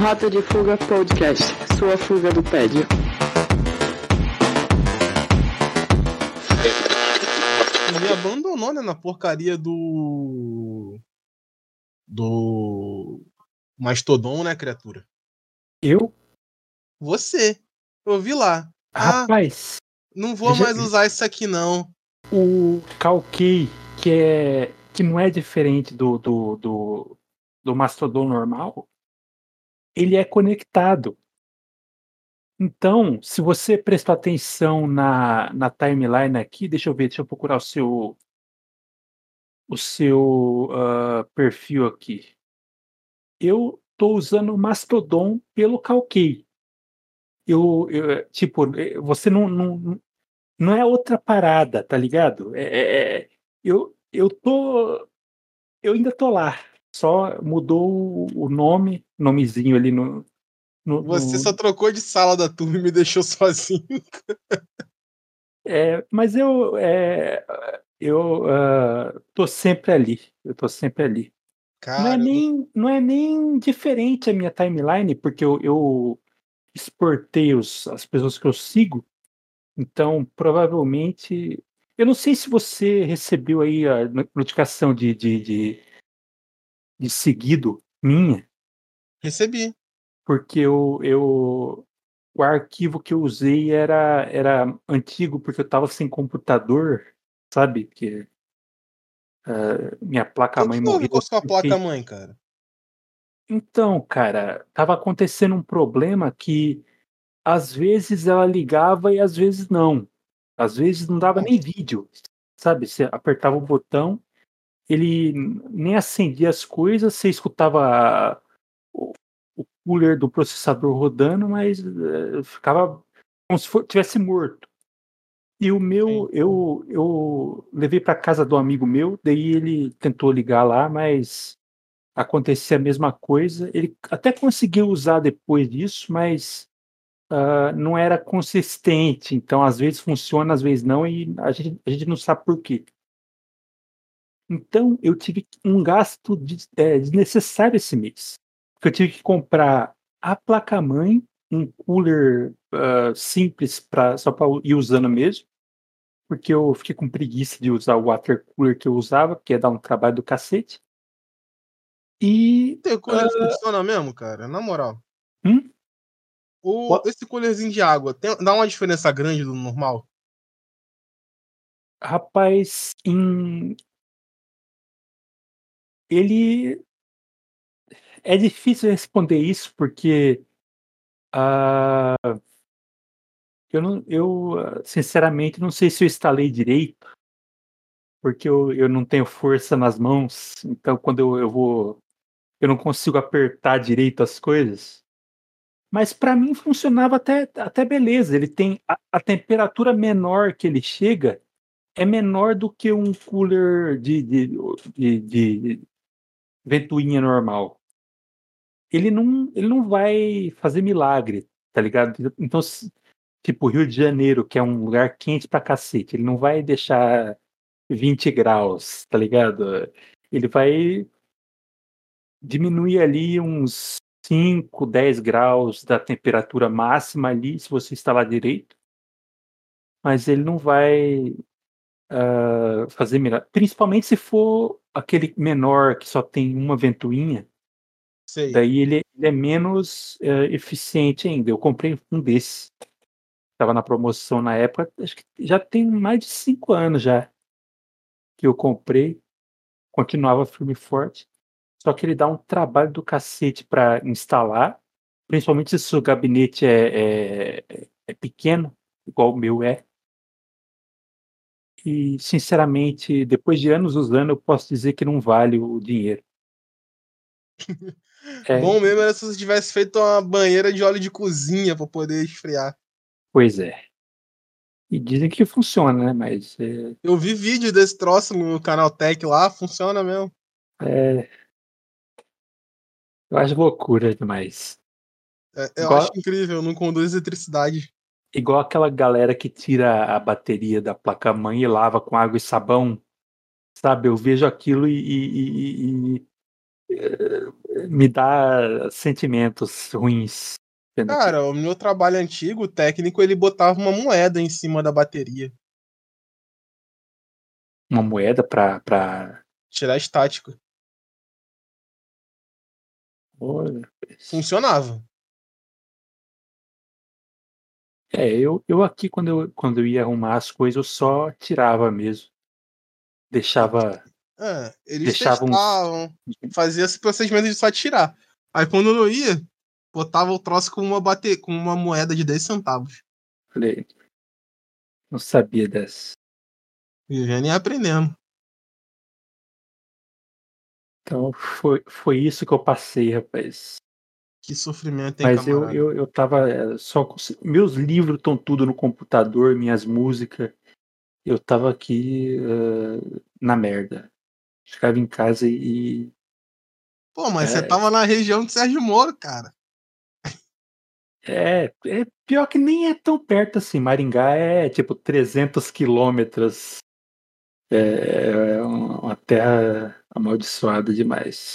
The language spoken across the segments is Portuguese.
Rota de Fuga Podcast, sua fuga do tédio. Me abandonou, né, na porcaria do Mastodon, né, criatura? Eu? Você. Eu vi lá. Rapaz, não vou mais usar isso aqui, não. O Calquei, que não é diferente do Mastodon normal, ele é conectado. Então, se você prestar atenção na timeline aqui, deixa eu procurar o seu perfil aqui. Eu estou usando o Mastodon pelo Calquei. Tipo, você não é outra parada, tá ligado? Eu ainda tô lá. Só mudou o nomezinho ali Você só trocou de sala da turma e me deixou sozinho. Mas eu tô sempre ali. Eu tô sempre ali. Cara, Não é nem diferente a minha timeline, porque eu exportei as pessoas que eu sigo. Então, provavelmente. Eu não sei se você recebeu aí a notificação de seguido minha, recebi. porque o arquivo que eu usei era antigo, porque eu estava sem computador, sabe? Porque minha placa-mãe O que houve com morreu. a sua placa-mãe, cara? Então, cara, estava acontecendo um problema que às vezes ela ligava e às vezes não. Às vezes não dava nem vídeo, sabe? Você apertava o botão, ele nem acendia as coisas, você escutava o cooler do processador rodando, mas ficava como se tivesse morto. E o meu, eu levei para casa do amigo meu, daí ele tentou ligar lá, mas acontecia a mesma coisa. Ele até conseguiu usar depois disso, mas não era consistente. Então, às vezes funciona, às vezes não, e a gente não sabe por quê. Então, eu tive um gasto desnecessário esse mês. Porque eu tive que comprar a placa-mãe, um cooler simples só para ir usando mesmo, porque eu fiquei com preguiça de usar o water cooler que eu usava, porque ia dar um trabalho do cacete. E. Teu cooler funciona mesmo, cara? Na moral. Esse coolerzinho de água dá uma diferença grande do normal? Rapaz, ele é difícil responder isso porque eu sinceramente não sei se eu instalei direito, porque eu não tenho força nas mãos, então quando eu não consigo apertar direito as coisas. Mas para mim funcionava até beleza. Ele tem a temperatura menor que ele chega é menor do que um cooler de ventoinha normal. Ele não vai fazer milagre, tá ligado? Então, tipo, Rio de Janeiro, que é um lugar quente pra cacete, ele não vai deixar 20 graus, tá ligado? Ele vai diminuir ali uns 5, 10 graus da temperatura máxima ali, se você instalar direito, mas ele não vai fazer milagre. Principalmente se for aquele menor que só tem uma ventoinha. Sei. Daí ele é menos eficiente ainda. Eu comprei um desses. Estava na promoção na época. Acho que já tem mais de 5 anos já que eu comprei. Continuava firme e forte. Só que ele dá um trabalho do cacete para instalar. Principalmente se o seu gabinete é pequeno, igual o meu é. E, sinceramente, depois de anos usando, eu posso dizer que não vale o dinheiro. Bom mesmo era se você tivesse feito uma banheira de óleo de cozinha para poder esfriar. Pois é. E dizem que funciona, né? Mas. Eu vi vídeo desse troço no canal Tech lá, funciona mesmo. Eu acho loucura demais. Eu acho incrível, não conduz eletricidade. Igual aquela galera que tira a bateria da placa-mãe e lava com água e sabão. Sabe? Eu vejo aquilo e me dá sentimentos ruins. vendo aquilo. Cara, o meu trabalho antigo, o técnico, ele botava uma moeda em cima da bateria. Uma moeda pra... Tirar a estática. Olha, Funcionava. eu aqui, quando eu ia arrumar as coisas, eu só tirava mesmo. Deixava, Eles deixava uns. testavam, fazia esse procedimento de só tirar. Aí quando não ia, botava o troço com uma moeda de 10 centavos. Falei, não sabia dessa. Vivendo e aprendendo. Então foi isso que eu passei, rapaz. Que sofrimento, hein, Mas camarada? eu tava só com. Meus livros estão tudo no computador, minhas músicas. Eu tava aqui na merda. Ficava em casa e. Pô, mas você É, tava na região de Sérgio Moro, cara. é pior que nem é tão perto assim. Maringá é tipo 300 quilômetros. É uma terra amaldiçoada demais.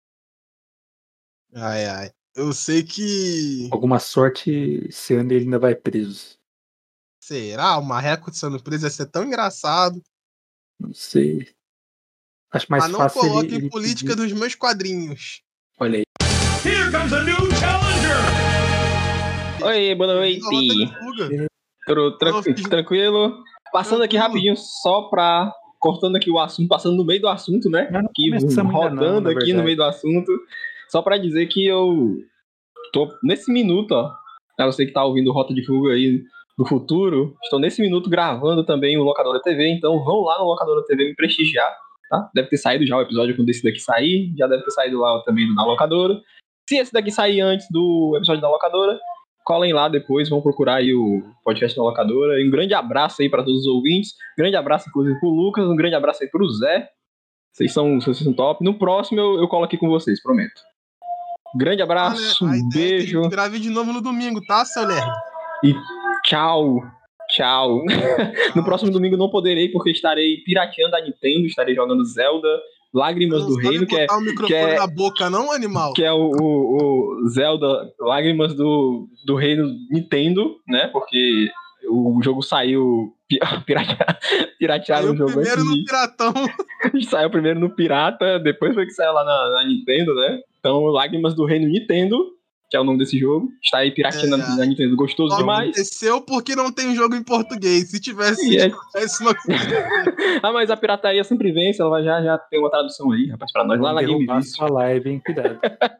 Ai, ai. Eu sei que. Alguma sorte, esse ano ele ainda vai preso. Será? O Marreco sendo preso ia ser tão engraçado. Não sei. Acho mais Mas não fácil ele, coloque ele política pedir. dos meus quadrinhos. Olha aí. Here comes a new challenger! Oi, boa Bem-vindo à Rota noite. de Fuga. Tudo Alô, fiz- tranquilo? Passando aqui Tranquilo. rapidinho, só pra. Cortando aqui o assunto, passando no meio do assunto, né? Mas não Que começamos ainda não, rodando na aqui no verdade. meio do assunto. Só pra dizer que eu tô nesse minuto, ó. Pra você que tá ouvindo Rota de Fuga aí do futuro, estou nesse minuto gravando também o Locadora TV, então vão lá no Locadora TV me prestigiar, tá? Deve ter saído já o episódio quando esse daqui sair, já deve ter saído lá também na Locadora. Se esse daqui sair antes do episódio da Locadora, colhem lá depois, vão procurar aí o podcast da Locadora. E um grande abraço aí para todos os ouvintes. Grande abraço, inclusive, pro Lucas. Um grande abraço aí pro Zé. Vocês são top. No próximo eu colo aqui com vocês, prometo. Grande abraço, A um ideia é que a beijo gente grave de novo no domingo, tá, seu lerdo? e tchau. Tchau. No próximo domingo não poderei, porque estarei pirateando a Nintendo, estarei jogando Zelda, Lágrimas Não do sabe Reino, botar o microfone na boca, não, animal? que é o Zelda Lágrimas do Reino Nintendo, né? Porque o jogo saiu piratearam Saiu o jogo primeiro antes no de Piratão. saiu primeiro no Pirata, depois foi que saiu lá na Nintendo, né? Então Lágrimas do Reino Nintendo, que é o nome desse jogo, está aí pirateando na Nintendo, gostoso Só demais. aconteceu porque não tem jogo em português. Se tivesse, E é- isso não aconteceria. Ah, mas a pirataria sempre vence, ela já tem uma tradução aí, rapaz, pra nós lá Vamos na Game derrubar Vice. sua live, hein? Cuidado.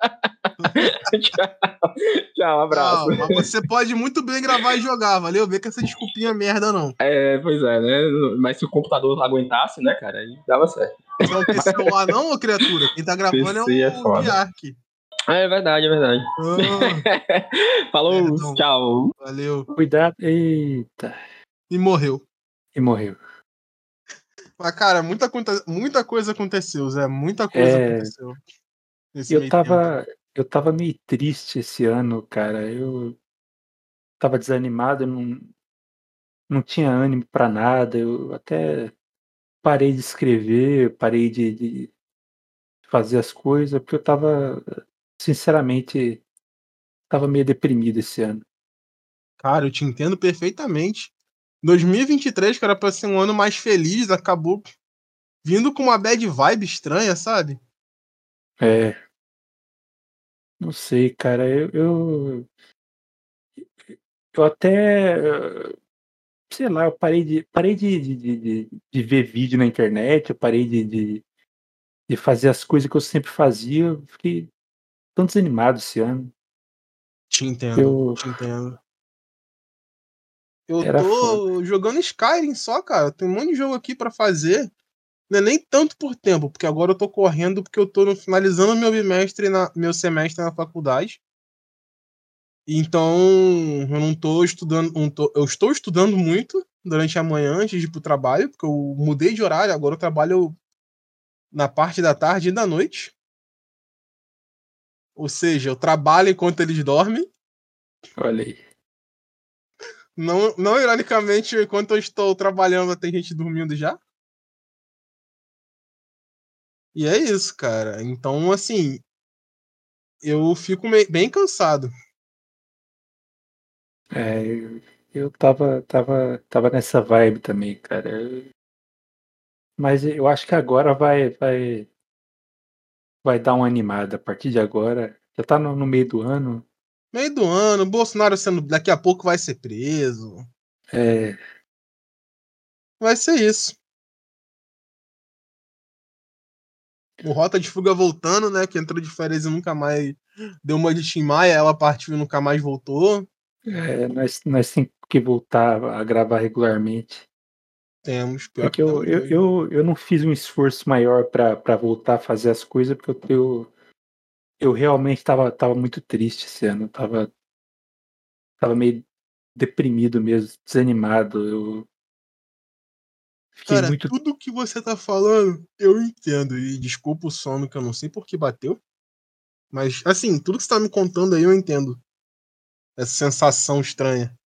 Tchau, abraço. Não, mas você pode muito bem gravar e jogar, valeu? Vê que essa desculpinha é merda, não. Pois é, né? Mas se o computador aguentasse, né, cara, aí dava certo. Você não tem celular, não, ô criatura? Quem tá gravando PC é é o foda. Diark. É verdade, é verdade. Falou, Perdão. tchau. Valeu. Cuidado. Eita. E morreu. E morreu. Mas, cara, muita coisa aconteceu, Zé. Muita coisa aconteceu. Nesse Eu meio tempo. tava meio triste esse ano, cara. Eu tava desanimado, não tinha ânimo pra nada. Eu até parei de escrever, parei de fazer as coisas, porque eu tava, sinceramente, tava meio deprimido esse ano. Cara, eu te entendo perfeitamente. 2023, que era pra ser um ano mais feliz, acabou vindo com uma bad vibe estranha, sabe? É, não sei, cara. Eu até, sei lá, eu parei de ver vídeo na internet, eu parei de fazer as coisas que eu sempre fazia. Eu fiquei tão desanimado esse ano. Te entendo, Eu te entendo. Eu era foda. tô jogando Skyrim só, cara. Tem um monte de jogo aqui pra fazer. Não é nem tanto por tempo, porque agora eu tô correndo porque eu tô finalizando meu semestre na faculdade. Então, eu não tô estudando, eu estou estudando muito durante a manhã antes de ir pro trabalho, porque eu mudei de horário, agora eu trabalho na parte da tarde e da noite. Ou seja, eu trabalho enquanto eles dormem. Olha aí. Não ironicamente, enquanto eu estou trabalhando, tem gente dormindo já. E é isso, cara. Então, assim, eu fico bem cansado. Eu tava nessa vibe também, cara. Mas eu acho que agora vai dar uma animada. A partir de agora, já tá no meio do ano. Meio do ano, Bolsonaro daqui a pouco vai ser preso. É, Vai ser isso. O Rota de Fuga voltando, né? Que entrou de férias e nunca mais deu uma de Tim Maia, ela partiu e nunca mais voltou. nós temos que voltar a gravar regularmente. Temos, É pior que que temos mesmo. eu não fiz um esforço maior pra voltar a fazer as coisas, porque eu realmente tava muito triste esse ano. Tava meio deprimido mesmo, desanimado. Eu fiquei Cara, muito. tudo que você tá falando, eu entendo. E desculpa o sono, que eu não sei por que bateu. Mas, assim, tudo que você tá me contando aí, eu entendo. Essa sensação estranha.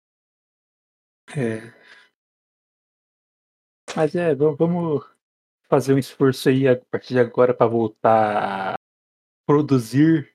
É, mas vamos fazer um esforço aí a partir de agora para voltar a produzir.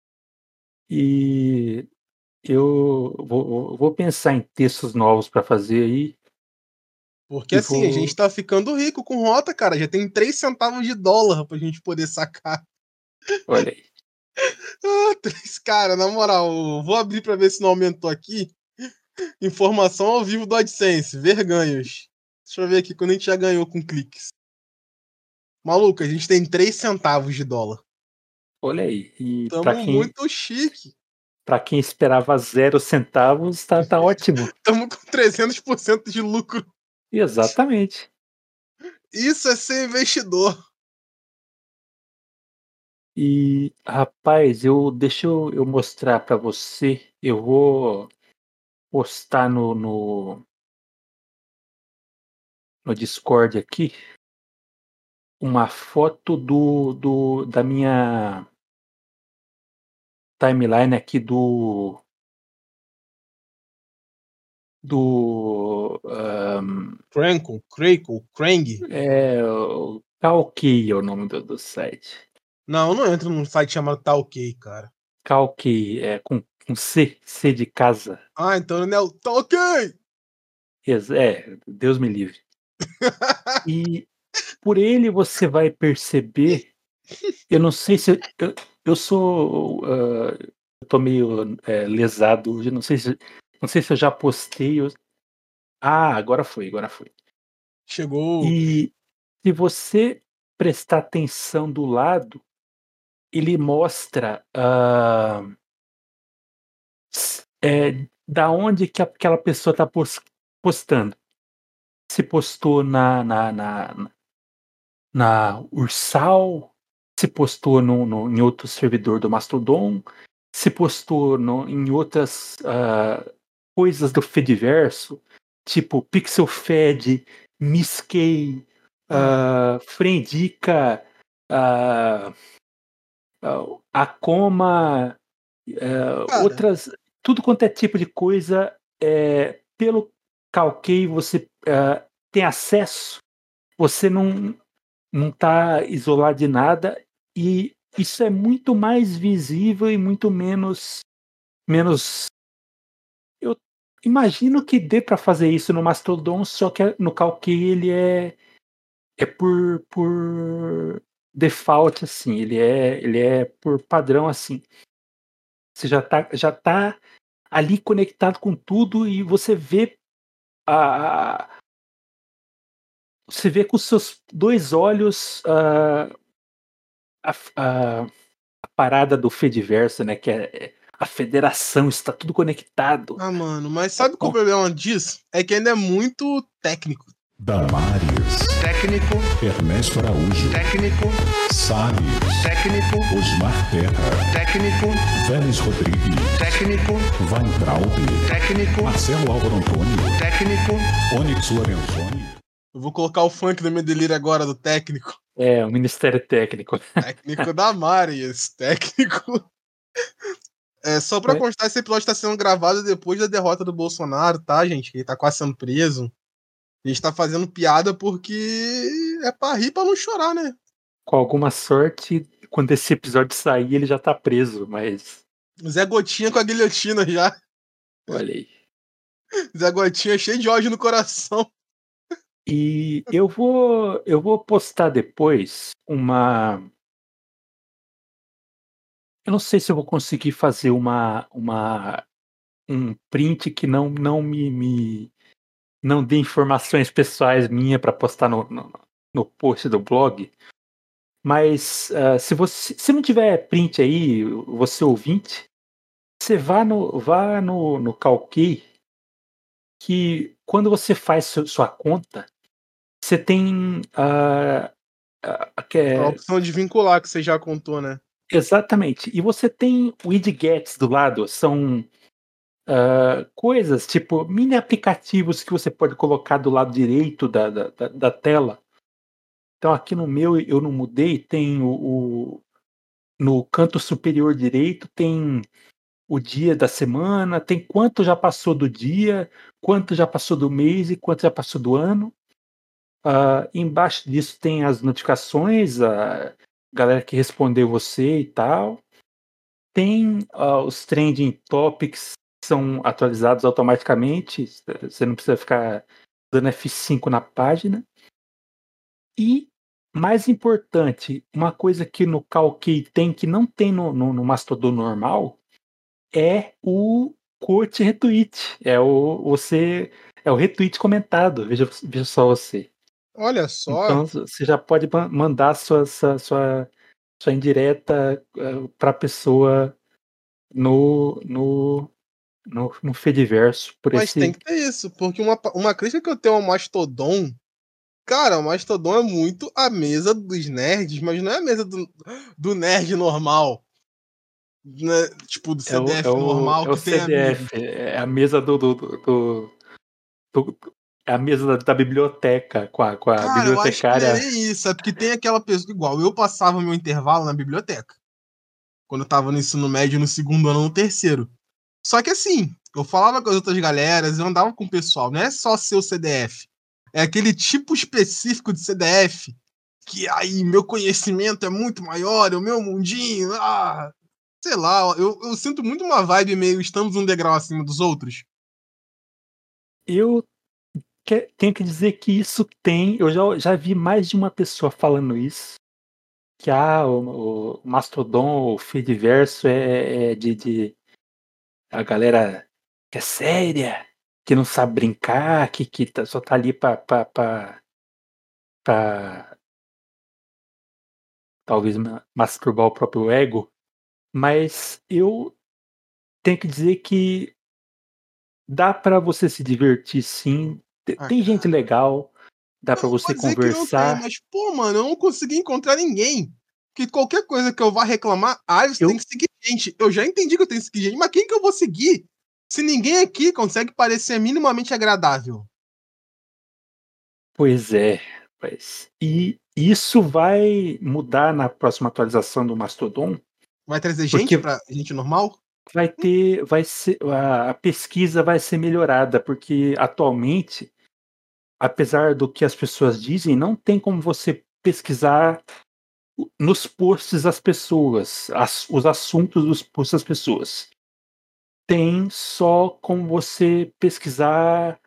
E eu vou pensar em textos novos para fazer aí. Porque, E assim, a gente vou. tá ficando rico com Rota, cara. Já tem 3 centavos de dólar pra gente poder sacar. Olha aí. Ah, 3, cara, na moral, vou abrir pra ver se não aumentou aqui. Informação ao vivo do AdSense, ver ganhos. Deixa eu ver aqui quando a gente já ganhou com cliques. Maluco, a gente tem 3 centavos de dólar. Olha aí. E Tamo muito chique. para quem esperava 0 centavos, tá ótimo. Tamo com 300% de lucro. Exatamente. Isso é ser investidor. E, rapaz, deixa eu mostrar para você. Eu vou postar no Discord aqui uma foto da minha timeline aqui do Krang. o Calquei é o nome do site. Não, não entra num site chamado Talk, cara. Calquei é com C de casa. Ah, então não é o Talk! Deus me livre. E por ele você vai perceber, eu não sei se eu sou, eu tô meio lesado hoje, não sei se eu já postei. Agora foi, agora foi. Chegou. E se você prestar atenção do lado, ele mostra da onde que aquela pessoa está postando. Se postou na Ursal, se postou em outro servidor do Mastodon, se postou em outras coisas do Fediverso, tipo PixelFed, Miskey, Friendica, Acoma, Cara, outras, tudo quanto é tipo de coisa, pelo Calquei você tem acesso, você não está isolado de nada, e isso é muito mais visível e muito menos. Eu imagino que dê para fazer isso no Mastodon, só que no Calquei ele é por default, assim, ele é por padrão, assim. Você já tá ali conectado com tudo e a, você vê com os seus 2 olhos a, a, a parada do Fediverso, né? Que é a federação, está tudo conectado. mano, mas sabe qual é o problema disso? É que ainda é muito técnico. Damares, Técnico, Ernesto Araújo, técnico, Salles, técnico, Osmar Terra, técnico, Vélez Rodrigues, técnico, Weintraub, técnico, Marcelo Álvaro Antônio, técnico. Onyx Lorenzoni. Eu vou colocar o funk do meu delírio agora do técnico. O Ministério Técnico. Técnico da Marius. Técnico. Só pra constar, esse episódio tá sendo gravado depois da derrota do Bolsonaro, tá, gente? Ele tá quase sendo preso. A gente tá fazendo piada porque é pra rir, pra não chorar, né? com alguma sorte, quando esse episódio sair, ele já tá preso, mas Zé Gotinha com a guilhotina já. olha aí. Zé Gotinha cheio de ódio no coração. E eu vou postar depois uma. Eu não sei se eu vou conseguir fazer um print que não dê informações pessoais minha para postar no post do blog. Mas se não tiver print aí, você ouvinte, você vá no Calquei, que quando você faz sua conta, você tem A opção de vincular que você já contou, né? exatamente. E você tem widgets do lado, são coisas tipo mini aplicativos que você pode colocar do lado direito da tela. Então aqui no meu eu não mudei, tem no canto superior direito tem o dia da semana, tem quanto já passou do dia, quanto já passou do mês e quanto já passou do ano. Embaixo disso tem as notificações, a galera que respondeu você e tal. Tem os trending topics que são atualizados automaticamente, você não precisa ficar dando F5 na página. E, mais importante, uma coisa que no Calquei tem que não tem no Mastodon normal é o curte retweet. É o retweet comentado, veja só você. Olha só. Então você já pode mandar sua indireta para a pessoa no Fediverso por Mas tem esse. que ter isso, porque uma crítica que eu tenho ao Mastodon, cara, o Mastodon é muito a mesa dos nerds, mas não é a mesa do nerd normal. Né? Tipo, do CDF normal É o que tem amigo. CDF, é a mesa é a mesa da biblioteca com a Cara, eu acho que não é bibliotecária. nem isso, é porque tem aquela pessoa igual. Eu passava meu intervalo na biblioteca. Quando eu tava no ensino médio, no segundo ano, no terceiro. Só que assim, eu falava com as outras galeras, eu andava com o pessoal, não é só ser o CDF. É aquele tipo específico de CDF que aí meu conhecimento é muito maior, o meu mundinho, sei lá, eu sinto muito uma vibe meio estamos um degrau acima dos outros. Eu tenho que dizer que isso tem. Eu já vi mais de uma pessoa falando isso. Que o Mastodon, o Fediverso é de a galera que é séria, que não sabe brincar, que só tá ali pra talvez masturbar o próprio ego. Mas eu tenho que dizer que dá pra você se divertir sim. Tem gente legal, dá pra Não você vou dizer que não tem, conversar. mas, pô, mano, eu não consegui encontrar ninguém. Que qualquer coisa que eu vá reclamar, você Eu tem que seguir gente. Eu já entendi que eu tenho que seguir gente, mas quem que eu vou seguir? Se ninguém aqui consegue parecer minimamente agradável. Pois é, e isso vai mudar na próxima atualização do Mastodon, Vai trazer gente porque pra gente normal? vai ser a pesquisa vai ser melhorada, porque atualmente, apesar do que as pessoas dizem, não tem como você pesquisar nos posts das pessoas, os assuntos dos posts das pessoas. Tem só como você pesquisar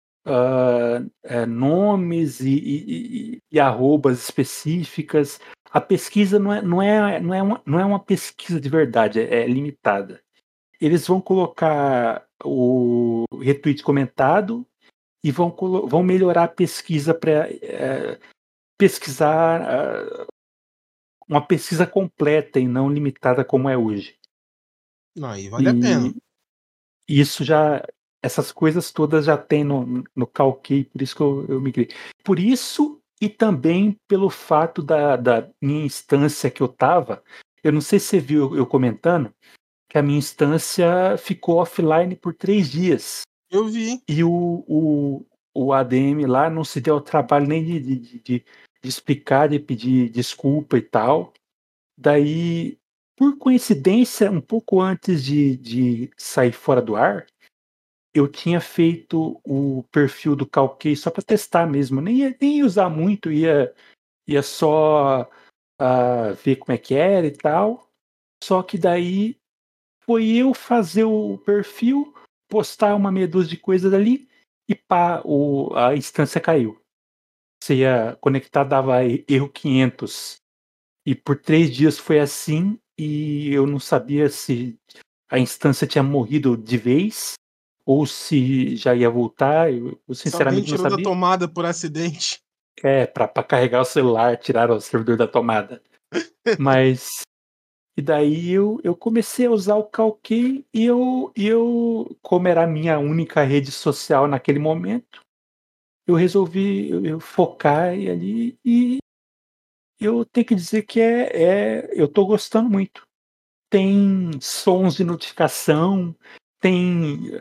nomes e arrobas específicas. A pesquisa não é uma pesquisa de verdade, é limitada. Eles vão colocar o retweet comentado e vão melhorar a pesquisa para pesquisar uma pesquisa completa e não limitada como é hoje. Aí vale a pena. Isso já, essas coisas todas já tem no Calquei, por isso que eu migrei. Por isso e também pelo fato da minha instância que eu tava, eu não sei se você viu eu comentando, que a minha instância ficou offline por 3 dias. Eu vi. E o ADM lá não se deu ao trabalho nem de explicar, de pedir desculpa e tal. Daí, por coincidência, um pouco antes de sair fora do ar, eu tinha feito o perfil do Calquei só para testar mesmo. Nem ia usar muito, ia só ver como é que era e tal. Só que daí foi eu fazer o perfil, postar uma meia dúzia de coisas ali e pá, a instância caiu. Você ia conectar, dava erro 500. E por 3 dias foi assim, e eu não sabia se a instância tinha morrido de vez ou se já ia voltar. Eu Se alguém sinceramente não tirou da sabia. tomada por acidente. Pra carregar o celular, tirar o servidor da tomada. Mas. E daí eu comecei a usar o Calquei e eu, como era a minha única rede social naquele momento, eu resolvi eu focar ali e eu tenho que dizer que eu tô gostando muito. Tem sons de notificação, tem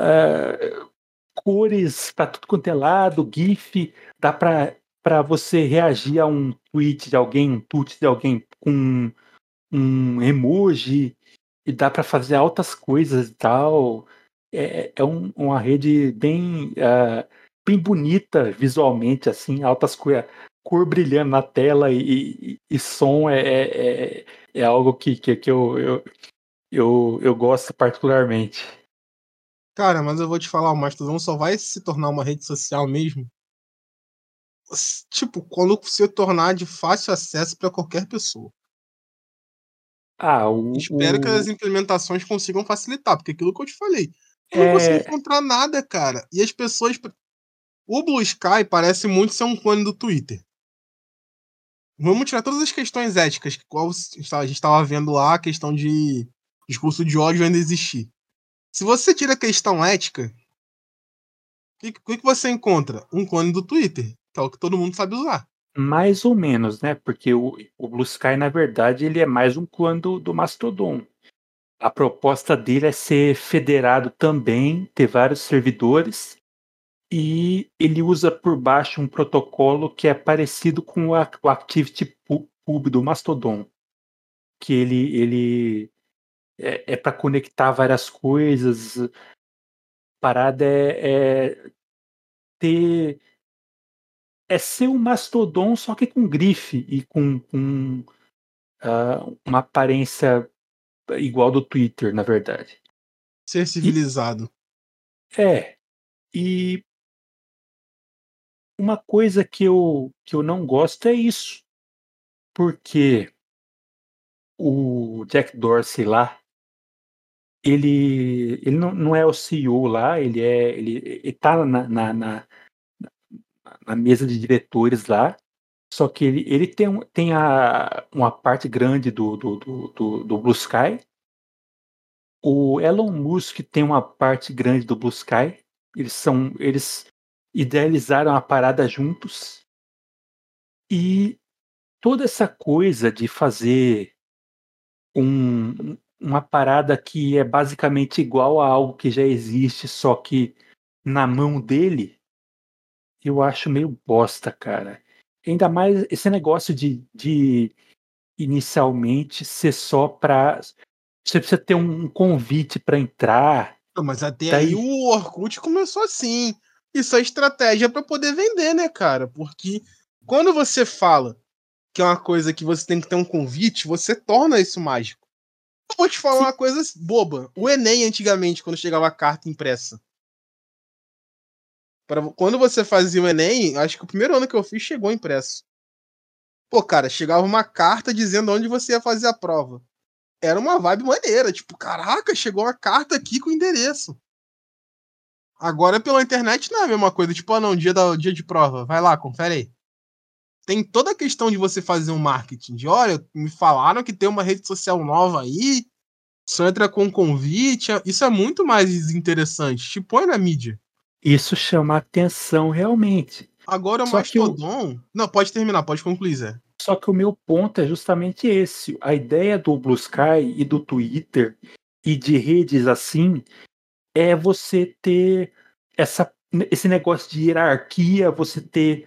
cores para tudo quanto é lado, GIF, dá para você reagir a um tweet de alguém, um tweet de alguém com um emoji, e dá para fazer altas coisas e tal. É uma rede bem bonita visualmente, assim, altas coisas, cor brilhando na tela e som é algo que eu gosto particularmente. Cara, mas eu vou te falar, o Mastodon só vai se tornar uma rede social mesmo. Tipo, quando se tornar de fácil acesso para qualquer pessoa. Ah, Espero que as implementações consigam facilitar, porque aquilo que eu te falei. Eu não consigo é, encontrar nada, cara. E as pessoas. O Blue Sky parece muito ser um clone do Twitter. Vamos tirar todas as questões éticas, que qual a gente estava vendo lá, a questão de discurso de ódio ainda existir. Se você tira a questão ética, o que você encontra? Um clone do Twitter, que é o que todo mundo sabe usar. mais ou menos, né? Porque o Blue Sky, na verdade, ele é mais um clone do Mastodon. A proposta dele é ser federado também, ter vários servidores, e ele usa por baixo um protocolo que é parecido com o ActivityPub do Mastodon, que ele é para conectar várias coisas. A parada é ter ser um Mastodon, só que com grife e com uma aparência igual do Twitter, na verdade. Ser E, civilizado. e uma coisa que eu não gosto é isso, porque o Jack Dorsey lá, ele não é o CEO lá, ele tá na mesa de diretores lá, só que ele tem uma parte grande do Blue Sky. O Elon Musk tem uma parte grande do Blue Sky. Eles idealizaram a parada juntos, e toda essa coisa de fazer uma parada que é basicamente igual a algo que já existe, só que na mão dele, eu acho meio bosta, cara. Ainda mais esse negócio de inicialmente ser só pra. Você precisa ter um convite para entrar. Não, mas até aí Daí, o Orkut começou assim. Isso é estratégia para poder vender, né, cara? Porque quando você fala que é uma coisa que você tem que ter um convite, você torna isso mágico. Eu vou te falar uma coisa boba. O Enem, antigamente, quando chegava a carta impressa. Quando você fazia o Enem, acho que o primeiro ano que eu fiz chegou impresso. Pô, cara, chegava uma carta dizendo onde você ia fazer a prova. Era uma vibe maneira. Tipo, caraca, chegou uma carta aqui com endereço. Agora pela internet não é a mesma coisa. Tipo, não, dia de prova. Vai lá, confere aí. Tem toda a questão de você fazer um marketing. De, olha, me falaram que tem uma rede social nova aí. Só entra com convite. Isso é muito mais interessante. Te põe na mídia. isso chama atenção realmente. Agora o Só que o, Mastodon. Não, pode terminar, pode concluir, Zé. só que o meu ponto é justamente esse. A ideia do Blue Sky e do Twitter e de redes assim é você ter esse negócio de hierarquia, você ter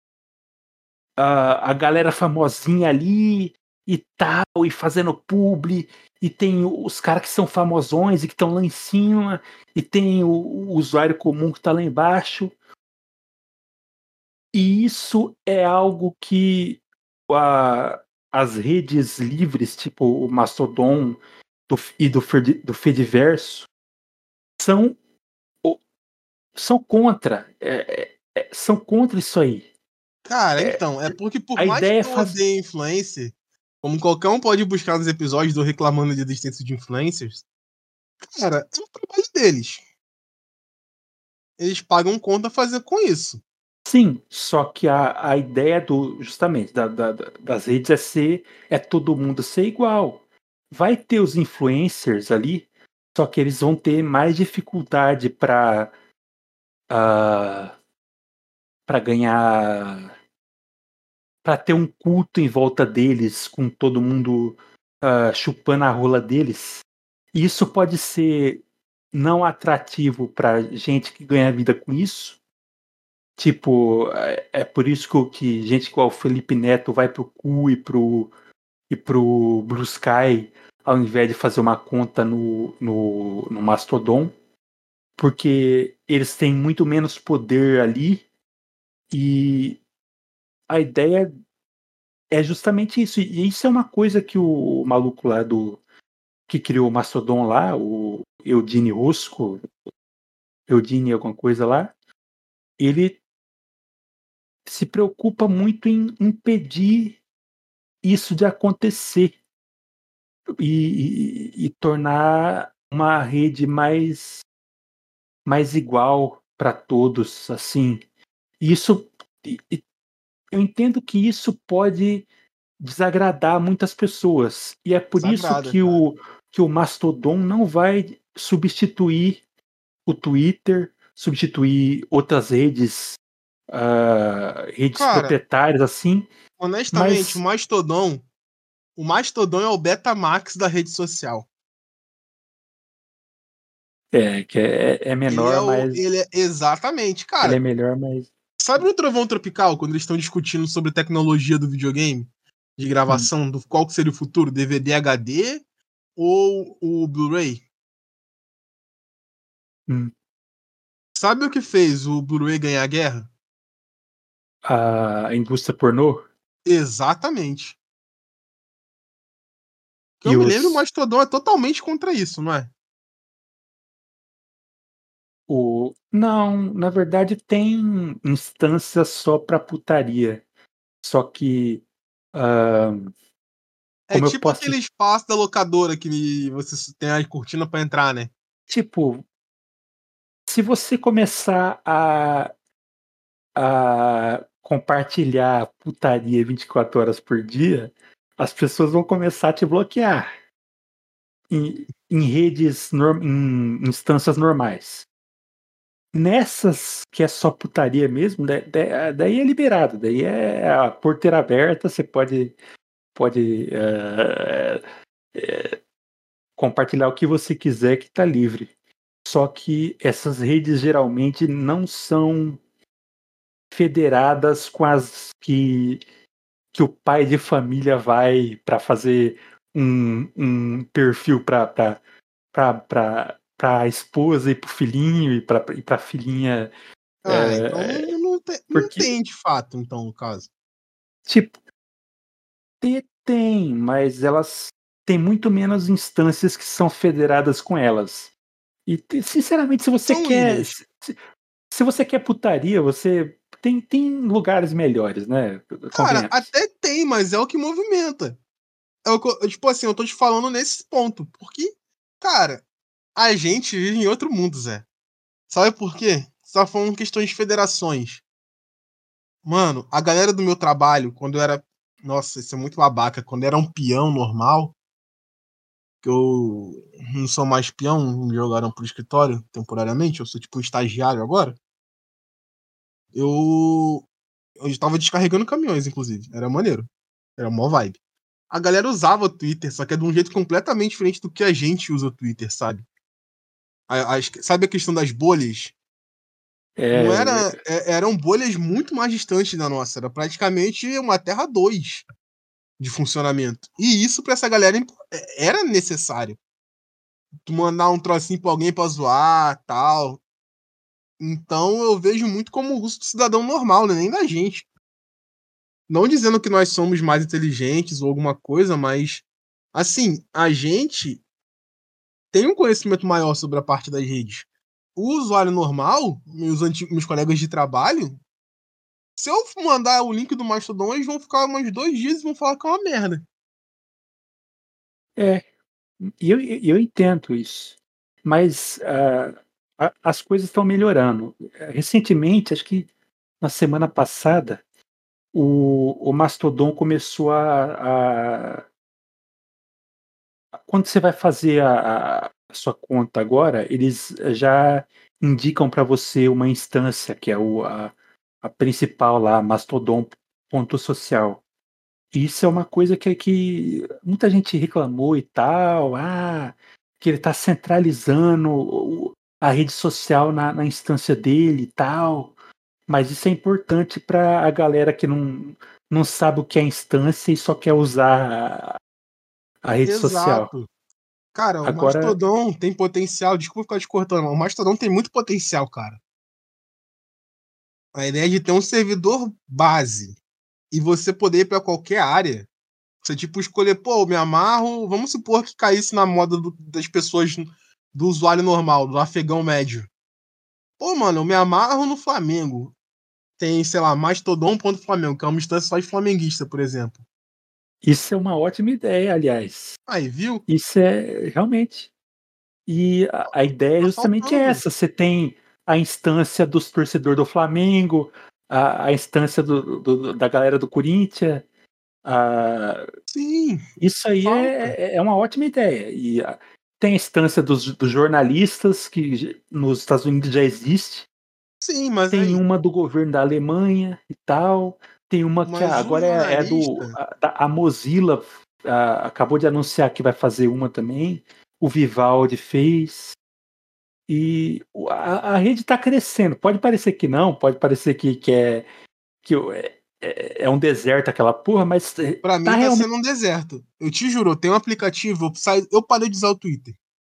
a galera famosinha ali e tal, e fazendo publi, e tem os caras que são famosões e que estão lá em cima, e tem o usuário comum que está lá embaixo. E isso é algo que as redes livres, tipo o Mastodon do Fediverso, são, são contra. São contra isso aí. Cara, então, é porque por A mais ideia que eu odeie influencer, como qualquer um pode buscar nos episódios do Reclamando de Existência de Influencers, cara, é o trabalho deles. Eles pagam conta a fazer com isso. Sim, só que a ideia justamente das redes é todo mundo ser igual. Vai ter os influencers ali, só que eles vão ter mais dificuldade para ganhar, para ter um culto em volta deles, com todo mundo chupando a rola deles. Isso pode ser não atrativo para gente que ganha vida com isso. Tipo, é por isso que gente igual o Felipe Neto vai pro Cu e pro Blue Sky, ao invés de fazer uma conta no Mastodon, porque eles têm muito menos poder ali, e a ideia é justamente isso. E isso é uma coisa que o maluco lá que criou o Mastodon lá, o Eudine Rosco, Eudine alguma coisa lá, ele se preocupa muito em impedir isso de acontecer e tornar uma rede mais igual para todos, assim. Isso, eu entendo que isso pode desagradar muitas pessoas, e é por isso Desagrada, cara. que o Mastodon não vai substituir o Twitter, substituir outras redes Cara, proprietárias, assim, honestamente, mas o Mastodon é o Betamax da rede social. que é menor, mas Ele é exatamente, ele é cara. melhor, mas Sabe no Trovão Tropical, quando eles estão discutindo sobre tecnologia do videogame, de gravação, do qual que seria o futuro, DVD HD ou o Blu-ray? Hum. Sabe o que fez o Blu-ray ganhar a guerra? A indústria pornô Exatamente. Que e eu me lembro, o os Mastodon é totalmente contra isso, não é? não, na verdade tem instâncias só para putaria. Só que ah, É como eu tipo posso, aquele espaço da locadora que você tem a cortina pra entrar, né? tipo, se você começar a compartilhar putaria 24 horas por dia, as pessoas vão começar a te bloquear em redes, em instâncias normais. Nessas que é só putaria mesmo, daí é liberado, daí é a porteira aberta, você pode compartilhar o que você quiser que está livre. Só que essas redes geralmente não são federadas com as que o pai de família vai para fazer um perfil para a esposa e para o filhinho e para a filhinha. Ah, então não Porque, tem de fato, então, no caso. tipo, tem, mas elas têm muito menos instâncias que são federadas com elas. E, sinceramente, se você São quer. ilhas. Se você quer putaria, você tem lugares melhores, né? Cara, Convenhamos. até tem, mas é o que movimenta. É o que tipo assim, eu tô te falando nesse ponto. Porque, cara, a gente vive em outro mundo, Zé. Sabe por quê? Você tá falando questões de federações. Mano, a galera do meu trabalho, quando eu era. Nossa, isso é muito babaca. Quando eu era um peão normal, que eu não sou mais peão, me jogaram pro escritório temporariamente, eu sou tipo um estagiário agora. Eu. Eu tava descarregando caminhões, inclusive. Era maneiro. Era mó vibe. A galera usava o Twitter, só que é de um jeito completamente diferente do que a gente usa o Twitter, sabe? Sabe a questão das bolhas? Não É, era. Eram bolhas muito mais distantes da nossa. Era praticamente uma Terra 2 de funcionamento. E isso pra essa galera era necessário. Tu mandar um trocinho pra alguém pra zoar, tal. Então eu vejo muito como uso do cidadão normal, né? Nem da gente. Não dizendo que nós somos mais inteligentes ou alguma coisa, mas, assim, a gente tem um conhecimento maior sobre a parte das redes. O usuário normal, meus colegas de trabalho, se eu mandar o link do Mastodon, eles vão ficar uns 2 dias e vão falar que é uma merda. E eu entendo isso. Mas as coisas estão melhorando. Recentemente, acho que na semana passada, o Mastodon começou quando você vai fazer a sua conta agora, eles já indicam para você uma instância, que é a principal lá, mastodon.social. Isso é uma coisa que muita gente reclamou e tal, que ele está centralizando a rede social na instância dele e tal. Mas isso é importante para a galera que não sabe o que é instância e só quer usar a rede social. Exato. Cara, o Agora, Mastodon tem potencial. Desculpa ficar te cortando, mas o Mastodon tem muito potencial, cara. A ideia de ter um servidor base e você poder ir pra qualquer área. Você, tipo, escolher, pô, eu me amarro. Vamos supor que caísse na moda das pessoas, do usuário normal, do afegão médio. Pô, mano, eu me amarro no Flamengo. Tem, sei lá, Mastodon.Flamengo, que é uma instância só de flamenguista, por exemplo. isso é uma ótima ideia, aliás. Aí, viu? Isso é realmente. E a ideia Tá justamente é faltando. essa. Você tem a instância dos torcedores do Flamengo, a instância da galera do Corinthians. Sim, Isso aí falta. é uma ótima ideia. E tem a instância dos jornalistas, que nos Estados Unidos já existe. Sim, mas Tem aí. uma do governo da Alemanha e tal. Tem uma que Mas o agora é jornalista. a Mozilla acabou de anunciar que vai fazer uma também. O Vivaldi fez. E a rede está crescendo. Pode parecer que não, pode parecer que é um deserto aquela porra, mas Pra tá mim tá realmente. sendo um deserto. Eu te juro, eu tenho um aplicativo, eu parei de usar o Twitter.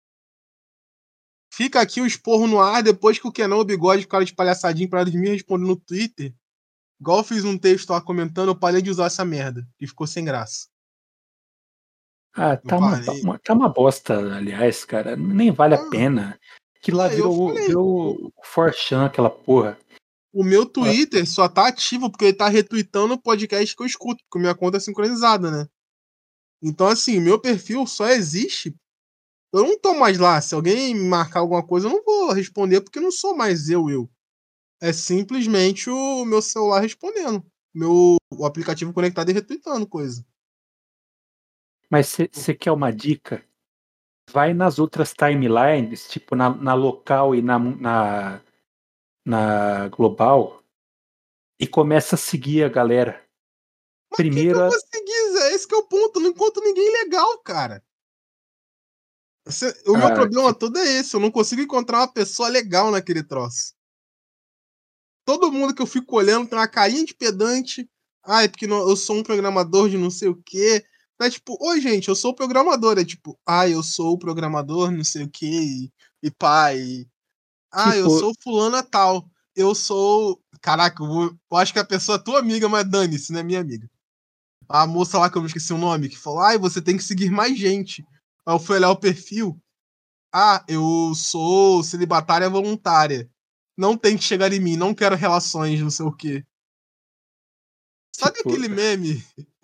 Fica aqui o esporro no ar depois que o Kenan, o bigode, ficaram de palhaçadinho pra eles me responder no Twitter. Igual eu fiz um texto lá comentando, eu parei de usar essa merda. E ficou sem graça. Eu parei. Tá uma bosta, aliás, cara. Nem vale a Ah, pena. Aquilo lá eu virou, falei. virou 4chan, aquela porra. O meu Ah, Twitter só tá ativo porque ele tá retweetando o podcast que eu escuto, porque minha conta é sincronizada, né? Então, assim, meu perfil só existe. Eu não tô mais lá. Se alguém me marcar alguma coisa, eu não vou responder porque eu não sou mais eu. É simplesmente o meu celular respondendo. O aplicativo conectado e retweetando coisa. Mas você quer uma dica? Vai nas outras timelines, tipo na local e na global, e começa a seguir a galera. Mas quem que Primeiro, eu vou seguir, Zé? Esse que é o ponto. Eu não encontro ninguém legal, cara. O meu problema tipo, todo é esse. Eu não consigo encontrar uma pessoa legal naquele troço. Todo mundo que eu fico olhando tem uma carinha de pedante. Ah, é porque eu sou um programador de não sei o quê. É tipo, oi, gente, eu sou o programador. É tipo, eu sou o programador, não sei o quê. E pai. Eu tipo, sou fulana tal. Eu sou. Caraca, eu acho que a pessoa é tua amiga, mas dane-se, não é minha amiga. A moça lá que eu me esqueci o nome, que falou: você tem que seguir mais gente. Aí eu fui olhar o perfil. Eu sou celibatária voluntária. Não tente chegar em mim, não quero relações, não sei o quê. Sabe tipo, aquele meme?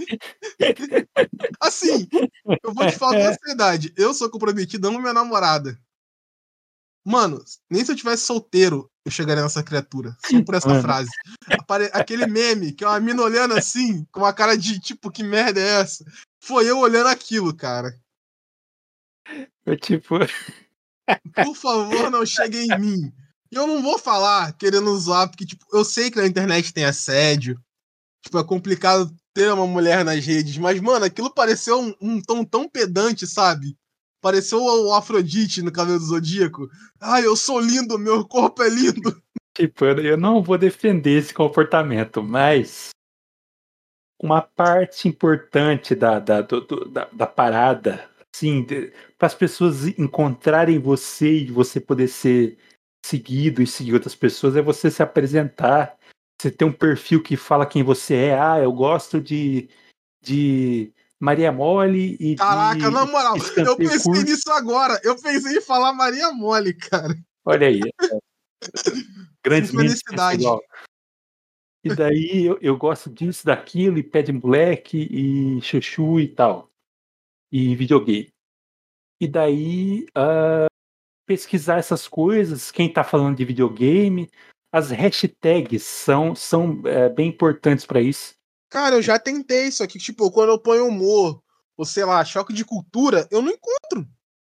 Assim, eu vou te falar com seriedade. Eu sou comprometido, amo minha namorada. Mano, nem se eu tivesse solteiro, eu chegaria nessa criatura. Só por essa mano, frase. Aquele meme, que é uma mina olhando assim, com uma cara de tipo, que merda é essa? Foi eu olhando aquilo, cara. tipo, Por favor, não chegue em mim. E eu não vou falar querendo zoar, porque, tipo, eu sei que na internet tem assédio. Tipo, é complicado ter uma mulher nas redes. Mas, mano, aquilo pareceu um tom tão pedante, sabe? Pareceu o Afrodite no Cavaleiro do Zodíaco. Eu sou lindo, meu corpo é lindo. eu não vou defender esse comportamento, mas uma parte importante da parada, assim, para as pessoas encontrarem você e você poder ser seguido e seguir outras pessoas, é você se apresentar, Você tem um perfil que fala quem você é. Ah, eu gosto de Maria Mole e Caraca, na de moral, eu escanteio pensei curto. nisso agora. Eu pensei em falar Maria Mole, cara. Olha aí, grandes mentes pensam Sincronicidade. igual. E daí eu gosto disso, daquilo, e pé de moleque, e chuchu e tal. E videogame. E daí, pesquisar essas coisas, quem tá falando de videogame, as hashtags são bem importantes para isso. Cara, eu já tentei isso aqui. Tipo, quando eu ponho humor, ou sei lá, choque de cultura, eu não encontro.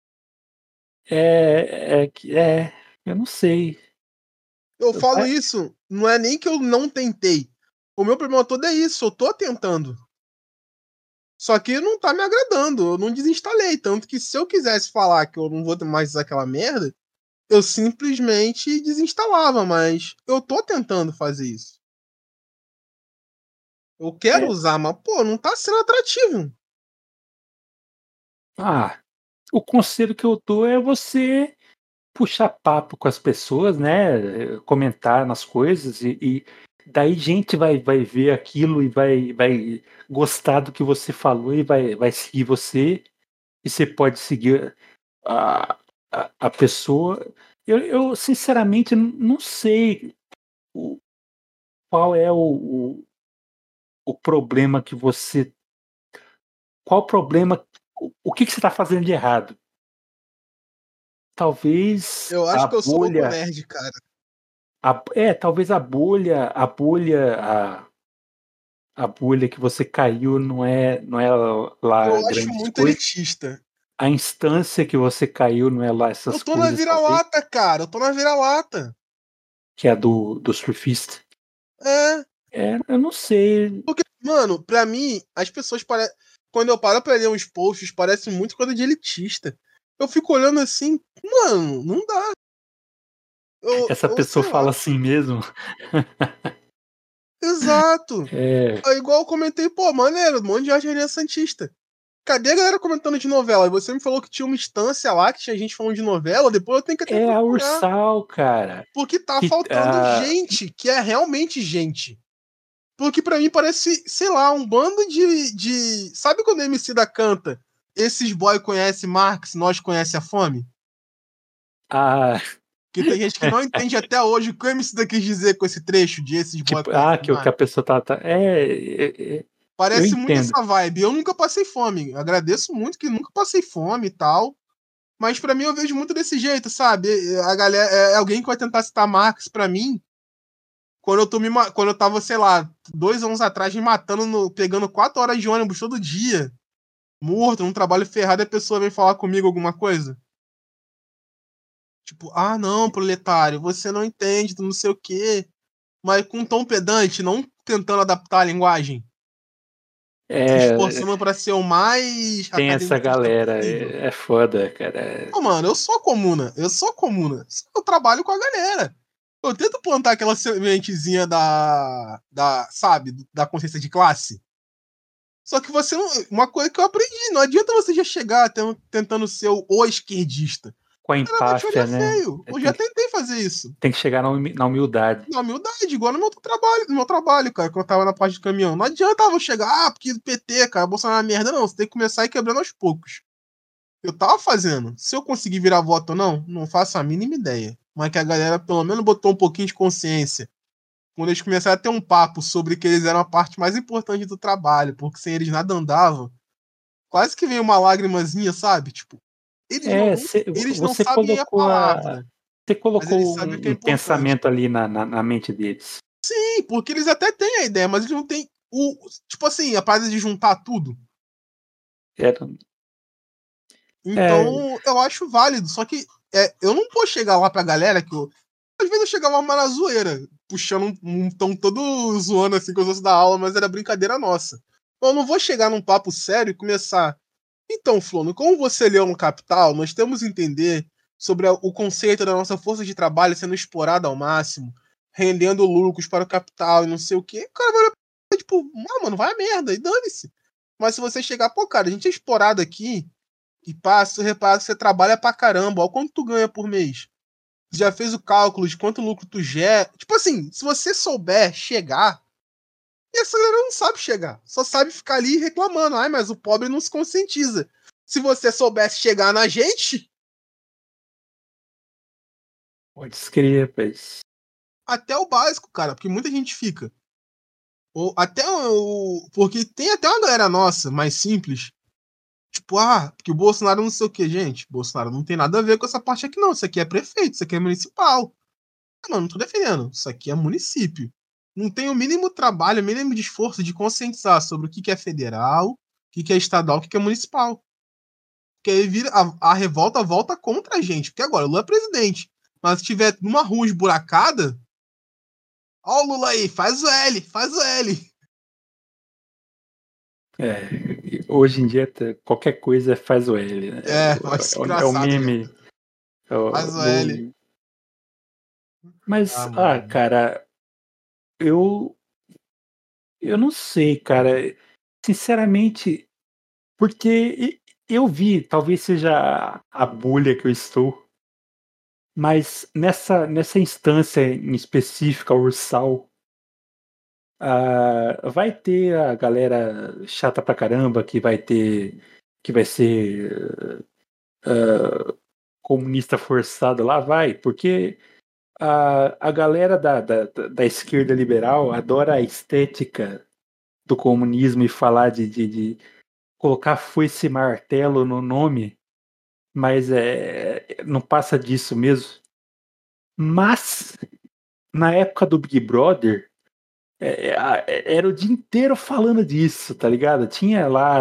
Eu não sei. Eu falo Vai- isso, não é nem que eu não tentei. O meu problema todo é isso, eu tô tentando. Só que não tá me agradando, eu não desinstalei. Tanto que se eu quisesse falar que eu não vou mais usar aquela merda, eu simplesmente desinstalava, mas eu tô tentando fazer isso. Eu quero é, usar, mas, pô, não tá sendo atrativo. o conselho que eu dou é você puxar papo com as pessoas, né? Comentar nas coisas e daí gente vai ver aquilo e vai gostar do que você falou e vai seguir você e você pode seguir a, a pessoa. Eu sinceramente não sei o- qual é o problema que você. Qual o problema? O que você está fazendo de errado? Talvez Eu a acho que eu sou louco bolha. nerd, cara. Talvez a bolha que você caiu não é lá Eu acho grandes muito coisas. elitista. A instância que você caiu não é lá Eu essas tô na coisas, talvez, vira-lata, cara. Eu tô na vira-lata. que é a do surfista. É. Eu não sei. Porque, mano, pra mim, as pessoas parecem. Quando eu paro pra ler uns posts, parece muito coisa de elitista. Eu fico olhando assim, mano, não dá. Essa Eu pessoa sei lá. fala assim mesmo. Exato. É, É igual eu comentei, pô, maneiro, um monte de arte santista. Cadê a galera comentando de novela? Você me falou que tinha uma instância lá, que tinha gente falando de novela, depois eu tenho que até é a procurar. Ursal, cara. Porque tá Que, faltando gente, que é realmente gente. Porque pra mim parece, sei lá, um bando de. Sabe quando o MC da canta? Esses boy conhecem Marx, nós conhece a fome? a, Que tem gente que não entende até hoje o que o MC da quis dizer com esse trecho de esses boy tipo, conhecem que a Marx. pessoa tá. Eu Parece muito entendo. essa vibe. Eu nunca passei fome. Agradeço muito que nunca passei fome e tal. Mas pra mim eu vejo muito desse jeito, sabe? A galera é alguém que vai tentar citar Marx pra mim. Quando eu tava, sei lá, 2 anos atrás me matando, pegando 4 horas de ônibus todo dia, morto, num trabalho ferrado, e a pessoa vem falar comigo alguma coisa. Tipo, ah, não, proletário, você não entende, não sei o quê. Mas com um tom pedante, não tentando adaptar a linguagem. Se É, esforçando pra ser o mais tem essa academicista galera. possível. É foda, cara. Pô, mano, eu sou comuna. Eu sou comuna. Eu trabalho com a galera. Eu tento plantar aquela sementezinha sabe, da consciência de classe. Só que você não. Uma coisa que eu aprendi, não adianta você já chegar tentando ser o esquerdista. Com a O cara vai te empáfia, olhar né? feio. Eu já tentei fazer isso. Tem que chegar na humildade. Na humildade, igual no meu trabalho, cara, quando eu tava na parte de caminhão. Não adiantava eu chegar, porque do PT, cara, Bolsonaro é merda, não. Você tem que começar a ir quebrando aos poucos. Eu tava fazendo. Se eu conseguir virar voto ou não, não faço a mínima ideia. Mas que a galera pelo menos botou um pouquinho de consciência. Quando eles começaram a ter um papo sobre que eles eram a parte mais importante do trabalho, porque sem eles nada andava, quase que veio uma lágrimazinha, sabe? Tipo, eles não Você sabem a colocou palavra, você mas eles colocou sabem o que é um importante. pensamento ali na mente deles. Sim, porque eles até têm a ideia, mas eles não têm o. Tipo assim, a parada de juntar tudo. Era, é, Então, eu acho válido. Só que eu não vou chegar lá pra galera que eu. Às vezes eu chegava mais na zoeira, puxando um tom todo zoando assim que eu fosse da aula, mas era brincadeira nossa. Eu não vou chegar num papo sério e começar. Então, Flono, como você leu no Capital, nós temos que entender sobre o conceito da nossa força de trabalho sendo explorada ao máximo, rendendo lucros para o capital e não sei o quê. O cara vai olhar pra tipo, ah, mano, vai a merda, e dane-se. Mas se você chegar, pô, cara, a gente é explorado aqui, e passa, repassa, você trabalha pra caramba, olha quanto tu ganha por mês. já fez o cálculo de quanto lucro tu gera. Tipo assim, se você souber chegar, e essa galera não sabe chegar, só sabe ficar ali reclamando. Ai, mas o pobre não se conscientiza. Se você soubesse chegar na gente, Pode escrever, rapaz. até o básico, cara, porque muita gente fica. Ou até o. Porque tem até uma galera nossa, mais simples. Tipo, porque o Bolsonaro não sei o que, gente. Bolsonaro não tem nada a ver com essa parte aqui, não. Isso aqui é prefeito, isso aqui é municipal. Mano, não tô defendendo. Isso aqui é município. Não tem o mínimo trabalho, o mínimo de esforço de conscientizar sobre o que é federal, o que é estadual, o que é municipal. Porque aí vira, a revolta volta contra a gente. Porque agora o Lula é presidente. Mas se tiver numa rua esburacada, ó o Lula aí, faz o L, faz o L. Hoje em dia qualquer coisa faz o L, né? Mas É o meme. Faz o L. Mas, mano. cara, eu não sei, cara. Sinceramente, porque eu vi, talvez seja a bolha que eu estou, mas nessa instância em específica, Ursal, vai ter a galera chata pra caramba que vai ser comunista forçado lá, porque a galera da esquerda liberal adora a estética do comunismo e falar de colocar foice e martelo no nome, mas não passa disso mesmo. Mas, na época do Big Brother, era o dia inteiro falando disso, tá ligado? Tinha lá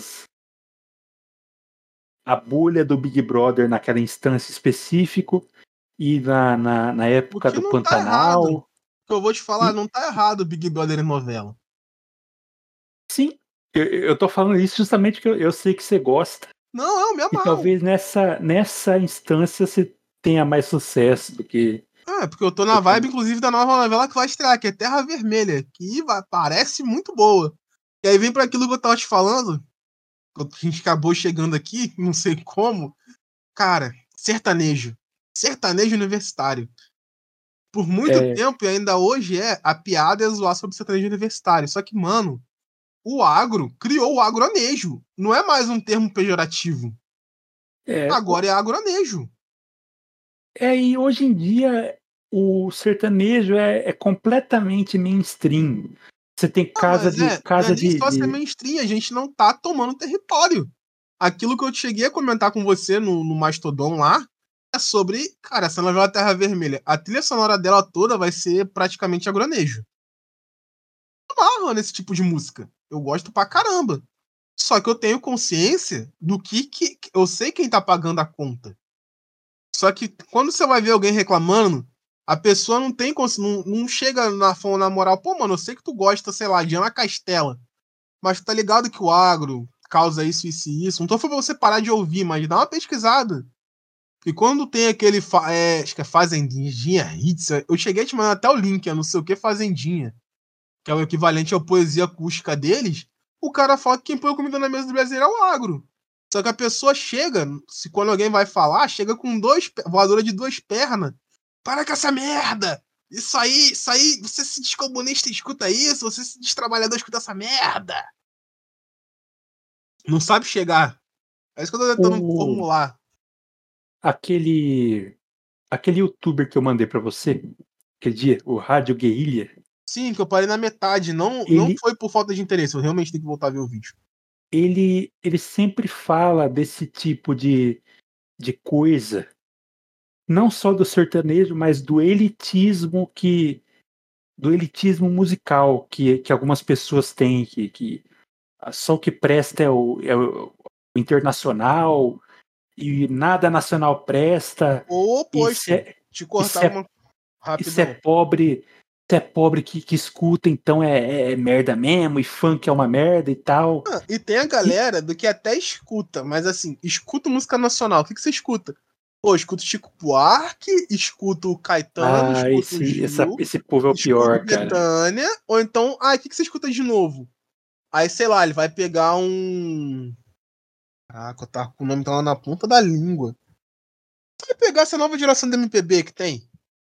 a bolha do Big Brother naquela instância específica e na O época que do não tá errado. Pantanal. Eu vou te falar, E, não tá errado o Big Brother em novela. sim, eu tô falando isso justamente porque eu sei que você gosta. Não, me E amarro. talvez nessa instância você tenha mais sucesso do que. Porque eu tô na vibe, inclusive, da nova novela que vai estrear, que é Terra Vermelha, que parece muito boa. E aí vem para aquilo que eu tava te falando, que a gente acabou chegando aqui, não sei como. Cara, sertanejo. Sertanejo universitário. Por muito tempo, e ainda hoje a piada é zoar sobre sertanejo universitário. Só que, mano, o agro criou o agronejo. Não é mais um termo pejorativo. Agora é agronejo. E hoje em dia o sertanejo é completamente mainstream. Você tem casa Mas de. não é Casa nem só ser de mainstream, a gente não tá tomando território. Aquilo que eu cheguei a comentar com você no Mastodon lá é sobre, cara, essa novela Terra Vermelha. A trilha sonora dela toda vai ser praticamente agronejo. Eu amarro nesse tipo de música. Eu gosto pra caramba. Só que eu tenho consciência do que eu sei quem tá pagando a conta. Só que quando você vai ver alguém reclamando, a pessoa não tem não chega na moral, pô, mano, eu sei que tu gosta, sei lá, de Ana Castela, mas tu tá ligado que o agro causa isso, isso e isso. Não tô falando pra você parar de ouvir, mas dá uma pesquisada. E quando tem aquele, acho que é Fazendinha Hits, eu cheguei a te mandar até o link, não sei o que Fazendinha, que é o equivalente à poesia acústica deles. O cara fala que quem põe comida na mesa do brasileiro é o agro. Só que a pessoa chega, se quando alguém vai falar, chega com voadora de duas pernas. Para com essa merda! Isso aí, você se diz comunista escuta isso, você se diz trabalhador escuta essa merda. Não sabe chegar. É isso que eu tô tentando formular. aquele youtuber que eu mandei pra você, aquele dia, o Rádio Guerrilha. Sim, que eu parei na metade. Não foi por falta de interesse, eu realmente tenho que voltar a ver o vídeo. Ele sempre fala desse tipo de coisa, não só do sertanejo, mas do elitismo musical que algumas pessoas têm, que só o que presta é o internacional e nada nacional presta. O E oposto. Te cortar uma se é rapidão. pobre, que escuta, então é merda mesmo, e funk é uma merda e tal. E tem a galera do que até escuta, mas assim, escuta música nacional. O que você escuta? Pô, escuto Chico Buarque, escuto Caetano, escuto Gil, esse povo é o escuto pior, cara. Bethânia, ou então, o que você escuta de novo? Aí, sei lá, ele vai pegar um. Caraca, eu tava com o nome tá lá na ponta da língua. Vai pegar essa nova geração do MPB que tem.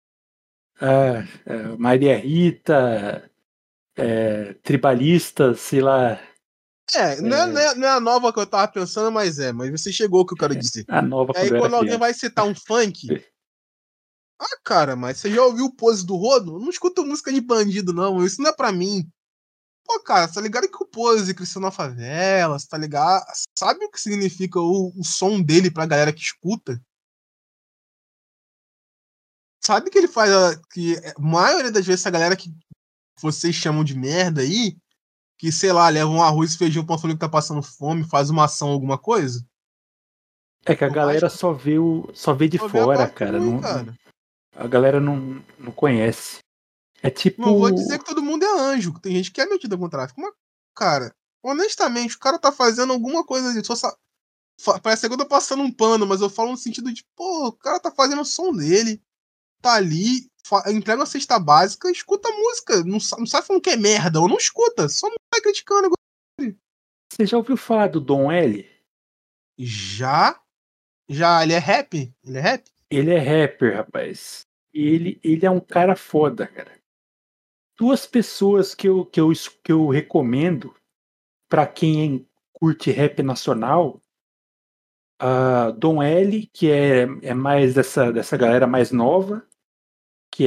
Maria Rita, Tribalista, sei lá. Não é a nova que eu tava pensando, mas você chegou ao que eu quero dizer. A nova Aí quando eu era quando alguém criança. vai citar um funk. Cara, mas você já ouviu o Pose do Rodo? Eu não escuto música de bandido, não. Isso não é pra mim. Pô, cara, tá ligado que o Pose cresceu na favela, tá ligado? Sabe o que significa o som dele pra galera que escuta? Sabe que ele faz que a maioria das vezes essa galera que vocês chamam de merda aí, que, sei lá, leva um arroz e feijão pra uma família que tá passando fome, faz uma ação, alguma coisa? É que a Por mais galera que só vê de só vê a fora, parte cara. ruim, cara. A galera não conhece. É Não vou tipo. dizer que todo mundo é anjo, que tem gente que é metida com tráfico, mas, cara, honestamente, o cara tá fazendo alguma coisa ali. Parece que eu tô passando um pano, mas eu falo no sentido de, pô, o cara tá fazendo o som dele, tá ali, entrega uma cesta básica, escuta a música, não sai falando que é merda, ou não escuta, só não vai criticando. Você já ouviu falar do Dom L? Já, ele é rap? Ele é rap? Ele é rapper, rapaz. Ele é um cara foda, cara. Duas pessoas que eu recomendo pra quem curte rap nacional. Dom L, que é mais dessa galera mais nova, que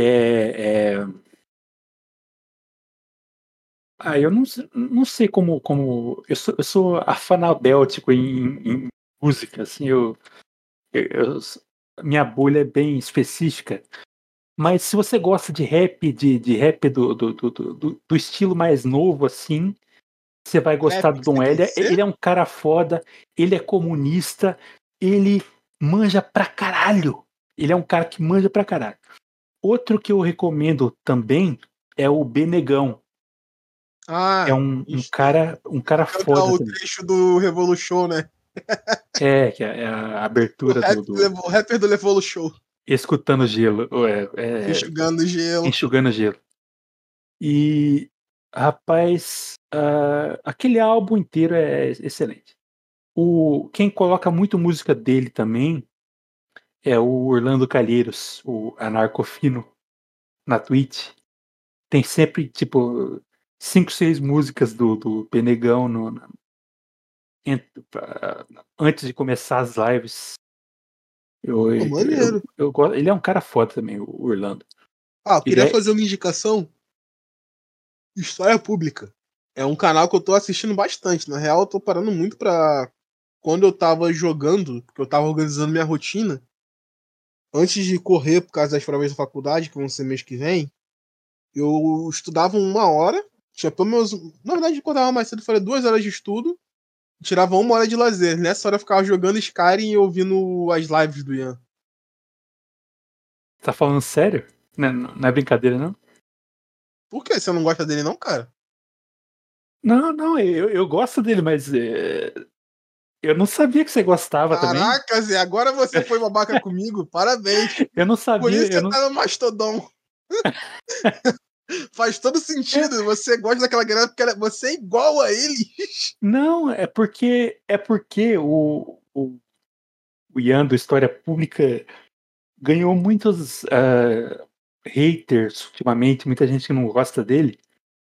eu não sei como eu sou afanabéltico em música, assim, eu- minha bolha é bem específica. Mas se você gosta de rap, de rap do estilo mais novo, assim, você vai gostar Rap do que Dom você L. quer ser? Ele é um cara foda, ele é comunista, ele manja pra caralho. Ele é um cara que manja pra caralho. Outro que eu recomendo também é o Benegão. É Ah, um cara canta foda o também. trecho do Revolution, né? Que é a abertura do O rapper do Revolution, Escutando Gelo, enxugando gelo. Enxugando Gelo. E, rapaz, aquele álbum inteiro é excelente. Quem coloca muito música dele também é o Orlando Calheiros, o Anarcofino, na Twitch. Tem sempre, tipo, 5, 6 músicas do Benegão antes de começar as lives. Pô, maneiro. Eu gosto, ele é um cara foda também, o Orlando. Eu Ele queria é. fazer uma indicação. História Pública. É um canal que eu tô assistindo bastante. Na real, eu tô parando muito pra. Quando eu tava jogando, porque eu tava organizando minha rotina, antes de correr por causa das provas da faculdade, que vão ser mês que vem, eu estudava 1 hora. Tinha pelo menos. Na verdade, quando eu tava mais cedo, eu falei 2 horas de estudo. Tirava 1 hora de lazer. Nessa hora eu ficava jogando Skyrim e ouvindo as lives do Ian. Tá falando sério? Não é brincadeira, não? Por que você não gosta dele, não, cara? Não, eu gosto dele, mas eu não sabia que você gostava também. Caraca, Zé, agora você foi babaca comigo. Parabéns. Eu não Por sabia, isso você tá no Mastodon. Faz todo sentido. Você gosta daquela galera porque você é igual a ele. Não, é porque o Ian do História Pública ganhou muitos haters ultimamente, muita gente que não gosta dele.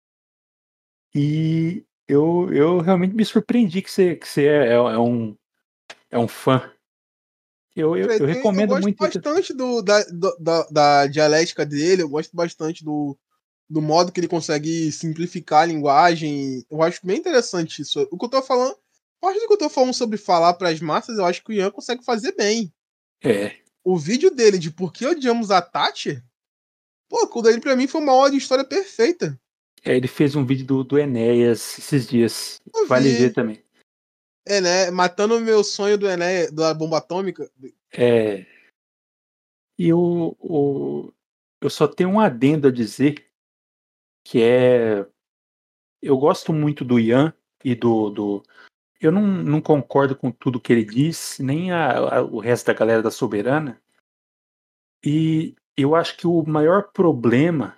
E eu realmente me surpreendi que você é um fã. Eu Eu recomendo gosto muito. bastante da dialética dele, eu gosto bastante do modo que ele consegue simplificar a linguagem. Eu acho bem interessante isso. O que eu tô falando, parte do que eu tô falando sobre falar pras massas, eu acho que o Ian consegue fazer bem. É, O vídeo dele de Por que odiamos a Thatcher, pô, o dele pra mim foi uma aula de história perfeita. ele fez um vídeo do Enéas esses dias. Eu Vale ver vi, também. né, matando o meu sonho do Ené, da bomba atômica. É, e eu só tenho um adendo a dizer, que eu gosto muito do Ian e eu não concordo com tudo que ele diz, nem o resto da galera da Soberana, e eu acho que o maior problema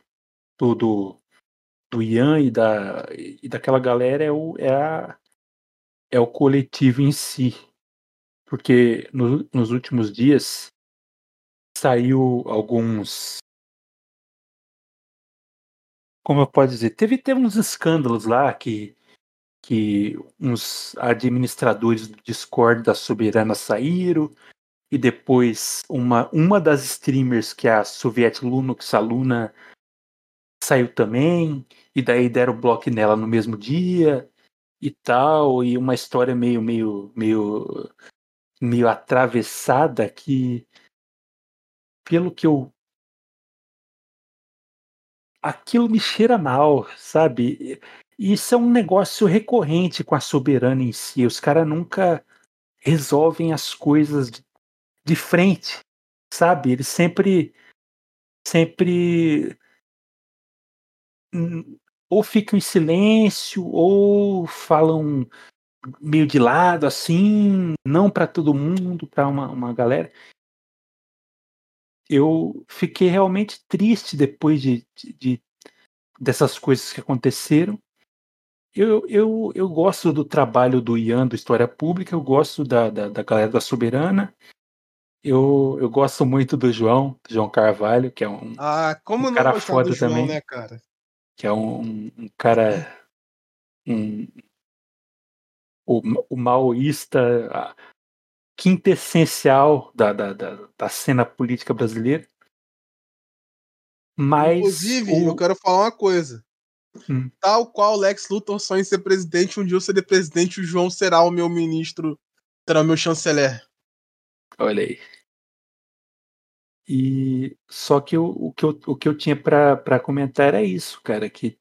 do Ian e daquela galera é o coletivo em si, porque nos últimos dias saiu alguns. Como eu posso dizer? Teve uns escândalos lá que uns administradores do Discord da Soberana saíram, e depois uma das streamers, que é a Soviet Linux, a Luna, saiu também, e daí deram bloco nela no mesmo dia e tal, e uma história meio atravessada que, pelo que eu. Aquilo me cheira mal, sabe? E isso é um negócio recorrente com a Soberana em si. Os caras nunca resolvem as coisas de frente, sabe? Eles sempre ou ficam em silêncio ou falam meio de lado, assim, não para todo mundo, para uma galera. Eu fiquei realmente triste depois dessas coisas que aconteceram. Eu gosto do trabalho do Ian, do História Pública, eu gosto da galera da Soberana, eu gosto muito do João Carvalho, que é um Como não cara gostar do foda João, também, né, cara? que é um cara, um, o maoísta quintessencial da cena política brasileira, mas Inclusive, eu quero falar uma coisa. Hum. Tal qual Lex Luthor sonha em ser presidente, um dia eu serei presidente, o João será o meu ministro, será o meu chanceler. Olha aí. E só que o que eu tinha para comentar era isso, cara, que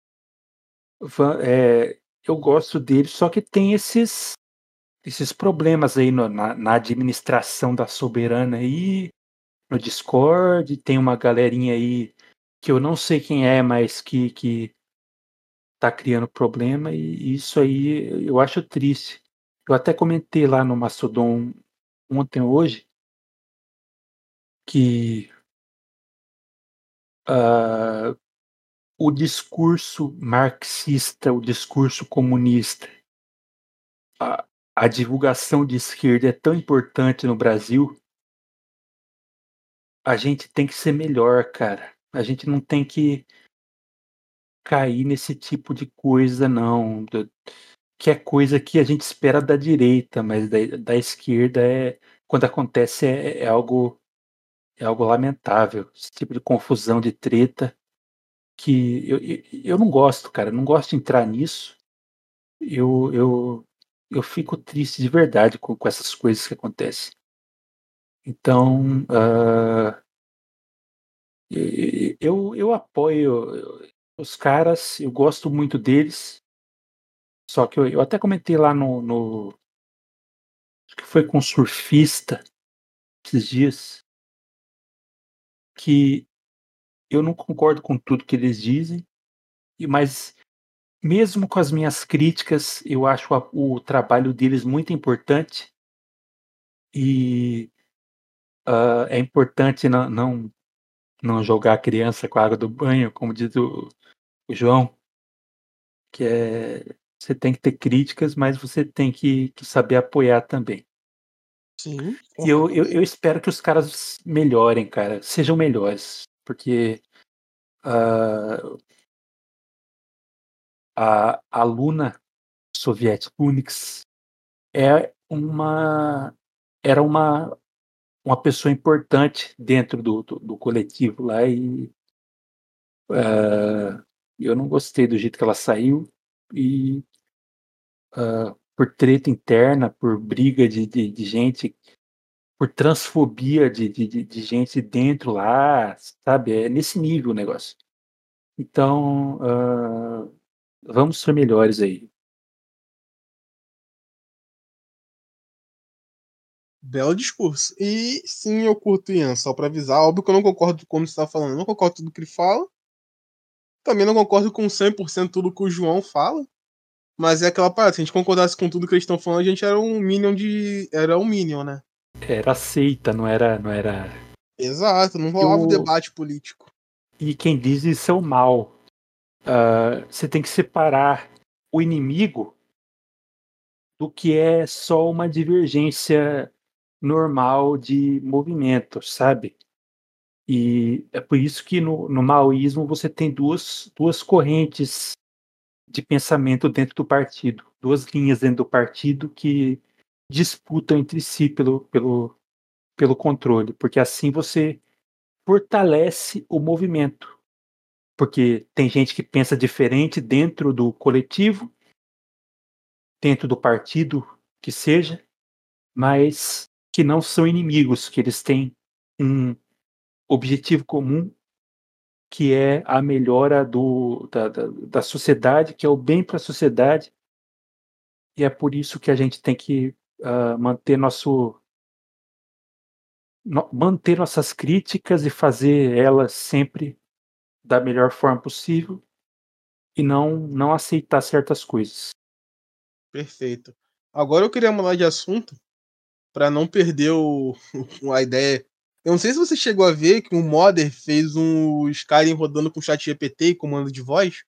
eu gosto dele, só que tem esses problemas aí na administração da Soberana aí, no Discord, tem uma galerinha aí que eu não sei quem é, mas que tá criando problema, e isso aí eu acho triste. Eu até comentei lá no Mastodon ontem, hoje, que uh, o discurso marxista, o discurso comunista, a, a divulgação de esquerda é tão importante no Brasil, a gente tem que ser melhor, cara. A gente não tem que cair nesse tipo de coisa, não. Que é coisa que a gente espera da direita, mas da esquerda quando acontece é algo lamentável. Esse tipo de confusão, de treta, que eu não gosto, cara. Eu não gosto de entrar nisso. Eu, eu, eu fico triste de verdade com essas coisas que acontecem. Então, eu apoio os caras, eu gosto muito deles, só que eu até comentei lá acho que foi com um surfista esses dias, que eu não concordo com tudo que eles dizem, mas mesmo com as minhas críticas, eu acho o trabalho deles muito importante, e é importante não jogar a criança com a água do banho, como diz o João, que você tem que ter críticas, mas você tem que saber apoiar também. Sim. E eu espero que os caras melhorem, cara, sejam melhores, porque a Luna Soviet Unix era uma pessoa importante dentro do coletivo lá, e eu não gostei do jeito que ela saiu, e por treta interna, por briga de gente, por transfobia de gente dentro lá, sabe? É nesse nível o negócio. Então, vamos ser melhores aí. Belo discurso. E sim, eu curto o Ian, só pra avisar. Óbvio que eu não concordo com o que você tá falando. Eu não concordo com tudo que ele fala. Também não concordo com 100% tudo que o João fala. Mas é aquela parada. Se a gente concordasse com tudo que eles estão falando, a gente era um Minion Era um Minion, né? Era seita, não era. Exato, não rolava o debate político. E quem diz isso é o mal. Você tem que separar o inimigo do que é só uma divergência normal de movimento, sabe? E é por isso que no maoísmo você tem duas correntes de pensamento dentro do partido, duas linhas dentro do partido que disputam entre si pelo controle, porque assim você fortalece o movimento, porque tem gente que pensa diferente dentro do coletivo, dentro do partido que seja, mas que não são inimigos, que eles têm um objetivo comum, que é a melhora da sociedade, que é o bem para a sociedade, e é por isso que a gente tem que manter nossas críticas e fazer elas sempre da melhor forma possível e não aceitar certas coisas. Perfeito. Agora eu queria mudar de assunto para não perder a ideia. Eu não sei se você chegou a ver que o Modder fez um Skyrim rodando com chat GPT e comando de voz.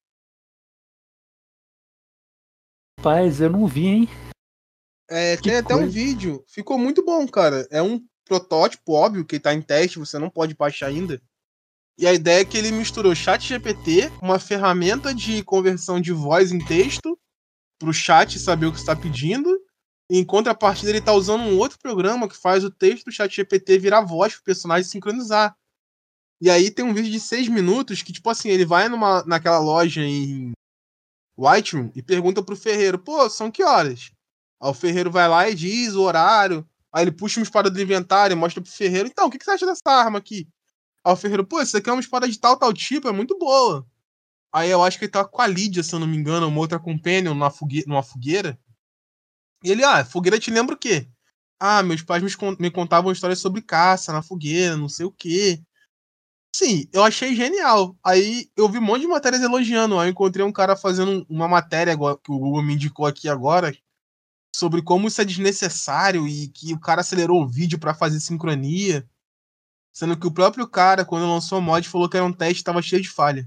Rapaz, eu não vi, hein? Tem até um vídeo. Ficou muito bom, cara. É um protótipo, óbvio, que tá em teste, você não pode baixar ainda. E a ideia é que ele misturou chat GPT, uma ferramenta de conversão de voz em texto, pro chat saber o que está pedindo. E em contrapartida, ele tá usando um outro programa que faz o texto do chat GPT virar voz pro personagem sincronizar. E aí tem um vídeo de 6 minutos que, tipo assim, ele vai naquela loja em Whiteroom e pergunta pro ferreiro, pô, são que horas? Aí o ferreiro vai lá e diz o horário. Aí ele puxa uma espada do inventário e mostra pro ferreiro, então, o que você acha dessa arma aqui? Aí o ferreiro, pô, isso aqui é uma espada de tal tipo, é muito boa. Aí eu acho que ele tá com a Lídia, se eu não me engano, uma outra companion numa fogueira. E ele, fogueira te lembra o quê? Meus pais me contavam histórias sobre caça na fogueira, não sei o quê. Sim, eu achei genial. Aí eu vi um monte de matérias elogiando. Aí eu encontrei um cara fazendo uma matéria agora, que o Google me indicou aqui agora, sobre como isso é desnecessário e que o cara acelerou o vídeo pra fazer sincronia. Sendo que o próprio cara, quando lançou o mod, falou que era um teste e tava cheio de falha.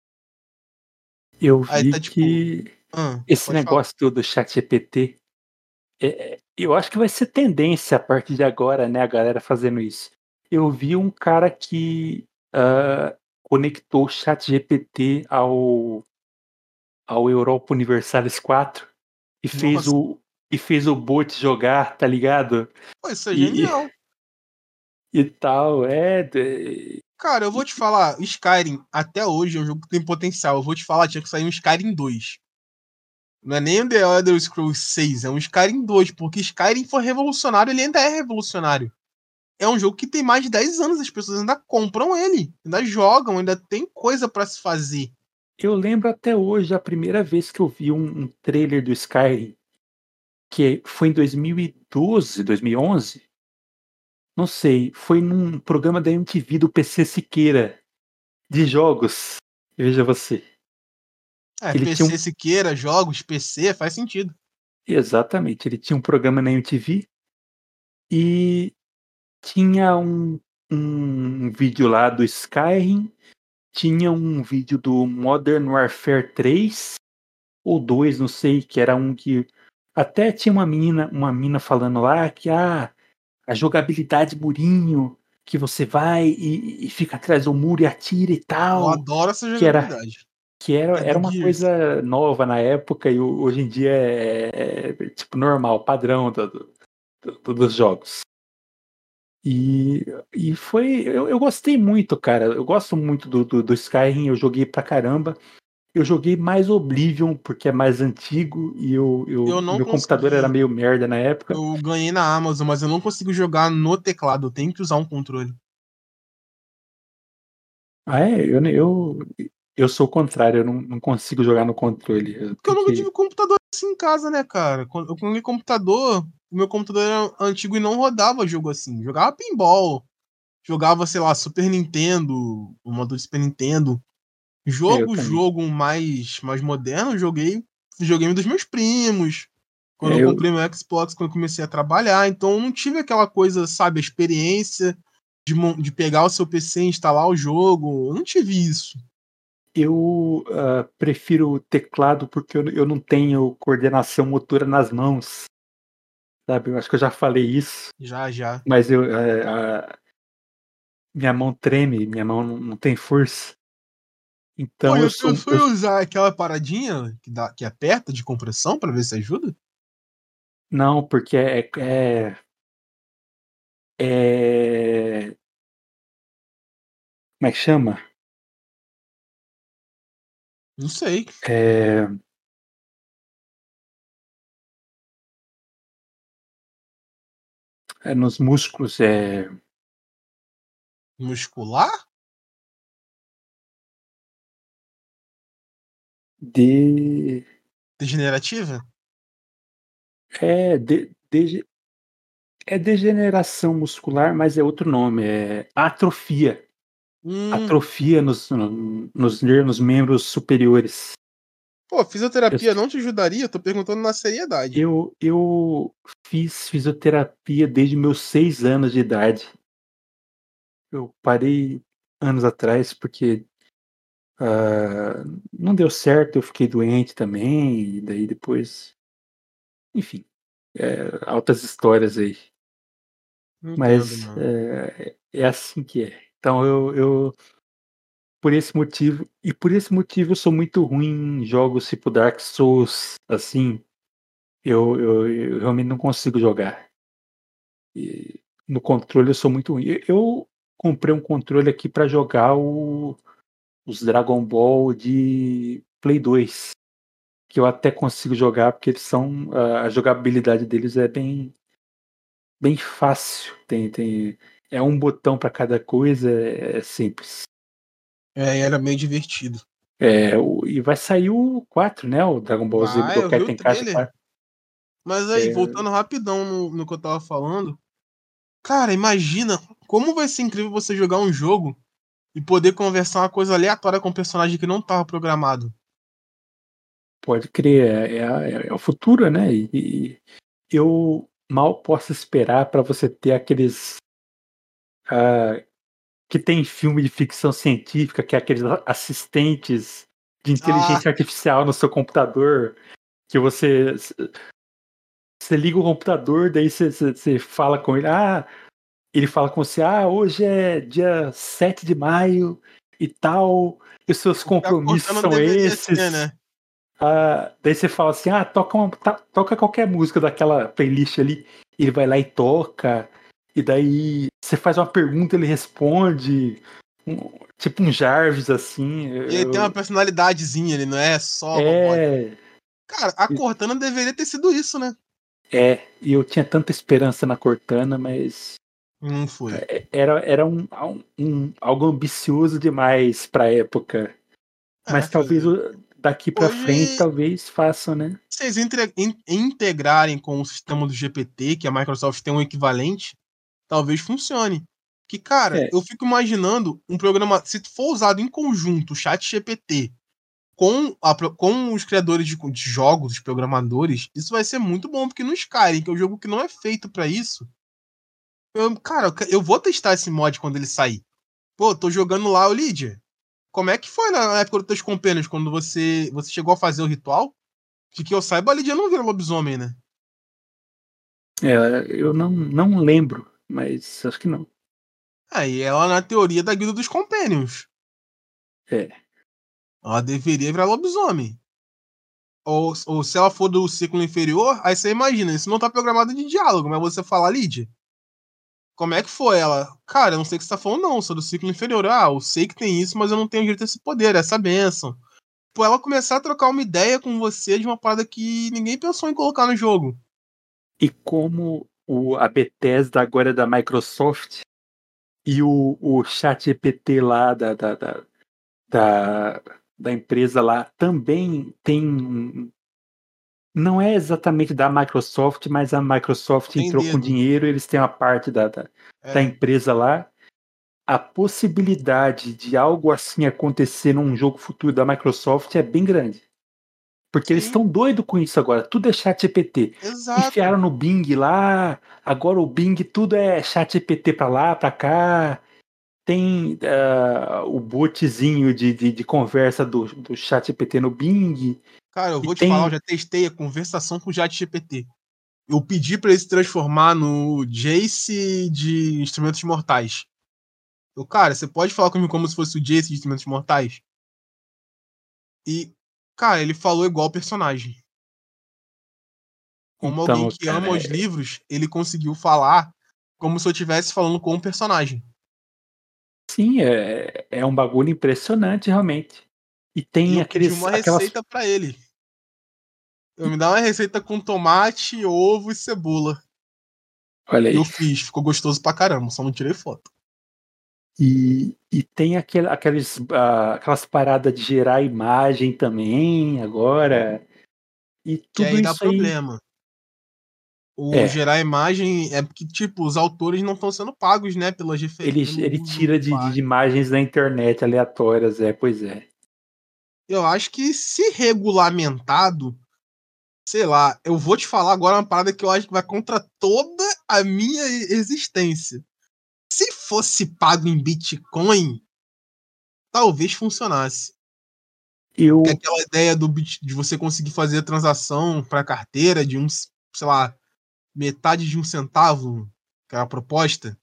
Eu Aí vi tá tipo. que esse Pode falar. negócio do chat GPT, eu acho que vai ser tendência a partir de agora, né, a galera fazendo isso. Eu vi um cara que conectou o chat GPT ao Europa Universalis 4 e fez Nossa. e fez o bot jogar, tá ligado? Pô, isso é E, genial. e tal, Cara, eu vou te falar, Skyrim, até hoje é um jogo que tem potencial. Eu vou te falar, tinha que sair um Skyrim 2. Não é nem um The Elder Scrolls 6, é um Skyrim 2, porque Skyrim foi revolucionário, ele ainda é revolucionário. É um jogo que tem mais de 10 anos, as pessoas ainda compram ele, ainda jogam, ainda tem coisa pra se fazer. eu lembro até hoje a primeira vez que eu vi um trailer do Skyrim, que foi em 2012, 2011, não sei, foi num programa da MTV do PC Siqueira, de jogos, veja você. Que ele tinha PC Siqueira, jogos, PC, faz sentido. Exatamente, ele tinha um programa na MTV e tinha um vídeo lá do Skyrim, tinha um vídeo do Modern Warfare 3 ou 2, não sei, que era um que até tinha uma mina falando lá que a jogabilidade murinho, que você vai e fica atrás do muro e atira e Eu tal, adoro essa que era jogabilidade. É era do uma Gears. coisa nova na época e hoje em dia tipo normal, padrão dos jogos. E foi. Eu gostei muito, cara. Eu gosto muito do Skyrim, eu joguei pra caramba. Eu joguei mais Oblivion, porque é mais antigo e Eu não meu computador era consegui. meio merda na época. Eu ganhei na Amazon, mas eu não consigo jogar no teclado. Eu tenho que usar um controle. Ah, eu sou o contrário, eu não consigo jogar no controle. Eu Porque eu tenho nunca que. tive computador assim em casa, né, cara? Quando eu ganhei computador, o meu computador era antigo e não rodava jogo assim. Jogava pinball, jogava, sei lá, Super Nintendo, o modo de Super Nintendo. Eu também. Jogo mais moderno, eu joguei videogame dos meus primos. Quando É, eu eu, comprei meu Xbox, quando eu comecei a trabalhar. Então eu não tive aquela coisa, sabe, a experiência de pegar o seu PC e instalar o jogo. Eu não tive isso. eu prefiro o teclado porque eu não tenho coordenação motora nas mãos. sabe? Eu acho que eu já falei isso, Já. mas minha mão treme, minha mão não tem força. Pô, Então já pensou em usar aquela paradinha que aperta de compressão pra ver se ajuda? não, porque é como é que chama? Não sei. É, é nos músculos, Muscular? de, Degenerativa? é, é degeneração muscular, mas é outro nome, é atrofia. Hum. Atrofia nos membros superiores. Pô, Eu, fisioterapia não te ajudaria? Eu tô perguntando na seriedade. eu fiz fisioterapia desde meus 6 anos de idade. Eu parei anos atrás porque ah, não deu certo, eu fiquei doente também, e daí depois, enfim, altas histórias aí. Entendo, Mas mano. é assim que é. Então por esse motivo, e por esse motivo eu sou muito ruim em jogos tipo Dark Souls, assim, eu realmente não consigo jogar. E no controle eu sou muito ruim. Eu comprei um controle aqui para jogar os Dragon Ball de Play 2, que eu até consigo jogar porque eles são a jogabilidade deles é bem fácil. É um botão para cada coisa, é simples. Era meio divertido. E vai sair o 4, né? O Dragon Ball Z Vai, eu vi Budokai o Tenkaichi trailer. 4. Mas aí, É, voltando rapidão no que eu tava falando. Cara, imagina como vai ser incrível você jogar um jogo e poder conversar uma coisa aleatória com um personagem que não tava programado. pode crer, é o futuro, né? E eu mal posso esperar para você ter aqueles ah, que tem filme de ficção científica, que é aqueles assistentes de Ah, inteligência artificial no seu computador, que você liga o computador, daí você fala com ele, ele fala com você, hoje é dia 7 de maio e tal, e os seus o que a compromissos Cortana são deveria ser, esses. né? Daí você fala assim, toca qualquer música daquela playlist ali, ele vai lá e toca, e daí você faz uma pergunta, ele responde, tipo um Jarvis assim. E ele tem uma personalidadezinha, ele não é só robô. É, Cara, a Cortana deveria ter sido isso, né? e eu tinha tanta esperança na Cortana, mas Não foi. era algo ambicioso demais pra época. Mas talvez Fazer. daqui pra frente, Hoje, talvez façam, né? se vocês integrarem com o sistema do GPT, que a Microsoft tem um equivalente, talvez funcione. Que, cara, É, eu fico imaginando um programa, se for usado em conjunto, o chat GPT, com os criadores de jogos, os programadores, isso vai ser muito bom, porque no Skyrim, que é um jogo que não é feito pra isso, cara, eu vou testar esse mod quando ele sair. Pô, tô jogando lá o Lydia. Como é que foi na época dos teus companheiros, quando você chegou a fazer o ritual? Que eu saiba, a Lydia não vira lobisomem, né? eu não lembro, mas acho que não. Aí ela, na teoria da guilda dos Companions. É. Ela deveria virar lobisomem. Ou se ela for do ciclo inferior, aí você imagina, isso não tá programado de diálogo, mas você fala, Lydia, como é que foi ela? Cara, eu não sei o que você tá falando, não, sou do ciclo inferior. Eu sei que tem isso, mas eu não tenho direito a esse poder, essa benção. Pô, ela começar a trocar uma ideia com você de uma parada que ninguém pensou em colocar no jogo. E como a Bethesda agora é da Microsoft e o ChatGPT lá da, da empresa lá também tem. Não é exatamente da Microsoft, mas a Microsoft Tem entrou com dedo. dinheiro, eles têm uma parte da É. empresa lá. A possibilidade de algo assim acontecer num jogo futuro da Microsoft é bem grande. Porque eles Sim, estão doidos com isso agora. Tudo é chat GPT. exato. Enfiaram no Bing lá. Agora o Bing tudo é chat GPT pra lá, pra cá. Tem o botzinho de conversa do chat GPT no Bing. Cara, eu E vou te falar, eu tem. já testei a conversação com o chat GPT. Eu pedi pra ele se transformar no Jace de Instrumentos Mortais. Cara, você pode falar comigo como se fosse o Jace de Instrumentos Mortais? E, cara, ele falou igual o personagem. Como alguém Então, que cara, ama os livros, ele conseguiu falar como se eu estivesse falando com o personagem. sim, é um bagulho impressionante, realmente. E E tem eu pedi uma aquelas. receita pra ele. Eu me dá uma receita com tomate, ovo e cebola. Olha E eu aí. fiz, ficou gostoso pra caramba, só não tirei foto. E tem aquelas paradas de gerar imagem também, agora. E Que tudo aí dá isso aí. problema. O É, gerar imagem é porque, tipo, os autores não estão sendo pagos, né, pelo ele uso tira do de par. imagens da internet aleatórias, pois é. Eu acho que se regulamentado, sei lá, eu vou te falar agora uma parada que eu acho que vai contra toda a minha existência. Se fosse pago em Bitcoin, talvez funcionasse. Que é Eu, aquela ideia de você conseguir fazer a transação para carteira de sei lá, metade de um centavo, que é a proposta.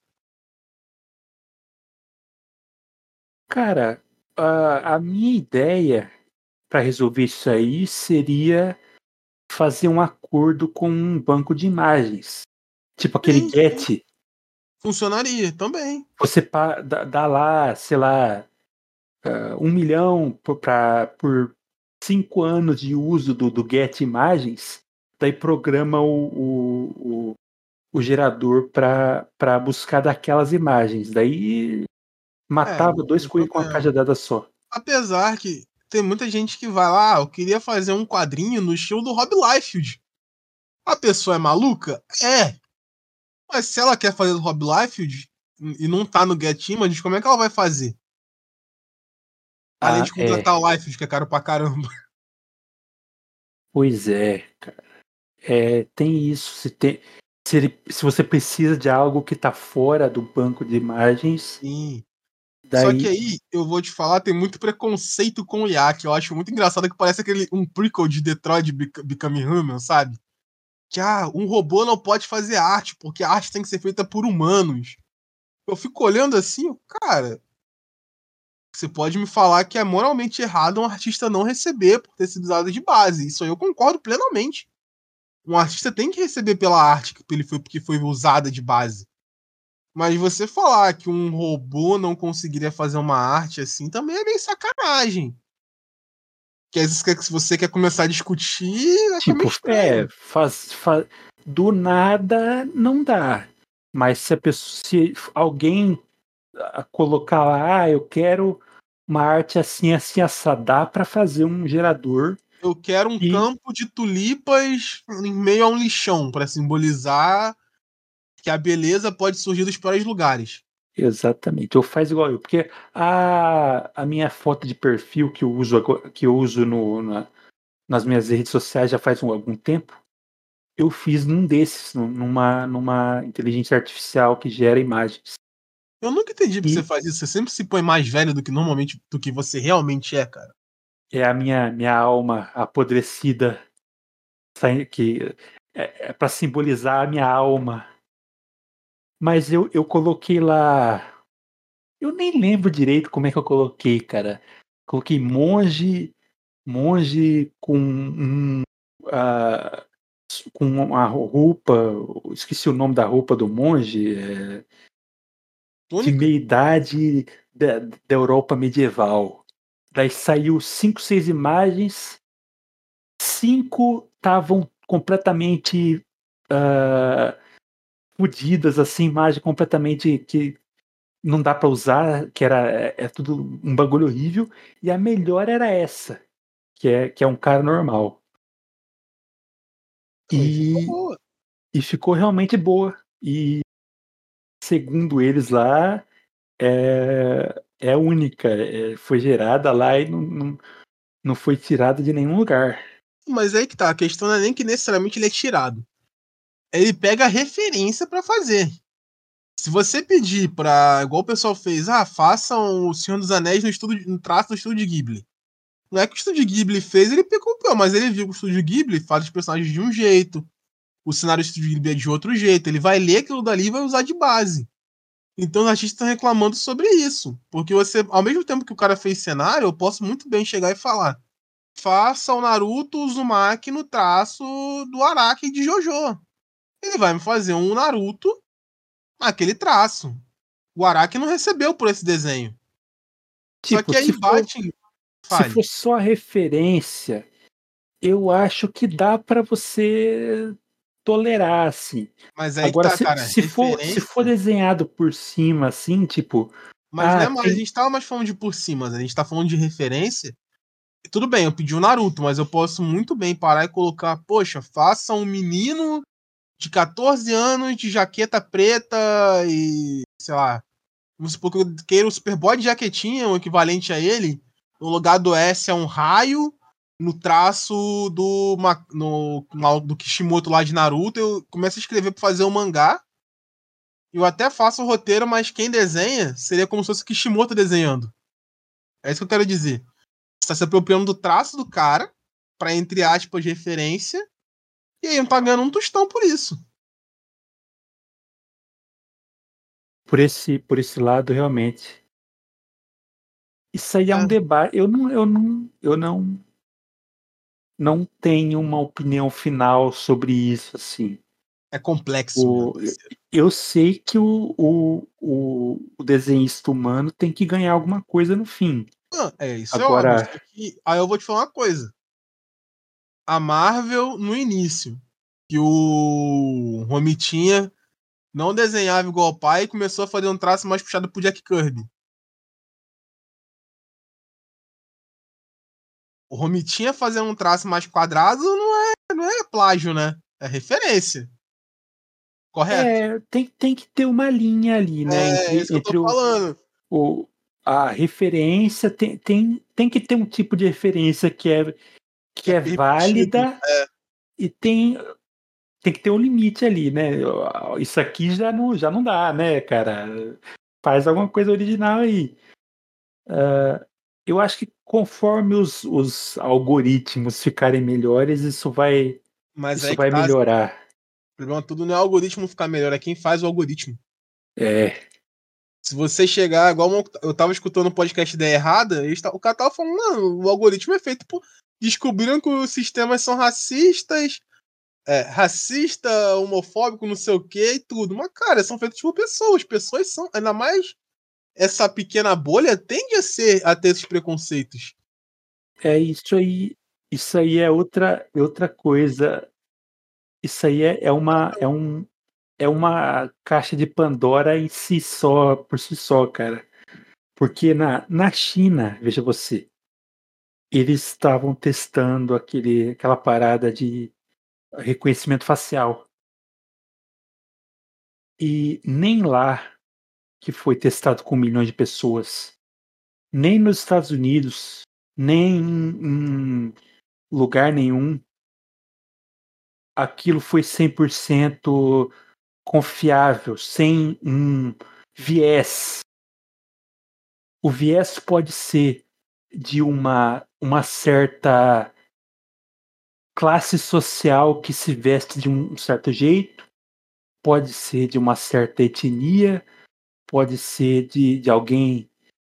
cara, a minha ideia para resolver isso aí seria fazer um acordo com um banco de imagens. Tipo aquele Sim, Getty. funcionaria também. Você dá lá, sei lá, 1 milhão por 5 anos de uso do Get Imagens, daí programa o gerador para buscar daquelas imagens. Daí matava Não dois tem coelhos com uma problema. cajadada só. Apesar que tem muita gente que vai lá, eu queria fazer um quadrinho no estilo do Rob Liefeld. A pessoa é maluca? É. Mas se ela quer fazer do Rob Liefeld e não tá no Get Images, como é que ela vai fazer? Além Ah, de é. contratar o Liefeld, que é caro pra caramba. Pois é, cara. Tem isso. Se você precisa de algo que está fora do banco de imagens, Sim. Só que daí. aí, eu vou te falar, tem muito preconceito com o IA, que eu acho muito engraçado, que parece um prequel de Detroit Become Human, sabe? Que, um robô não pode fazer arte, porque a arte tem que ser feita por humanos. Eu fico olhando assim, cara, você pode me falar que é moralmente errado um artista não receber por ter sido usado de base. Isso aí eu concordo plenamente. Um artista tem que receber pela arte que foi usada de base. Mas você falar que um robô não conseguiria fazer uma arte assim também é meio sacanagem. Que às vezes se você quer começar a discutir, acha meio Tipo, estranho. do nada não dá. Mas se alguém colocar lá, eu quero uma arte assim, assim, assada, dá para fazer um gerador Eu quero um e campo de tulipas em meio a um lixão para simbolizar que a beleza pode surgir dos piores lugares. exatamente, ou faz igual eu, porque a minha foto de perfil que eu uso que eu uso nas minhas redes sociais já faz algum tempo, eu fiz num desses, numa inteligência artificial que gera imagens. Eu nunca entendi porque você E faz isso. Você sempre se põe mais velho do que normalmente do que você realmente é, cara. é a minha alma apodrecida que é para simbolizar a minha alma. Mas eu coloquei lá. Eu nem lembro direito como é que eu coloquei, cara. Coloquei monge ah, com uma roupa. Esqueci o nome da roupa do monge. De Tônica? meia-idade da Europa medieval. Daí saiu 5, 6 imagens. 5 estavam completamente fodidas, assim, imagem completamente que não dá pra usar, que é tudo um bagulho horrível, e a melhor era essa, que é um cara normal. Aí ficou E, boa. e ficou realmente boa. E segundo eles lá, é única, foi gerada lá e não foi tirada de nenhum lugar. Mas aí que tá, a questão não é nem que necessariamente ele é tirado. Ele pega a referência pra fazer. Se você pedir pra, igual o pessoal fez, façam o Senhor dos Anéis no traço do estúdio Ghibli. Não é que o estúdio Ghibli fez, ele pegou, mas ele viu que o estúdio Ghibli faz os personagens de um jeito, o cenário de Ghibli é de outro jeito. Ele vai ler aquilo dali e vai usar de base. Então os artistas estão reclamando sobre isso. Porque você, ao mesmo tempo que o cara fez cenário, eu posso muito bem chegar e falar: faça o Naruto Uzumaki no traço do Araki de JoJo. Ele vai me fazer um Naruto naquele traço. O Araki não recebeu por esse desenho. Só Tipo, que aí bate. se Fale. for só referência, eu acho que dá pra você tolerar, assim. Mas aí Agora, que tá, cara. se for desenhado por cima, assim, tipo. Mas não é mais, a tem... gente tava mais falando de por cima, a gente tá falando de referência. Tudo bem, eu pedi o Naruto, mas eu posso muito bem parar e colocar, poxa, faça um menino de 14 anos de jaqueta preta e, sei lá, vamos supor que eu queira o Superboy de jaquetinha, o equivalente a ele. No lugar do S é um raio, no traço do Kishimoto lá de Naruto, eu começo a escrever pra fazer um mangá. Eu até faço o roteiro, mas quem desenha seria como se fosse o Kishimoto desenhando. É isso que eu quero dizer. Você tá se apropriando do traço do cara, pra, entre aspas, referência, e aí não tá ganhando um tostão por isso. Por esse lado, realmente. Isso aí é um debate. Eu não tenho uma opinião final sobre isso, assim. É complexo, meu parceiro. Eu sei que o desenhista humano tem que ganhar alguma coisa no fim. Isso Agora, é óbvio. Aí eu vou te falar uma coisa. A Marvel, no início, que o Romitinha não desenhava igual o pai e começou a fazer um traço mais puxado pro Jack Kirby. O Romitinha fazendo um traço mais quadrado não é plágio, né? É referência. Correto? tem que ter uma linha ali, né? É isso que eu tô falando. A referência, tem que ter um tipo de referência que é válida e tem que ter um limite ali, né? Isso aqui já não dá, né, cara? Faz alguma coisa original aí. Eu acho que conforme os algoritmos ficarem melhores, isso vai Mas aí que tá. melhorar. O problema tudo não é o algoritmo ficar melhor, é quem faz o algoritmo. Se você chegar, igual eu tava escutando um podcast Ideia Errada, o cara tava falando, mano, o algoritmo é feito por. Descobriram que os sistemas são racistas, racista, homofóbico, não sei o que e tudo. Mas, cara, são feitos por pessoas. Pessoas são, ainda mais essa pequena bolha, tende a ter esses preconceitos. Isso aí é outra coisa. Isso aí é uma caixa de Pandora em si só, por si só, cara. Porque na China, veja você, eles estavam testando aquela parada de reconhecimento facial. E nem lá, que foi testado com milhões de pessoas, nem nos Estados Unidos, nem em lugar nenhum, aquilo foi 100% confiável, sem um viés. O viés pode ser de uma certa classe social que se veste de um certo jeito, pode ser de uma certa etnia, pode ser de alguém,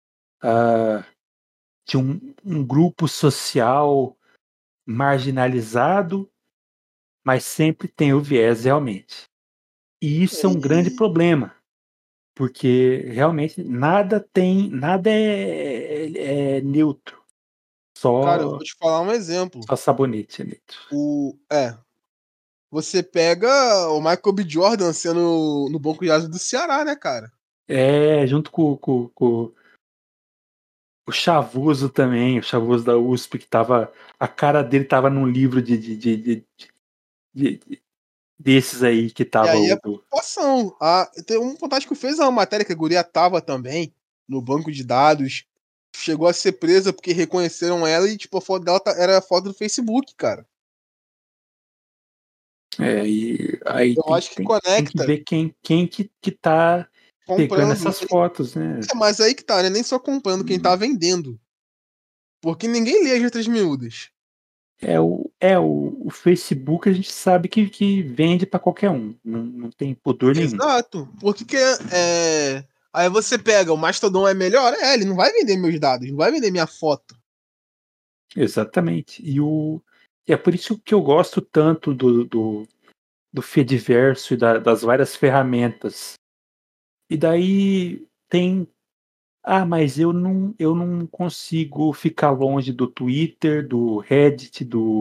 de um grupo social marginalizado, mas sempre tem o viés realmente. E isso é um grande problema, porque realmente nada é neutro. Cara, eu vou te falar um exemplo. Só sabonete é neutro. Você pega o Michael B. Jordan sendo no banco de asa do Ceará, né, cara? Junto com o Chavoso também, o Chavoso da USP, que tava. A cara dele tava num livro desses aí que tava. E aí é preocupação. Tem um fantástico fez uma matéria que a guria tava também no banco de dados. Chegou a ser presa porque reconheceram ela e, tipo, a foto dela era a foto do Facebook, cara. E aí eu acho que conecta. Tem que ver quem que tá pegando essas fotos, né? Mas aí que tá, né? Nem só comprando, quem tá vendendo. Porque ninguém lê as letras miúdas. O Facebook a gente sabe que vende pra qualquer um. Não tem pudor nenhum. Exato. Porque aí você pega, o Mastodon é melhor? Ele não vai vender meus dados, não vai vender minha foto. Exatamente. E é por isso que eu gosto tanto do Fediverso e das várias ferramentas. E daí tem. Mas eu não consigo ficar longe do Twitter, do Reddit,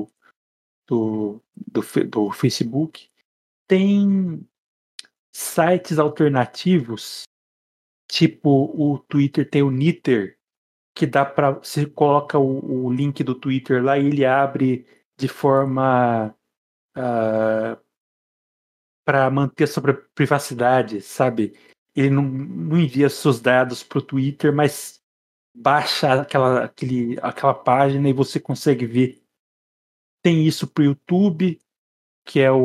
do Facebook. Tem sites alternativos, tipo o Twitter tem o Nitr, que dá para você coloca o link do Twitter lá e ele abre de forma para manter a sua privacidade, sabe? Ele não envia seus dados para o Twitter, mas baixa aquela página e você consegue ver. Tem isso para o YouTube, que é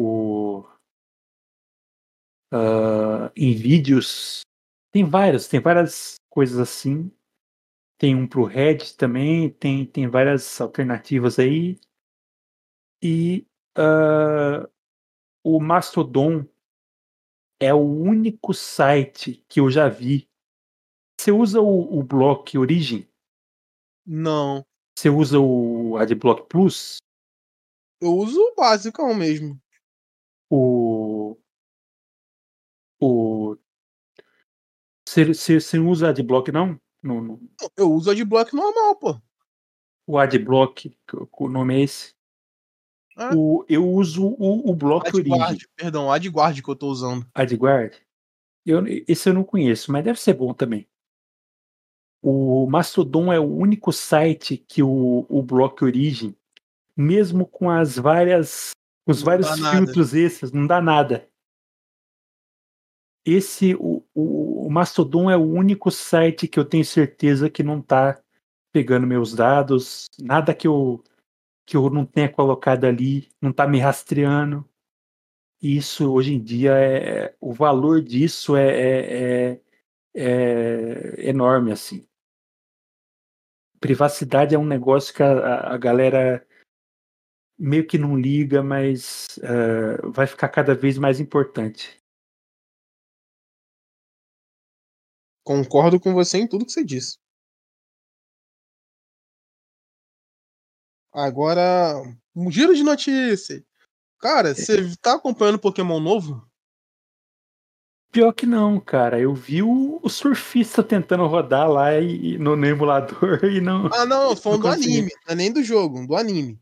em vídeos. Tem várias coisas assim. Tem um para o Reddit também, tem várias alternativas aí. E o Mastodon é o único site que eu já vi. Você usa o Block Origin? Não. Você usa o Adblock Plus? Eu uso o básico mesmo. Você não usa Adblock, não? Eu uso Adblock normal, pô. O Adblock, o nome é esse? Eu uso o Block Origin. Perdão, Adguard que eu tô usando. Adguard? Esse eu não conheço, mas deve ser bom também. O Mastodon é o único site que o Block Origin, mesmo com os vários filtros esses, não dá nada. O Mastodon é o único site que eu tenho certeza que não tá pegando meus dados, nada que eu não tenha colocado ali, não tá me rastreando. Isso hoje em dia o valor disso é enorme, assim. Privacidade é um negócio que a galera meio que não liga, mas vai ficar cada vez mais importante. Concordo com você em tudo que você disse. Agora, um giro de notícias. Cara, você tá acompanhando Pokémon novo? Pior que não, cara. Eu vi o surfista tentando rodar lá no emulador e não. Ah, não, falando do anime, não é nem do jogo, do anime.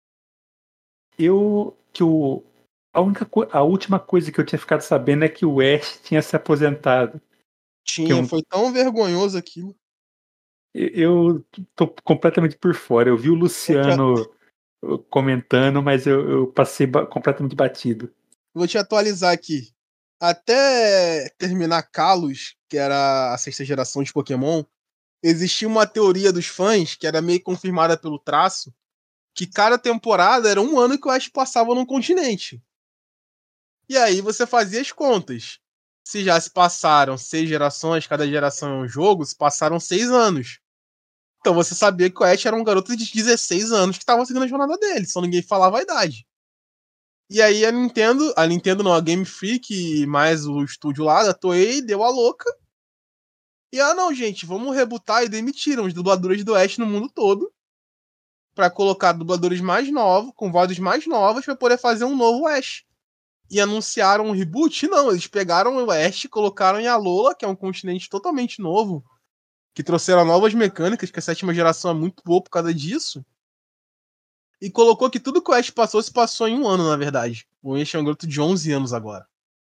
A última coisa que eu tinha ficado sabendo é que o Ash tinha se aposentado. Foi tão vergonhoso aquilo. Eu tô completamente por fora. Eu vi o Luciano comentando, mas eu passei completamente batido. Vou te atualizar aqui. Até terminar Kalos, que era a 6ª geração de Pokémon, existia uma teoria dos fãs, que era meio confirmada pelo traço, que cada temporada era um ano que o Ash passava num continente. E aí você fazia as contas. Se já se passaram 6 gerações, cada geração é um jogo, se passaram 6 anos. Então você sabia que o Ash era um garoto de 16 anos que estava seguindo a jornada dele, só ninguém falava a idade. E aí a Nintendo não, a Game Freak mais o estúdio lá da Toei deu a louca. E não, gente, vamos rebutar, e demitiram os dubladores do Ash no mundo todo para colocar dubladores mais novos, com vozes mais novas, para poder fazer um novo Ash. E anunciaram um reboot? Não, eles pegaram o Ash, colocaram em Alola, que é um continente totalmente novo, que trouxeram novas mecânicas, que a 7ª geração é muito boa por causa disso. E colocou que tudo que o Ash passou se passou em um ano, na verdade. O Ash é um garoto de 11 anos agora.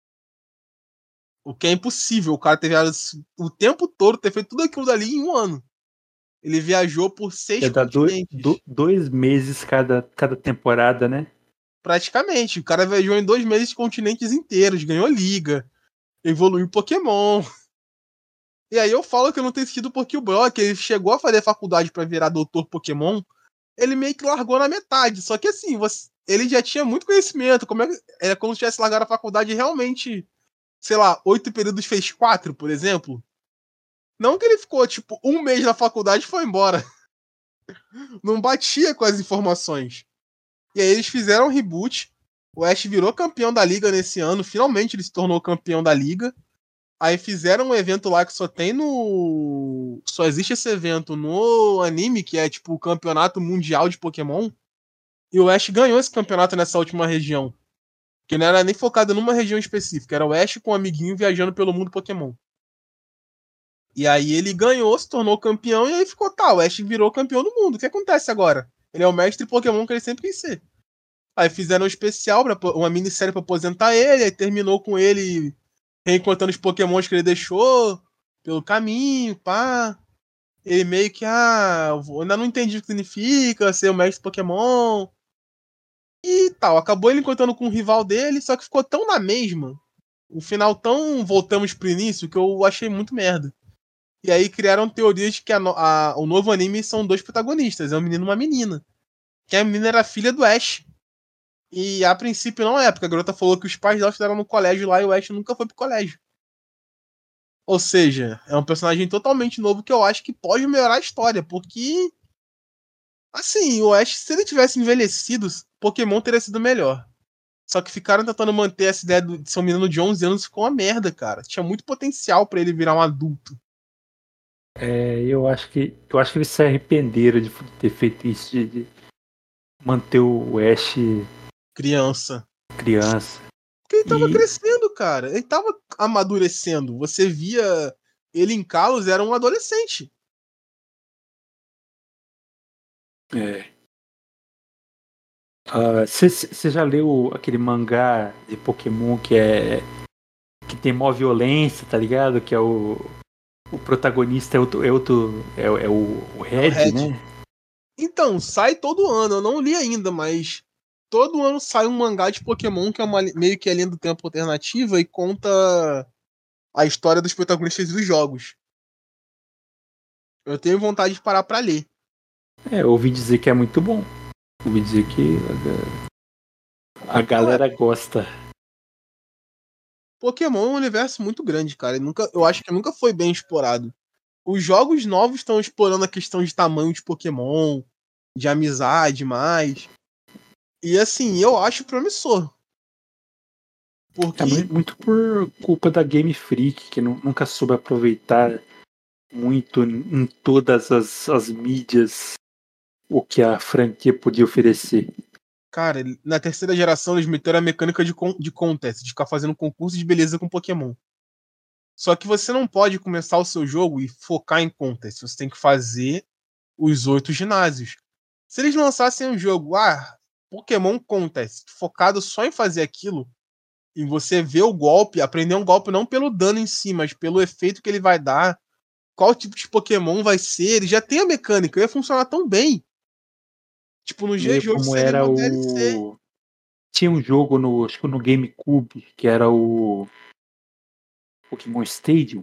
O que é impossível. O cara teve o tempo todo ter feito tudo aquilo dali em um ano. Ele viajou por 6 continentes. 2 meses cada temporada, né? Praticamente. O cara viajou em 2 meses continentes inteiros. Ganhou liga. Evoluiu Pokémon. E aí eu falo que não tem sentido porque o Brock, ele chegou a fazer faculdade para virar doutor Pokémon. Ele meio que largou na metade. Só que assim, ele já tinha muito conhecimento. Era como se tivesse largado a faculdade realmente, sei lá, 8 períodos fez 4, por exemplo. Não que ele ficou, tipo, um mês na faculdade e foi embora. Não batia com as informações. E aí eles fizeram um reboot. O Ash virou campeão da liga nesse ano. Finalmente ele se tornou campeão da liga. Aí fizeram um evento lá que só tem no. Só existe esse evento no anime, que é tipo o campeonato mundial de Pokémon. E o Ash ganhou esse campeonato nessa última região. Que não era nem focado numa região específica. Era o Ash com um amiguinho viajando pelo mundo Pokémon. E aí ele ganhou, se tornou campeão, e aí ficou o Ash virou campeão do mundo. O que acontece agora? Ele é o mestre Pokémon que ele sempre quis ser. Aí fizeram um especial, uma minissérie pra aposentar ele, aí terminou com ele reencontrando os Pokémons que ele deixou pelo caminho, pá. Ele meio que, eu ainda não entendi o que significa ser o mestre Pokémon. E tal, acabou ele encontrando com o rival dele, só que ficou tão na mesma. O final tão voltamos pro início que eu achei muito merda. E aí criaram teorias de que o novo anime são dois protagonistas, é um menino e uma menina. Que a menina era filha do Ash. E a princípio não é, porque a garota falou que os pais dela estudaram no colégio lá e o Ash nunca foi pro colégio. Ou seja, é um personagem totalmente novo que eu acho que pode melhorar a história, porque assim, o Ash, se ele tivesse envelhecido, Pokémon teria sido melhor. Só que ficaram tentando manter essa ideia de ser um menino de 11 anos, ficou uma merda, cara. Tinha muito potencial pra ele virar um adulto. Eu acho que eles se arrependeram de ter feito isso, de manter o Ash Criança. criança. Porque ele tava crescendo, cara. Ele tava amadurecendo. Você via ele em Kalos, era um adolescente. Você já leu aquele mangá de Pokémon que tem mó violência, tá ligado? Que é o protagonista é o Red, Red. né? Então, sai todo ano. Eu não li ainda, mas todo ano sai um mangá de Pokémon que é meio que a linha do tempo alternativa e conta a história dos protagonistas dos jogos. Eu tenho vontade de parar pra ler. Eu ouvi dizer que é muito bom. Ouvi dizer que a galera gosta. Pokémon é um universo muito grande, cara. Eu acho que nunca foi bem explorado. Os jogos novos estão explorando a questão de tamanho de Pokémon, de amizade mais. E assim, eu acho promissor. Porque. Muito por culpa da Game Freak, que nunca soube aproveitar muito em todas as mídias o que a franquia podia oferecer. Cara, na terceira geração eles meteram a mecânica de contest, de ficar fazendo concurso de beleza com Pokémon. Só que você não pode começar o seu jogo e focar em contest. Você tem que fazer os 8 ginásios. Se eles lançassem um jogo, Pokémon Contest, focado só em fazer aquilo, e você ver o golpe, aprender um golpe não pelo dano em si, mas pelo efeito que ele vai dar, qual tipo de Pokémon vai ser, ele já tem a mecânica, ia funcionar tão bem. Tipo, no dia de hoje como seria era uma DLC. Tinha um jogo acho que no GameCube, que era o Pokémon Stadium.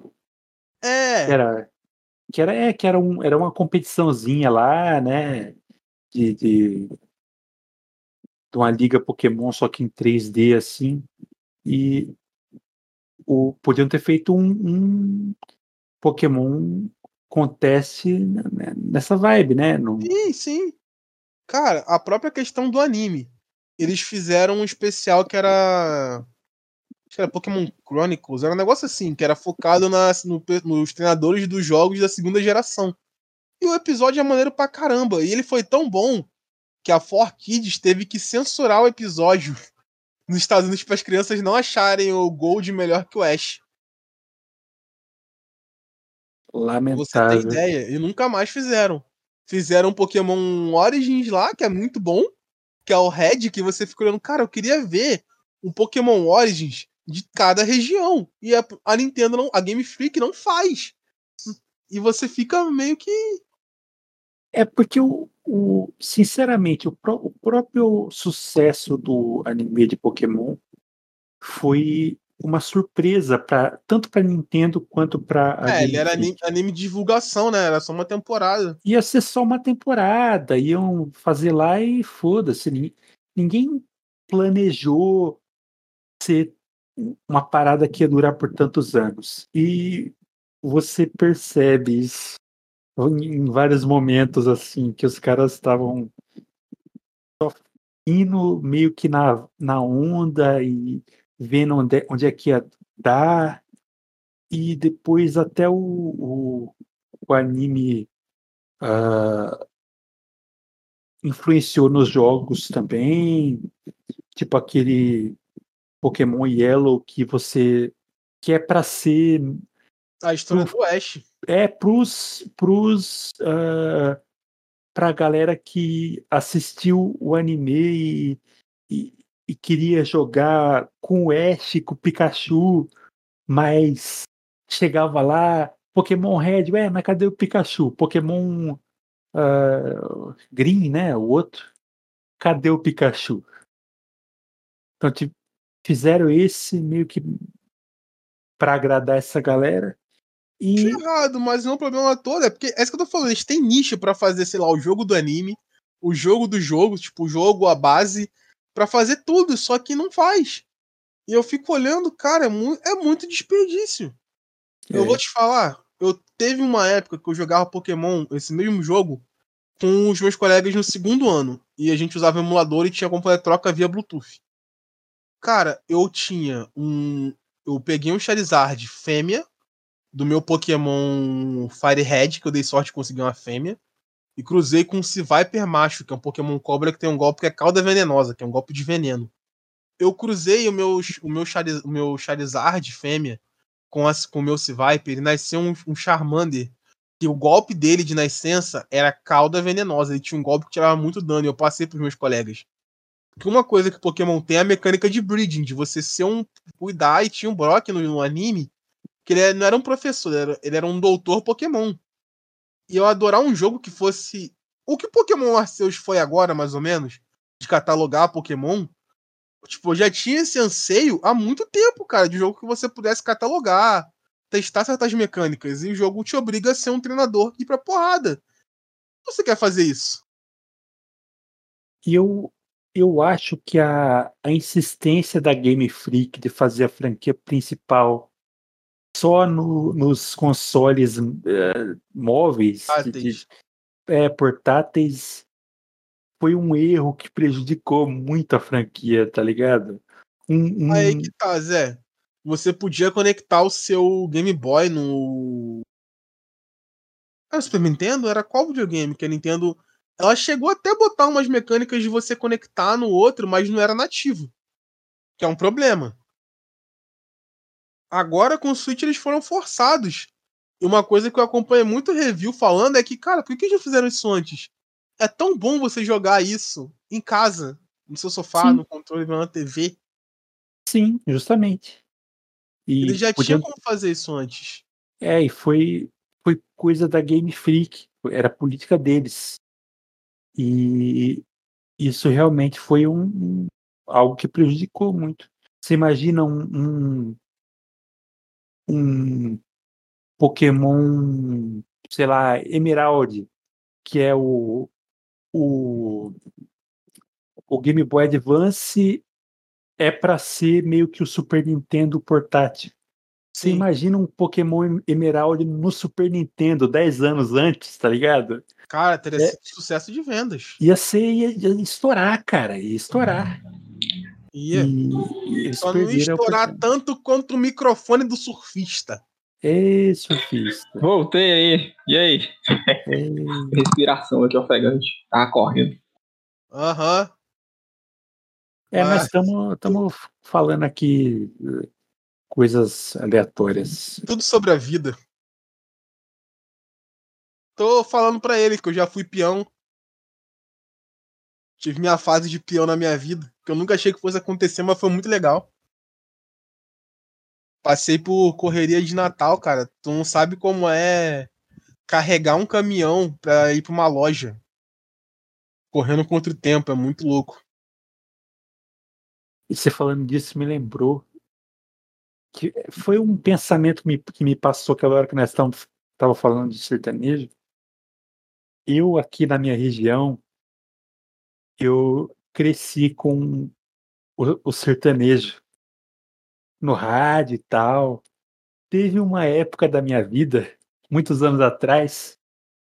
Era uma competiçãozinha lá, né? De uma liga Pokémon, só que em 3D, assim. E podiam ter feito um Pokémon Contest nessa vibe, né? Sim. Cara, a própria questão do anime. Eles fizeram um especial que era. Acho que era Pokémon Chronicles. Era um negócio assim, que era focado nos treinadores dos jogos da segunda geração. E o episódio é maneiro pra caramba. E ele foi tão bom que a 4Kids teve que censurar o episódio nos Estados Unidos para as crianças não acharem o Gold melhor que o Ash. Lamentável. Pra você ter ideia. E nunca mais fizeram. Fizeram um Pokémon Origins lá, que é muito bom. Que é o Red, que você fica olhando. Cara, eu queria ver um Pokémon Origins de cada região. E a Nintendo, a Game Freak não faz. E você fica meio que... Porque sinceramente, o próprio sucesso do anime de Pokémon foi uma surpresa tanto para Nintendo quanto para a Game ele era Freak. anime de divulgação, né? Era só uma temporada. Ia ser só uma temporada, iam fazer lá e foda-se. Ninguém planejou ser uma parada que ia durar por tantos anos. E você percebe isso em vários momentos assim que os caras estavam indo meio que na onda e vendo onde é que ia dar, e depois até o anime influenciou nos jogos também, tipo aquele Pokémon Yellow que é para ser A história do Ash. pra galera que assistiu o anime e queria jogar com o Ash, com o Pikachu, mas chegava lá, Pokémon Red, mas cadê o Pikachu? Pokémon Green, né? O outro, cadê o Pikachu? Então, fizeram esse meio que pra agradar essa galera. Acho E errado, mas não é o problema todo. É porque é isso que eu tô falando. Eles têm nicho pra fazer, sei lá, o jogo do anime, o jogo do jogo, tipo, o jogo, a base, pra fazer tudo, só que não faz. E eu fico olhando, cara, é muito desperdício. Eu vou te falar, eu teve uma época que eu jogava Pokémon, esse mesmo jogo, com os meus colegas no segundo ano. E a gente usava emulador e tinha como fazer troca via Bluetooth. Cara, eu peguei um Charizard fêmea do meu Pokémon Fire Red, que eu dei sorte de conseguir uma fêmea, e cruzei com um Seviper macho, que é um Pokémon cobra que tem um golpe que é cauda venenosa, que é um golpe de veneno. Eu cruzei o meu Charizard fêmea com o meu Seviper e nasceu um Charmander, que o golpe dele de nascença era cauda venenosa, ele tinha um golpe que tirava muito dano, e eu passei pros meus colegas. Porque uma coisa que o Pokémon tem é a mecânica de breeding, de você ser cuidar, e tinha um Brock no anime, que não era um professor, ele era um doutor Pokémon. E eu adorar um jogo que fosse. O que Pokémon Arceus foi agora, mais ou menos, de catalogar Pokémon, tipo, eu já tinha esse anseio há muito tempo, cara, de um jogo que você pudesse catalogar, testar certas mecânicas. E o jogo te obriga a ser um treinador e ir pra porrada. Você quer fazer isso? E eu acho que a insistência da Game Freak de fazer a franquia principal só nos consoles móveis, portáteis, foi um erro que prejudicou muito a franquia, tá ligado? Aí que tá, Zé. Você podia conectar o seu Game Boy no. Ah, Super Nintendo? Era qual videogame? Que a Nintendo. Ela chegou até a botar umas mecânicas de você conectar no outro, mas não era nativo. Que é um problema. Agora com o Switch eles foram forçados. E uma coisa que eu acompanho muito review falando é que, cara, por que eles fizeram isso antes? É tão bom você jogar isso em casa, no seu sofá, Sim. no controle, na TV. Sim, justamente. E Eles já tinham como fazer isso antes. e foi coisa da Game Freak, era a política deles. E isso realmente foi algo que prejudicou muito. Você imagina um Pokémon, sei lá, Emerald, que é o, o Game Boy Advance, é para ser meio que o Super Nintendo portátil. Você Sim. imagina um Pokémon Emerald no Super Nintendo 10 anos antes, tá ligado? Cara, teria sido sucesso de vendas. Ia estourar, cara, ia estourar. Ia. E eles Só não ia perderam a estourar oportunidade. tanto quanto o microfone do surfista. Surfista. Voltei aí. E aí? Respiração aqui ofegante. Tava correndo. Aham. Mas estamos falando aqui coisas aleatórias. Tudo sobre a vida. Tô falando pra ele que eu já fui peão. Tive minha fase de peão na minha vida, que eu nunca achei que fosse acontecer, mas foi muito legal. Passei por correria de Natal, cara. Tu não sabe como é carregar um caminhão pra ir pra uma loja. Correndo contra o tempo, é muito louco. E você falando disso me lembrou que foi um pensamento que me passou aquela hora que nós estávamos falando de sertanejo. Eu aqui na minha região, eu cresci com o sertanejo no rádio e tal. Teve uma época da minha vida, muitos anos atrás,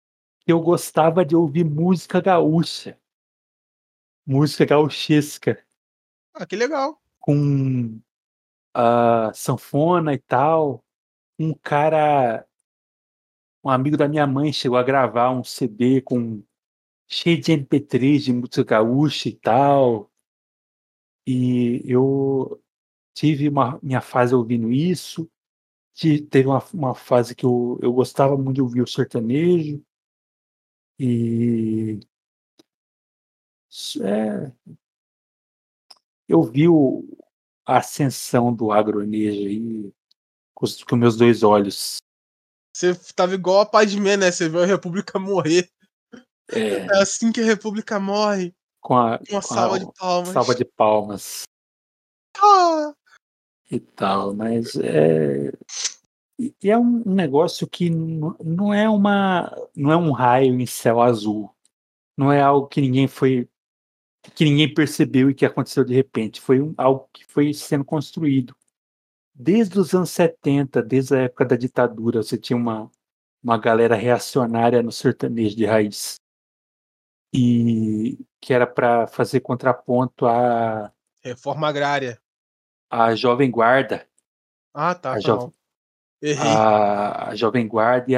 eu gostava de ouvir música gaúcha, música gauchesca, Ah, que legal. com sanfona e tal. Um cara, um amigo da minha mãe chegou a gravar um CD cheio de MP3 de música gaúcha e tal. E eu tive minha fase ouvindo isso. Teve uma fase que eu gostava muito de ouvir o sertanejo. E é, eu vi a ascensão do agronejo aí com meus dois olhos. Você tava igual a Padmé, né? Você viu a República morrer. É, É assim que a República morre. com a, Uma com salva de a palmas. salva de palmas Ah! e tal, mas e é um negócio que não é não é um raio em céu azul, não é algo que ninguém percebeu e que aconteceu de repente, foi algo que foi sendo construído desde os anos 70, desde a época da ditadura. Você tinha uma galera reacionária no sertanejo de raiz e que era para fazer contraponto Reforma agrária. à Jovem Guarda, Ah, tá, a, foi jo, mal. Errei. a Jovem Guarda e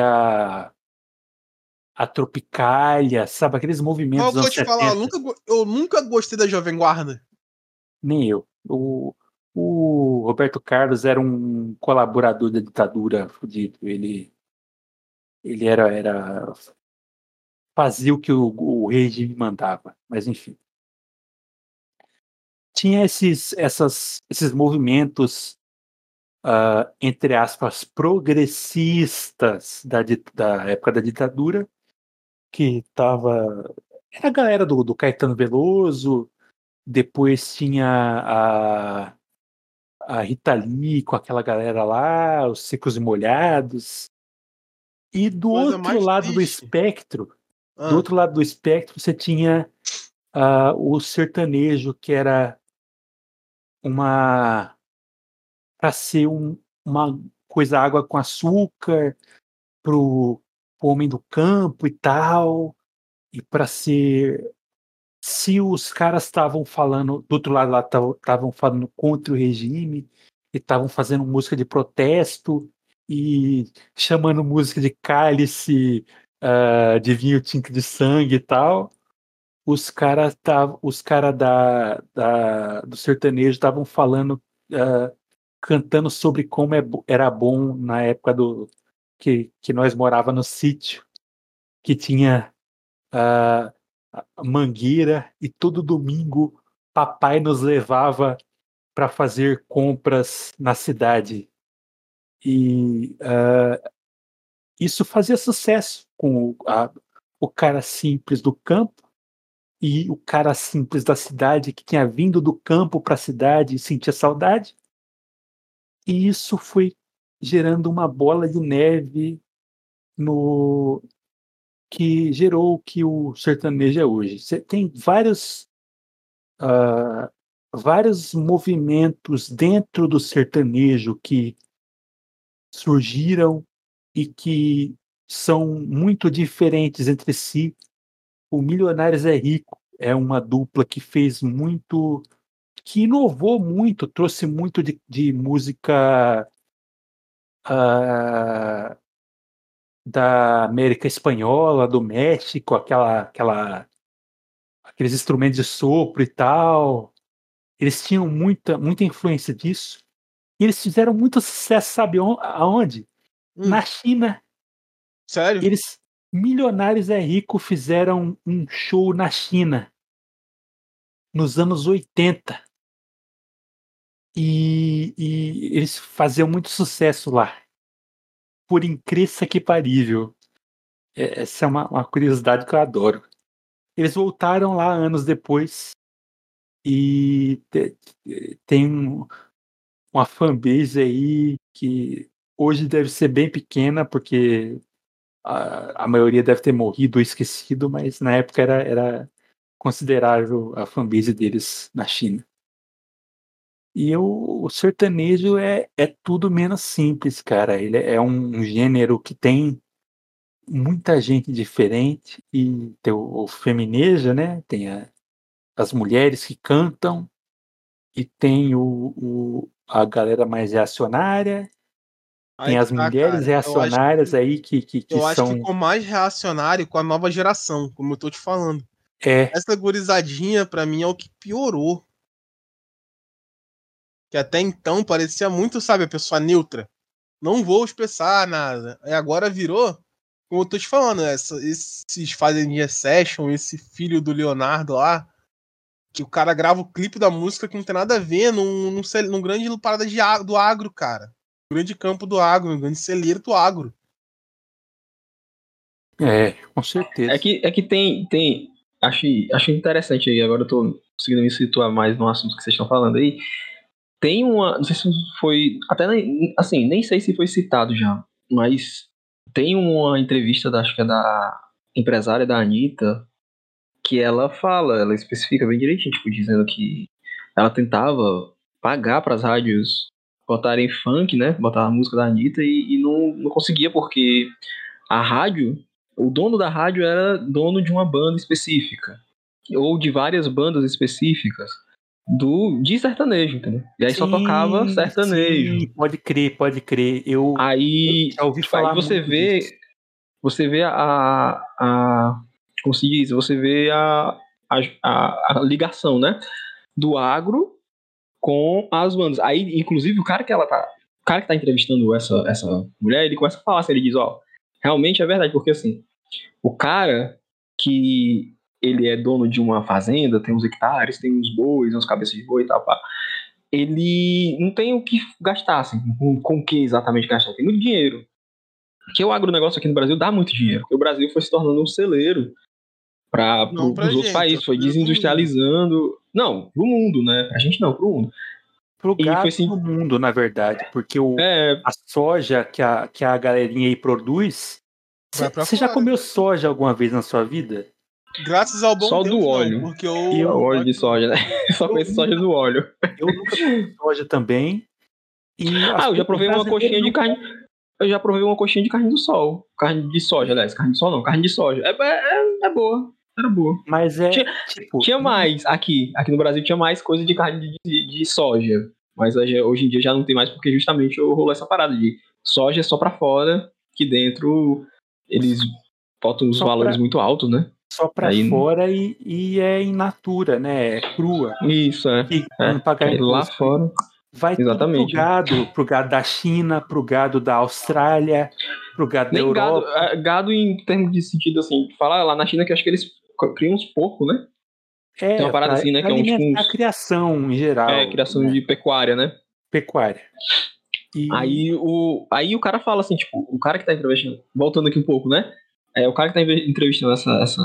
a Tropicália, sabe? Aqueles Mas movimentos eu dos vou anos te falar, 70. eu nunca gostei da Jovem Guarda. Nem eu. O Roberto Carlos era um colaborador da ditadura fudido. Ele fazia o que o regime mandava. Mas, enfim. Tinha esses movimentos, entre aspas, progressistas da época da ditadura, que tava. Era a galera do Caetano Veloso, depois tinha a Rita Lee com aquela galera lá, os Secos e Molhados. E Coisa mais triste. do Ah, outro lado do espectro, você tinha o sertanejo, que era uma para ser uma coisa água com açúcar pro homem do campo e tal, e para ser se os caras estavam falando do outro lado lá, estavam falando contra o regime e estavam fazendo música de protesto e chamando música de cálice, de vinho tinto de sangue e tal, os cara do sertanejo estavam falando, cantando sobre como era bom na época que nós morava no sítio, que tinha a mangueira e todo domingo papai nos levava para fazer compras na cidade. E isso fazia sucesso com o cara simples do campo e o cara simples da cidade que tinha vindo do campo para a cidade e sentia saudade. E isso foi gerando uma bola de neve no que gerou o que o sertanejo é hoje. Você tem ah, vários movimentos dentro do sertanejo que surgiram e que são muito diferentes entre si. O Milionários é Rico é uma dupla que fez muito, que inovou muito, trouxe muito de música ah, da América Espanhola, do México, aqueles instrumentos de sopro e tal. Eles tinham muita influência disso. E eles fizeram muito sucesso, sabe aonde? Na China. sério? Eles, Milionários é Rico, fizeram um show na China nos anos 80. E eles faziam muito sucesso lá. Por incrível que parível. Essa é uma curiosidade que eu adoro. Eles voltaram lá anos depois e tem uma fanbase aí que hoje deve ser bem pequena, porque a maioria deve ter morrido ou esquecido, mas na época era considerável a fanbase deles na China. E o sertanejo é tudo menos simples, cara. Ele é um gênero que tem muita gente diferente e tem o femineja, né? Tem as mulheres que cantam e tem a galera mais reacionária, Aí tem que as tá, mulheres cara. reacionárias aí que Eu acho que são ficou mais reacionário com a nova geração, como eu tô te falando. é, Essa gurizadinha, pra mim, é o que piorou. Que até então parecia muito, sabe, a pessoa neutra. Não vou expressar nada. Aí agora virou, como eu tô te falando, esses Fazendinha Session, esse filho do Leonardo lá, que o cara grava o clipe da música que não tem nada a ver num grande parada do agro, cara. Grande campo do agro, um grande celeiro do agro. com certeza. É que tem acho interessante aí, agora eu tô conseguindo me situar mais no assunto que vocês estão falando aí. Tem uma, não sei se foi, até assim, nem sei se foi citado já, mas tem uma entrevista, acho que é da empresária da Anitta, que ela especifica bem direitinho, tipo, dizendo que ela tentava pagar para as rádios botarem funk, né, botar a música da Anitta e não conseguia porque a rádio, o dono da rádio era dono de uma banda específica, ou de várias bandas específicas de sertanejo, entendeu? E aí só tocava Sim, sertanejo. sim, pode crer, pode crer. Eu Aí, já ouvi tipo, aí falar muito disso. você vê como se diz, você vê a ligação, né, do agro com as bandas. Aí, inclusive, o cara que tá entrevistando essa mulher, ele começa a falar, assim, ele diz, ó, realmente é verdade, porque assim, o cara que ele é dono de uma fazenda, tem uns hectares, tem uns bois, uns cabeças de boi e tal, pá, ele não tem o que gastar, assim, com o que exatamente gastar, tem muito dinheiro. Porque o agronegócio aqui no Brasil dá muito dinheiro, porque o Brasil foi se tornando um celeiro para Não pra os outros gente, países, foi pro mundo. desindustrializando. Não, pro mundo, né? A gente não, pro mundo. Pro E foi gado assim, do mundo, na verdade, porque é, a soja que a galerinha aí produz. Vai pra Você já fora. comeu soja alguma vez na sua vida? Graças ao bom só do Deus, não. óleo. Porque É o Eu, óleo de soja, né? Só eu, conheço soja nunca, do óleo. eu nunca comi soja também. E Ah, eu já o provei uma brasileiro coxinha de não carne. Eu já provei uma coxinha de carne do sol. Carne de soja, aliás. Carne de sol não, carne de soja. É boa. Era boa. mas é Tinha, tipo, tinha mais aqui. Aqui no Brasil tinha mais coisa de carne de soja. Mas hoje em dia já não tem mais, porque justamente rolou essa parada de soja só pra fora, que dentro eles botam os só valores para muito altos, né? só para Aí, fora e é in natura, né? É crua. isso, E para não pagar Aí lá imposto. fora, Vai tudo exatamente. pro gado da China, pro gado da Austrália, pro gado da Nem gado, Europa. gado em termos de sentido assim, falar lá na China que eu acho que eles criam uns porcos, né? Tem uma parada Para assim, né? Que é um tipo alimentar a criação em geral, criação né? de pecuária, né? Pecuária. E Aí o cara fala assim, tipo, o cara que tá entrevistando, voltando aqui um pouco, né? O cara que tá entrevistando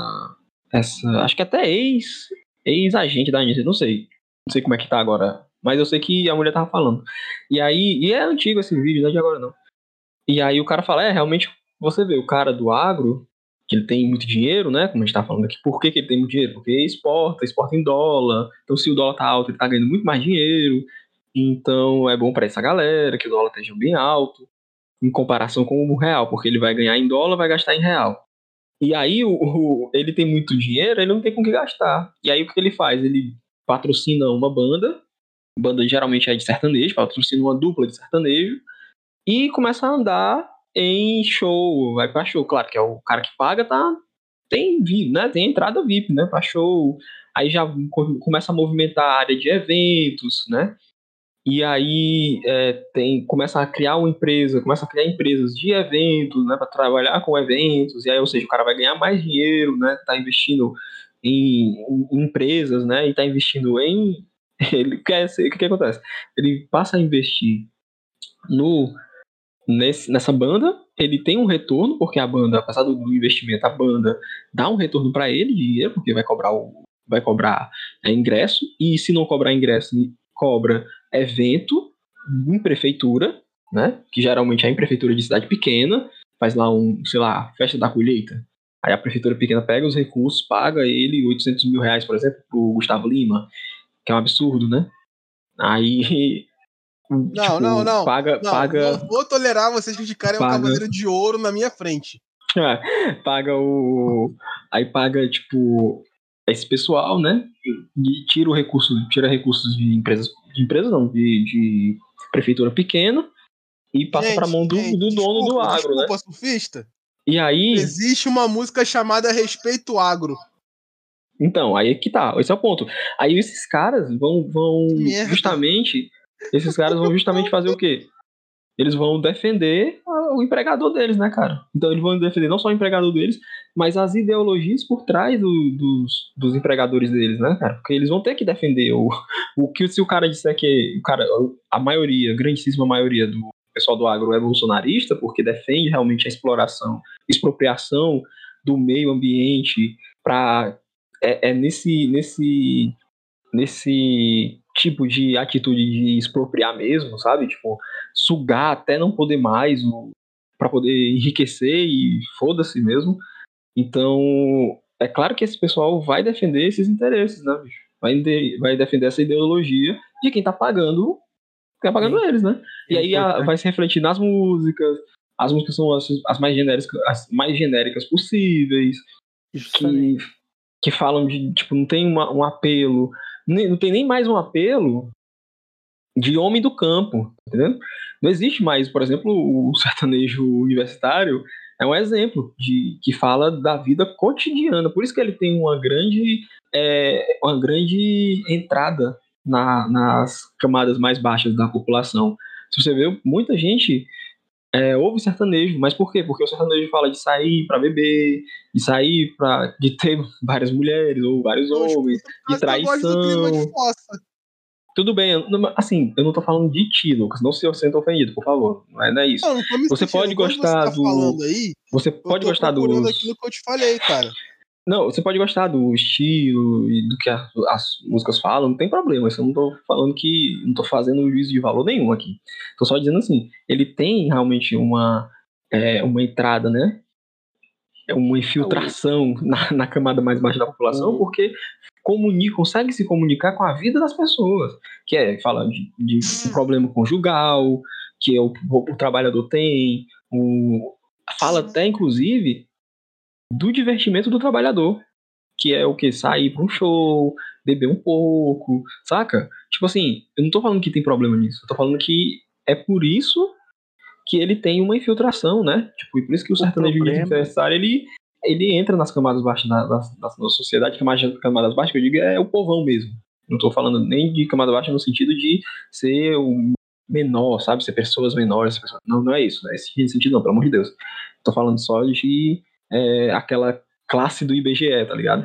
essa acho que até ex-agente da Anitta, não sei. Não sei como é que tá agora. Mas eu sei que a mulher tava falando. E é antigo esse vídeo, não é de agora não. E aí o cara fala, realmente, você vê, o cara do agro, que ele tem muito dinheiro, né? Como a gente tá falando aqui, por que ele tem muito dinheiro? Porque exporta em dólar. Então se o dólar tá alto, ele tá ganhando muito mais dinheiro. Então é bom para essa galera que o dólar esteja bem alto, em comparação com o real, porque ele vai ganhar em dólar, vai gastar em real. E aí ele tem muito dinheiro, ele não tem com o que gastar. E aí o que ele faz? Ele patrocina uma banda geralmente é de sertanejo, patrocina uma dupla de sertanejo, e começa a andar em show, vai pra show. Claro que é o cara que paga, tem VIP, né? Tem entrada VIP, né? Pra show. Aí já começa a movimentar a área de eventos, né? E aí começa a criar uma empresa, começa a criar empresas de eventos, né, para trabalhar com eventos, e aí, ou seja, o cara vai ganhar mais dinheiro, né, tá investindo em empresas, né, e tá investindo ele quer ser, o que acontece? Ele passa a investir nessa banda, ele tem um retorno, porque a banda, apesar do investimento, a banda dá um retorno para ele de dinheiro, porque vai cobrar ingresso, e se não cobrar ingresso, cobra evento em prefeitura, né? Que geralmente é em prefeitura de cidade pequena, faz lá sei lá, festa da colheita. Aí a prefeitura pequena pega os recursos, paga ele 800 mil reais, por exemplo, pro Gustavo Lima, que é um absurdo, né? Aí, Não, não, tipo, não. paga, Não, não paga, vou tolerar vocês criticarem o paga. Cavaleiro de Ouro na minha frente. Paga o. Aí paga, tipo, esse pessoal, né? E tira recursos de empresas não, de prefeitura pequena e passa pra mão do dono do agro, né? Desculpa, surfista. E aí. Existe uma música chamada Respeito Agro. Então, aí é que tá, esse é o ponto. Aí esses caras vão Merda. justamente. Esses caras vão justamente fazer o quê? Eles vão defender o empregador deles, né, cara? Então eles vão defender não só o empregador deles, mas as ideologias por trás dos empregadores deles, né, cara? Porque eles vão ter que defender o que se o cara disser que a maioria, a grandíssima maioria do pessoal do agro é bolsonarista, porque defende realmente a exploração, expropriação do meio ambiente para nesse tipo de atitude de expropriar mesmo, sabe? Tipo, sugar até não poder mais para poder enriquecer e foda-se mesmo. Então, é claro que esse pessoal vai defender esses interesses, né, bicho? Vai defender essa ideologia de quem tá pagando eles, né? E aí vai se refletir nas músicas. As músicas são as mais genéricas possíveis, que falam de, tipo, não tem um apelo, não tem nem mais um apelo de homem do campo, entendeu? Não existe mais, por exemplo, o sertanejo universitário é um exemplo que fala da vida cotidiana, por isso que ele tem uma grande entrada nas camadas mais baixas da população. Se você vê, muita gente ouve sertanejo, mas por quê? Porque o sertanejo fala de sair pra beber, de ter várias mulheres ou vários homens, de traição. Tudo bem, assim, eu não tô falando de ti, Lucas, não se sinta ofendido, por favor, não é isso. Você pode gostar você pode gostar do aquilo que eu te falei, cara. Não, você pode gostar do estilo e do que as músicas falam, não tem problema. Isso eu não tô falando não tô fazendo juízo de valor nenhum aqui. Tô só dizendo assim, ele tem realmente uma entrada, né? Uma infiltração na camada mais baixa da população, porque consegue se comunicar com a vida das pessoas. Que fala de um problema conjugal, que o trabalhador tem, fala até, inclusive, do divertimento do trabalhador, que é o que? Sair pra um show, beber um pouco, saca? Tipo assim, eu não tô falando que tem problema nisso, eu tô falando que é por isso que ele tem uma infiltração, né? Tipo, e por isso que o sertanejo universitário, ele entra nas camadas baixas da sociedade, camadas baixas que eu digo é o povão mesmo. Não tô falando nem de camada baixa no sentido de ser o menor, sabe? Ser pessoas menores. Não é isso, não é esse sentido não, pelo amor de Deus. Tô falando só de aquela classe do IBGE, tá ligado?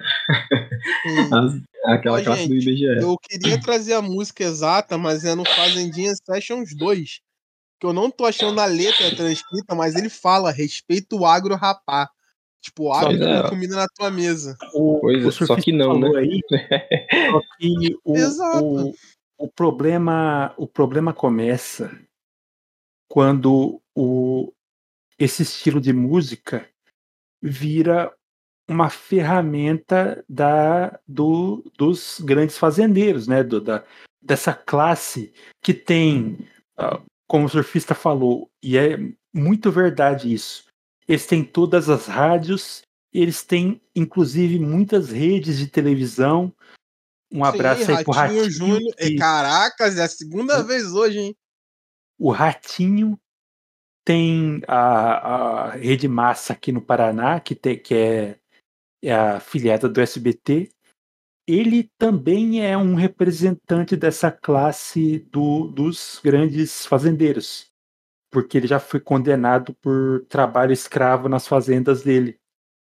Aquela classe do IBGE. Eu queria trazer a música exata, mas é no Fazendinha Sessions 2, que eu não tô achando a letra transcrita, mas ele fala: respeita o agro, rapá. Tipo, o agro que comida na tua mesa. Só que não, né? Aí, só que o problema começa quando esse estilo de música vira uma ferramenta dos grandes fazendeiros, né? Dessa classe que tem, como o surfista falou, e é muito verdade isso, eles têm todas as rádios, eles têm inclusive muitas redes de televisão. Um abraço aí pro Ratinho Júnior. Caracas, é a segunda vez hoje, hein? O Ratinho tem a Rede Massa aqui no Paraná, que é a afiliada do SBT. Ele também é um representante dessa classe dos grandes fazendeiros, porque ele já foi condenado por trabalho escravo nas fazendas dele.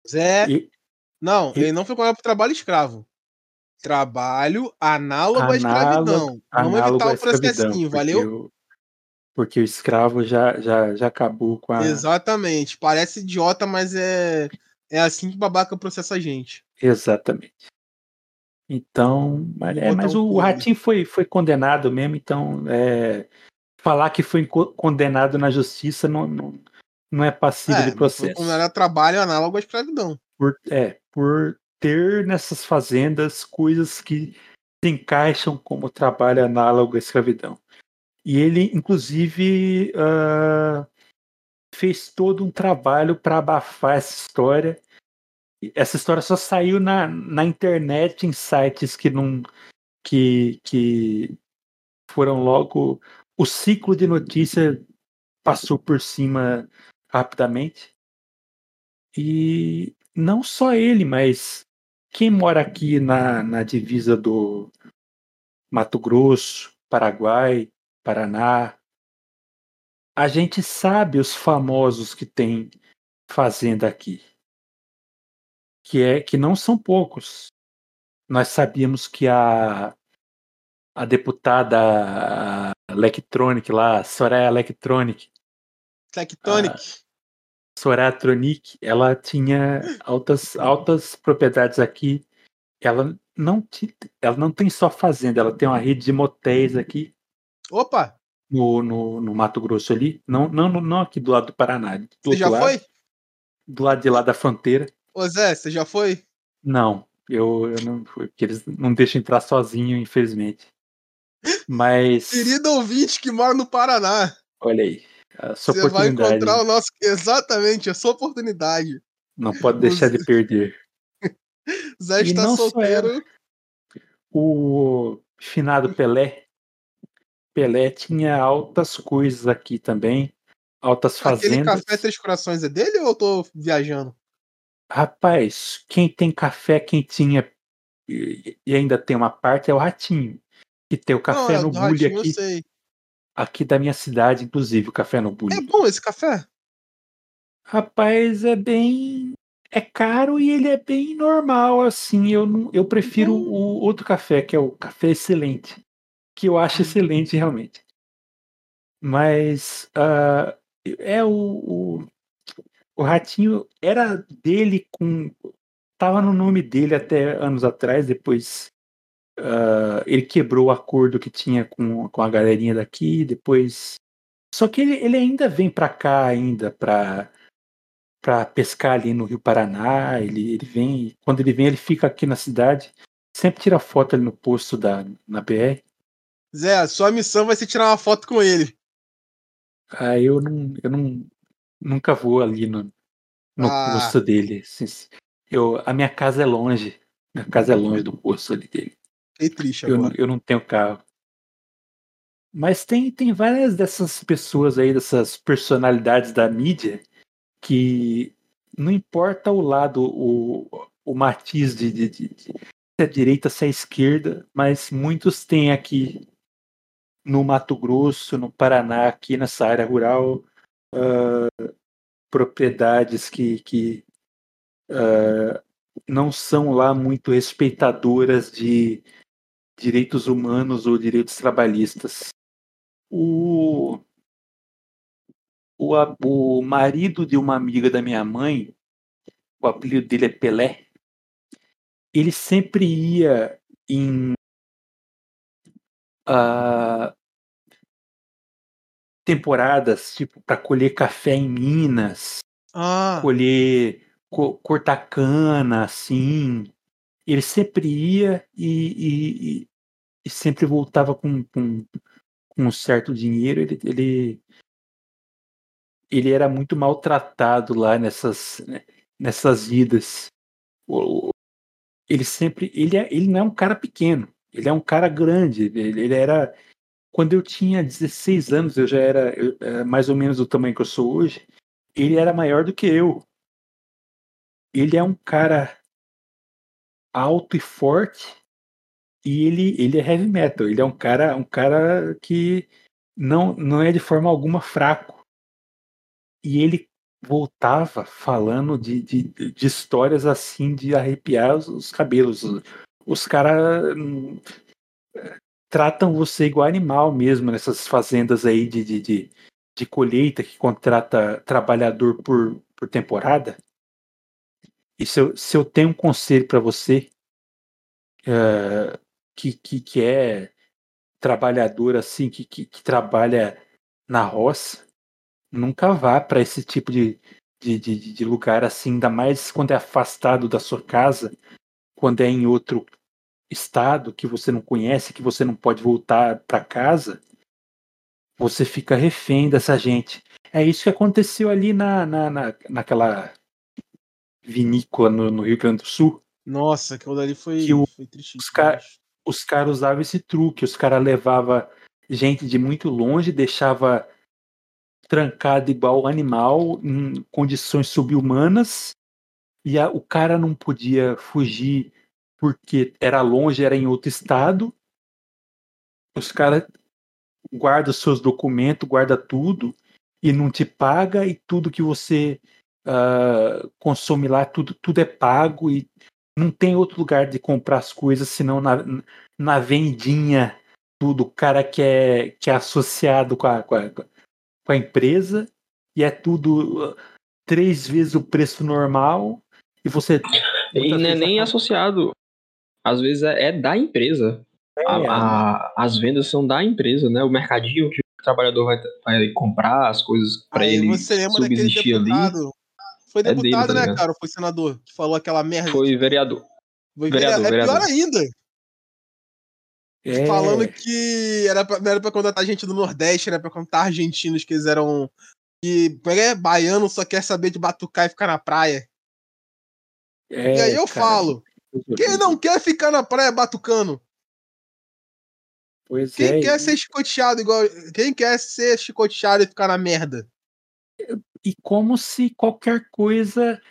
Ele não foi condenado por trabalho escravo. Trabalho análogo à escravidão. Vamos evitar o processinho, valeu? Porque o escravo já acabou com a... Exatamente. Parece idiota, mas é assim que babaca processa a gente. Exatamente. Então, mas o Ratinho foi condenado mesmo, então falar que foi condenado na justiça não é passível de processo. Foi condenado a trabalho análogo à escravidão. Por ter nessas fazendas coisas que se encaixam como trabalho análogo à escravidão. E ele, inclusive, fez todo um trabalho para abafar essa história. Essa história só saiu na internet, em sites que não que foram logo. O ciclo de notícia passou por cima rapidamente. E não só ele, mas quem mora aqui na divisa do Mato Grosso, Paraguai, Paraná, a gente sabe os famosos que tem fazenda aqui, que não são poucos. Nós sabíamos que a deputada Electronic lá, Soraya Electronic, Tectonic. Soraya Tronic, ela tinha altas propriedades aqui. Ela não tem só fazenda, ela tem uma rede de motéis aqui Opa, no Mato Grosso ali. Não aqui do lado do Paraná, do você outro já lado, foi? do lado de lá da fronteira. Ô Zé, você já foi? Não, eu não fui, porque eles não deixam entrar sozinho, infelizmente. Mas, Querido ouvinte que mora no Paraná, olha aí, a sua você vai oportunidade encontrar o nosso. Exatamente, a sua oportunidade. não pode O deixar de perder. Zé E está não só solteiro. ela. O finado Pelé tinha altas coisas aqui também, altas Aquele fazendas. café Três Corações é dele ou eu tô viajando? Rapaz, quem tem café, quem tinha e ainda tem uma parte é o Ratinho, que tem o Não, café é no do Bulli Ratinho, eu sei. aqui da minha cidade, inclusive, o café no É Bulli. bom esse café? Rapaz, é caro e ele é bem normal, assim. Eu prefiro o outro café, que é o café excelente, que eu acho excelente realmente. Mas é o Ratinho era dele tava no nome dele até anos atrás, depois ele quebrou o acordo que tinha com a galerinha daqui, depois. Só que ele ainda vem pra cá ainda pra pescar ali no Rio Paraná. Ele vem, quando ele vem, ele fica aqui na cidade, sempre tira foto ali no posto na BR. Zé, a sua missão vai ser tirar uma foto com ele. Aí eu nunca vou ali no Ah, posto dele. Assim, a minha casa é longe. Minha casa é longe do posto ali dele. fiquei triste agora. Eu não tenho carro. Mas tem várias dessas pessoas aí, dessas personalidades da mídia, que não importa o lado, o matiz se é direita, se é esquerda, mas muitos têm aqui no Mato Grosso, no Paraná, aqui nessa área rural, propriedades que não são lá muito respeitadoras de direitos humanos ou direitos trabalhistas. O marido de uma amiga da minha mãe, o apelido dele é Pelé, ele sempre ia em temporadas, tipo, para colher café em Minas, Ah, cortar cana, assim. Ele sempre ia e sempre voltava com um certo dinheiro. Ele era muito maltratado lá nessas idas. Ele não é um cara pequeno, ele é um cara grande. Ele era. Quando eu tinha 16 anos, eu já era mais ou menos do tamanho que eu sou hoje. Ele era maior do que eu. Ele é um cara alto e forte e ele é heavy metal. Ele é um cara que não é de forma alguma fraco. E ele voltava falando de histórias assim de arrepiar os cabelos. Os caras tratam você igual animal mesmo nessas fazendas aí de colheita que contrata trabalhador por temporada. E se eu tenho um conselho para você que é trabalhador assim, que trabalha na roça, nunca vá para esse tipo de lugar assim, ainda mais quando é afastado da sua casa, quando é em outro estado que você não conhece, que você não pode voltar para casa, você fica refém dessa gente. É isso que aconteceu ali naquela vinícola no Rio Grande do Sul, Nossa, aquilo dali que foi triste os caras demais. os caras usavam esse truque, os caras levavam gente de muito longe, deixava trancado igual animal, em condições subhumanas, e o cara não podia fugir porque era longe, era em outro estado. Os caras guardam os seus documentos, guarda tudo e não te paga, e tudo que você consome lá, tudo é pago, e não tem outro lugar de comprar as coisas senão na vendinha, tudo. O cara que é associado com a empresa, e é tudo 3 vezes o preço normal, e você E muitas não é vezes nem associado. Às vezes é da empresa. As vendas são da empresa, né? O mercadinho que o trabalhador vai comprar as coisas para Aí ele você lembra daquele subsistir ali, deputado? Foi é dele, deputado, tá né, ligado? cara? Ou foi senador? Que falou aquela merda. Foi vereador. Foi Vereador, É pior vereador. ainda. Falando é, que não era pra contratar gente do Nordeste, era pra contratar argentinos que eles eram. Que baiano, só quer saber de batucar e ficar na praia. E aí eu cara, falo, quem não quer ficar na praia batucando? pois Quem é, quer ser chicoteado igual. Quem quer ser chicoteado e ficar na merda? e como se qualquer coisa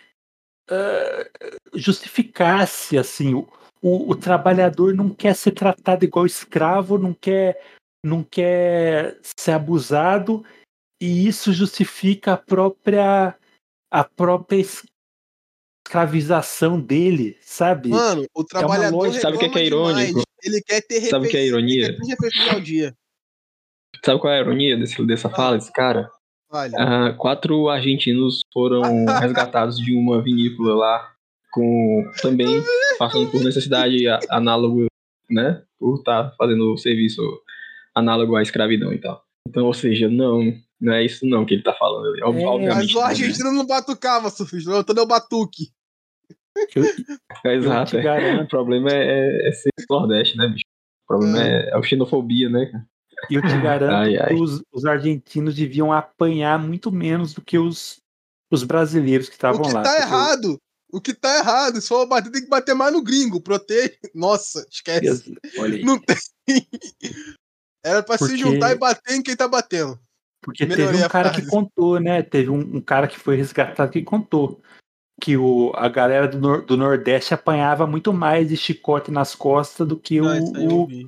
justificasse, assim, o trabalhador não quer ser tratado igual escravo, não quer ser abusado, e isso justifica a própria escravização dele, sabe? Mano, o É uma trabalhador lógica. Sabe o que é reclama demais. irônico? Ele quer ter Sabe o que é ele quer ironia? 3 refeições ao dia. Sabe qual é a ironia dessa fala desse cara? Vale. 4 argentinos foram resgatados de uma vinícola lá, com também passando por necessidade análogo, né? Por estar fazendo o serviço análogo à escravidão e tal. Então, ou seja, não é isso não que ele tá falando ali. Mas Obviamente o não, né? argentino não batucava, surfista. Todo é o batuque. Exato. te O garanto, problema é ser do Nordeste, né, bicho? O problema é a xenofobia, né, cara? eu te garanto Ai, que ai. os argentinos deviam apanhar muito menos do que os brasileiros que O estavam que lá. tá Porque errado. O que tá errado. Se for bater, tem que bater mais no gringo. Protege. Nossa, esquece. olha aí, Não tem. Era pra se juntar e porque, bater em quem tá batendo. porque teve Melhorei um a cara que frase. contou, né? Teve um cara que foi resgatado que contou que a galera do Nordeste apanhava muito mais de chicote nas costas do que Não, isso aí eu vi.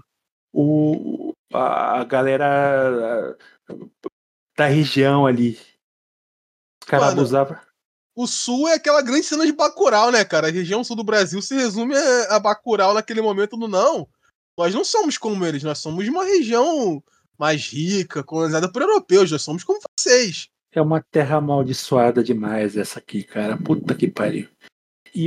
a galera da região ali. Os caras Mano, abusavam. o sul é aquela grande cena de Bacurau, né, cara? A região sul do Brasil se resume a Bacurau naquele momento do não. Nós não somos como eles, nós somos de uma região mais rica, colonizada por europeus, nós somos como vocês. É uma terra amaldiçoada demais essa aqui, cara. Puta que pariu. E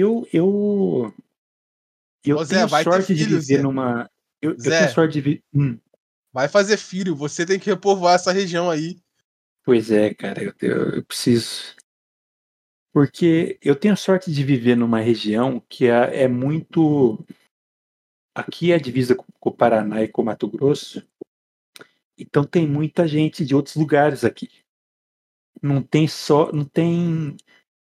eu Ô Zé, tenho vai ter sorte de filho, viver Zé. numa. Eu tenho Zé, sorte de viver. vai fazer filho, você tem que repovoar essa região aí. Pois é, cara, eu preciso. Porque eu tenho sorte de viver numa região que é muito. Aqui é a divisa com o Paraná e com o Mato Grosso, então tem muita gente de outros lugares aqui. Não tem só. Não tem.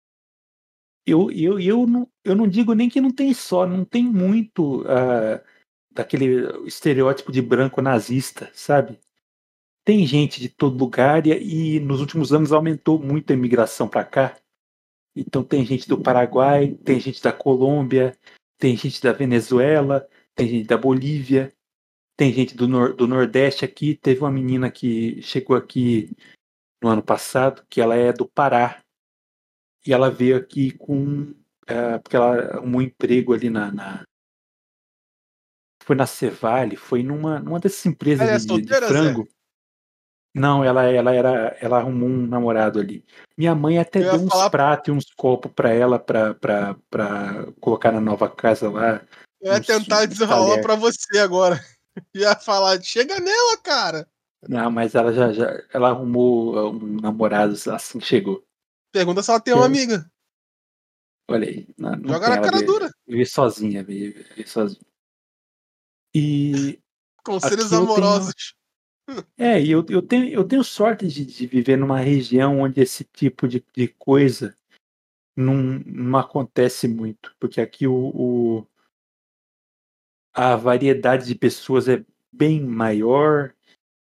Eu não digo nem que não tem só, não tem muito daquele estereótipo de branco nazista, sabe? Tem gente de todo lugar, e nos últimos anos aumentou muito a imigração para cá. Então tem gente do Paraguai, tem gente da Colômbia, tem gente da Venezuela, tem gente da Bolívia, tem gente do Nordeste aqui. Teve uma menina que chegou aqui no ano passado, que ela é do Pará, e ela veio aqui porque ela arrumou um emprego ali foi na Cevale, foi numa dessas empresas Ela é de solteira, Zé? frango. Não, ela arrumou um namorado ali. Minha mãe até Eu ia deu uns falar, pratos e uns copos pra ela pra colocar na nova casa lá. eu ia tentar Uns desenrolar talher. pra você agora. Eu ia falar, chega nela, cara. Não, mas ela ela arrumou um namorado assim que chegou. Pergunta se ela tem uma Que- amiga. Olha aí, não Joga tem, na ela cara dura. vive sozinha, vive sozinha. E Conselhos aqui eu tenho, amorosos. E eu tenho sorte de viver numa região onde esse tipo de coisa não acontece muito, porque aqui a variedade de pessoas é bem maior.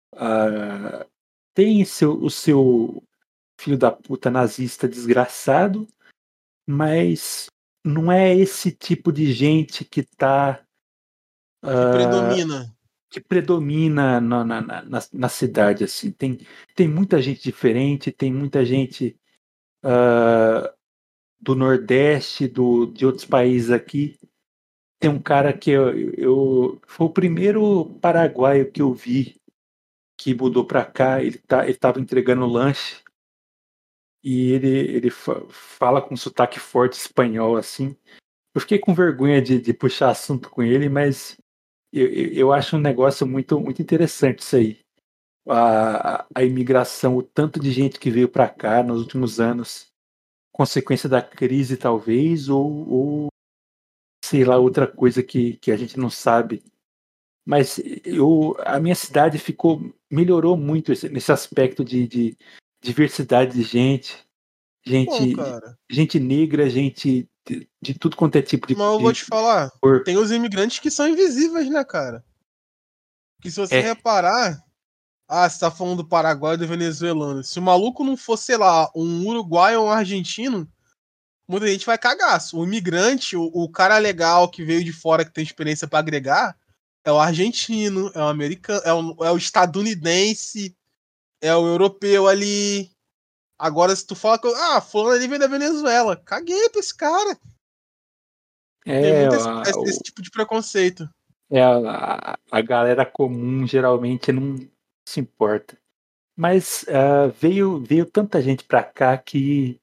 Tem o seu filho da puta nazista desgraçado, mas não é esse tipo de gente que tá Que predomina. que predomina na cidade, assim. Tem muita gente diferente, tem muita gente do Nordeste, de outros países aqui. Tem um cara que foi o primeiro paraguaio que eu vi que mudou pra cá. Ele tava entregando lanche e ele fala com sotaque forte espanhol, assim. Eu fiquei com vergonha de puxar assunto com ele, mas eu acho um negócio muito interessante isso aí. A imigração, o tanto de gente que veio para cá nos últimos anos, consequência da crise talvez, ou sei lá, outra coisa que a gente não sabe. Mas a minha cidade melhorou muito nesse aspecto de diversidade de Bom, cara. gente negra, gente de tudo quanto é tipo Mas eu vou te falar. cor. Tem os imigrantes que são invisíveis, né, cara? Que se você É, reparar. Ah, você tá falando do Paraguai e do venezuelano. Se o maluco não fosse, sei lá, um uruguaio ou um argentino, muita gente vai cagar. O imigrante, o cara legal que veio de fora, que tem experiência pra agregar, é o argentino, é o americano, é o estadunidense, é o europeu ali. Agora, se tu fala que. Ah, fulano ali vem da Venezuela. Caguei pra esse cara. Tem é, muito a, esse tipo de preconceito. a galera comum geralmente não se importa. Mas veio tanta gente pra cá que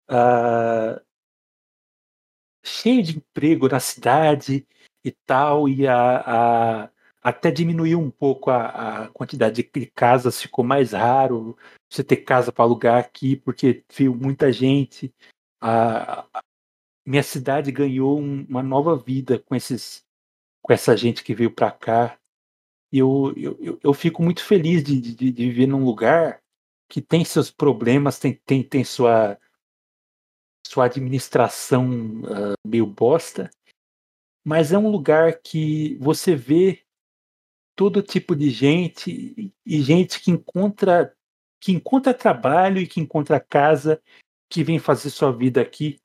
cheio de emprego na cidade e tal, e até diminuiu um pouco a quantidade de casas, ficou mais raro você ter casa para alugar aqui, porque viu muita gente. A minha cidade ganhou uma nova vida com essa gente que veio para cá. E eu fico muito feliz de viver num lugar que tem seus problemas, tem sua administração meio bosta, mas é um lugar que você vê todo tipo de gente e gente que encontra trabalho e que encontra casa, que vem fazer sua vida aqui.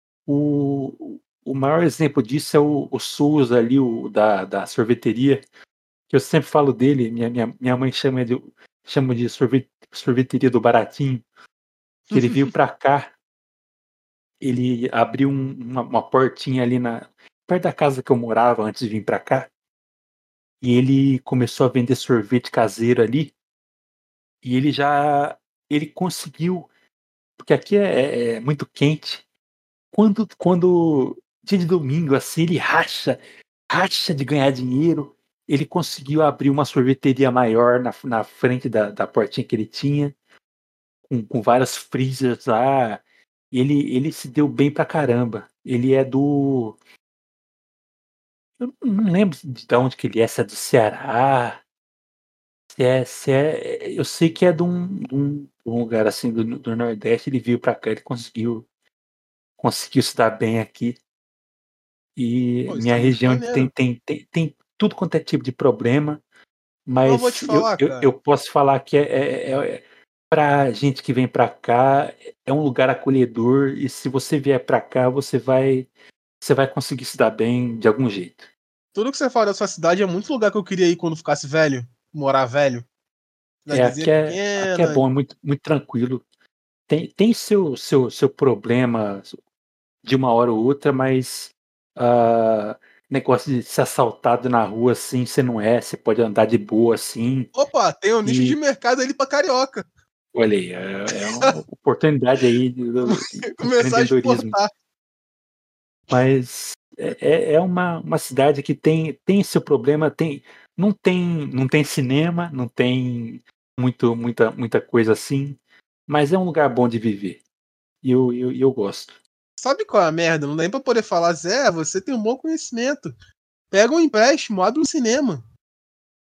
O maior exemplo disso é o Souza ali, da sorveteria, que eu sempre falo dele. Minha mãe chama de sorveteria do Baratinho, que ele veio para cá. Ele abriu uma portinha ali perto da casa que eu morava antes de vir para cá. E ele começou a vender sorvete caseiro ali. E ele conseguiu, porque aqui é muito quente. Quando dia de domingo, assim, ele racha de ganhar dinheiro. Ele conseguiu abrir uma sorveteria maior na frente da portinha que ele tinha, com várias freezers lá. Ele se deu bem pra caramba. Ele é do. Eu não lembro de onde que ele é, se é do Ceará, eu sei que é de um lugar assim do Nordeste. Ele veio pra cá, ele conseguiu se dar bem aqui. E Pô, isso minha é muito região maneiro. tem tudo quanto é tipo de problema, Mas eu vou te mas falar, cara. eu posso falar que pra gente que vem pra cá, é um lugar acolhedor, e se você vier pra cá, você vai conseguir se dar bem de algum jeito. Tudo que você fala da sua cidade é muito lugar que eu queria ir quando ficasse velho. Morar velho. Cidadezinha Aqui é pequena. bom, é muito tranquilo. Tem seu problema de uma hora ou outra, mas ah, negócio de ser assaltado na rua assim, você não você pode andar de boa assim. Opa, tem um nicho de E mercado ali pra carioca. olha aí, é uma oportunidade aí de Começar a empreendedorismo. exportar. Mas é uma cidade que tem seu problema, não tem cinema, não tem muita coisa assim, mas é um lugar bom de viver. E eu gosto. Sabe qual é a merda? Não dá nem pra poder falar, Zé, você tem um bom conhecimento. Pega um empréstimo, abre um cinema.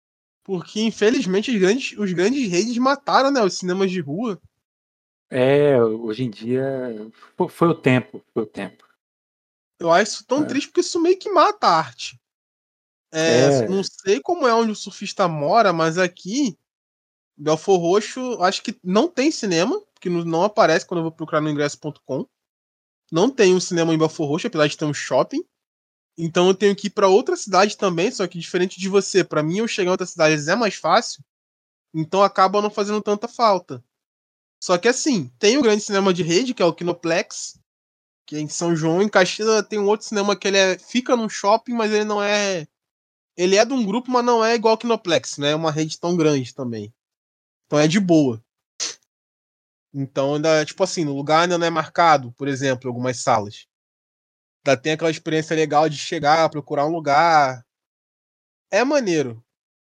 Porque, infelizmente, os grandes redes mataram, né, os cinemas de rua. Hoje em dia foi o tempo, foi o tempo. Eu acho isso tão É. triste porque isso meio que mata a arte. Não sei como é onde o surfista mora, mas aqui, Belford Roxo, acho que não tem cinema, porque não aparece quando eu vou procurar no ingresso.com. Não tem um cinema em Belford Roxo, apesar de ter um shopping. Então eu tenho que ir para outra cidade também, só que diferente de você, para mim eu chegar em outra cidade é mais fácil, então acaba não fazendo tanta falta. Só que assim, tem o grande cinema de rede, que é o Kinoplex, que é em São João. Em Caxias tem um outro cinema que fica num shopping, mas ele não é. Ele é de um grupo, mas não é igual ao Kinoplex, né? É uma rede tão grande também. Então é de boa. Então ainda, tipo assim, no lugar ainda não é marcado, por exemplo, algumas salas. Ainda tem aquela experiência legal de chegar, procurar um lugar. É maneiro.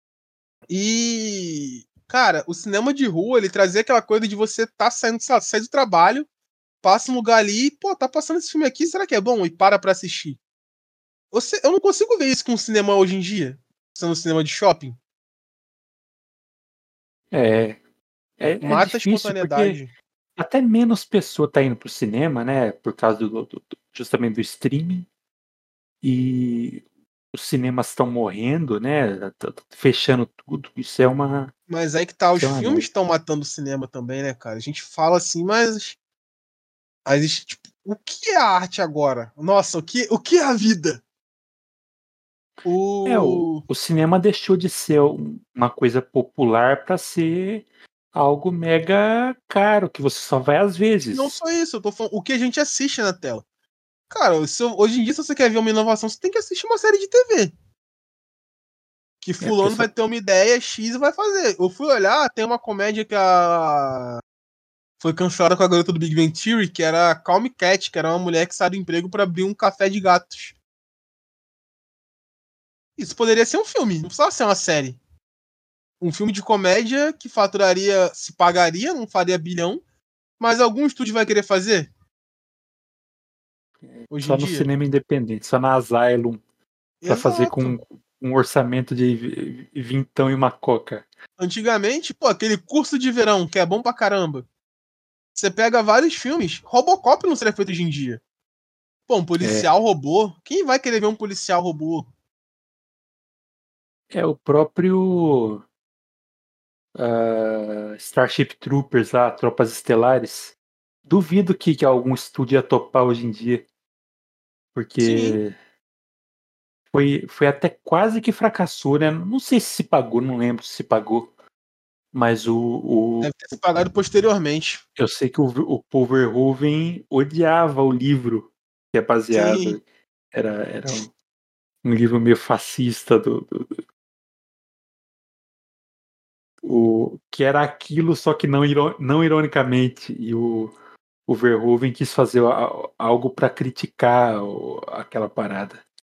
E, cara, o cinema de rua, ele trazia aquela coisa de você tá saindo, sai do trabalho, passa um lugar ali, pô, tá passando esse filme aqui, será que é bom? E para pra assistir. Eu não consigo ver isso com o cinema hoje em dia, sendo cinema de shopping. É Mata a difícil porque espontaneidade. até menos pessoa tá indo pro cinema, né? Por causa justamente do streaming. E os cinemas estão morrendo, né? Fechando tudo. Isso é uma. Mas aí que tá, os Isso é uma filmes merda. estão matando o cinema também, né, cara? A gente fala assim, mas. Tipo, o que é a arte agora? Nossa, o que é a vida? O. O cinema deixou de ser uma coisa popular para ser algo mega caro, que você só vai às Não vezes. só isso, eu tô falando o que a gente assiste na tela. Cara, hoje em dia, se você quer ver uma inovação, você tem que assistir uma série de TV. Que Porque fulano vai ter uma ideia X e vai fazer. Eu fui olhar, tem uma comédia que foi cancelada com a garota do Big Bang Theory, que era a Calm Cat, que era uma mulher que saiu do emprego para abrir um café de gatos. Isso poderia ser um filme, não precisava ser uma série. Um filme de comédia que faturaria, se pagaria, não faria bilhão, mas algum estúdio vai querer fazer? Hoje em só no dia? cinema independente, só na Asylum, para fazer Exato. com um orçamento de vintão e uma coca. Antigamente, pô, aquele curso de verão, que é bom pra caramba. Você pega vários filmes. Robocop não seria feito hoje em dia. Pô, um É, policial robô. Quem vai querer ver um policial robô? é o próprio Starship Troopers lá, Tropas Estelares. Duvido que algum estúdio ia topar hoje em dia, Sim. porque foi até quase que fracassou, né? Não sei se pagou, não lembro se pagou, mas Deve ter se pagado posteriormente. eu sei que o Paul Verhoeven odiava o livro que é Sim. baseado, era um livro meio fascista que era aquilo, só que não ironicamente, e o Verhoeven quis fazer algo para criticar aquela parada.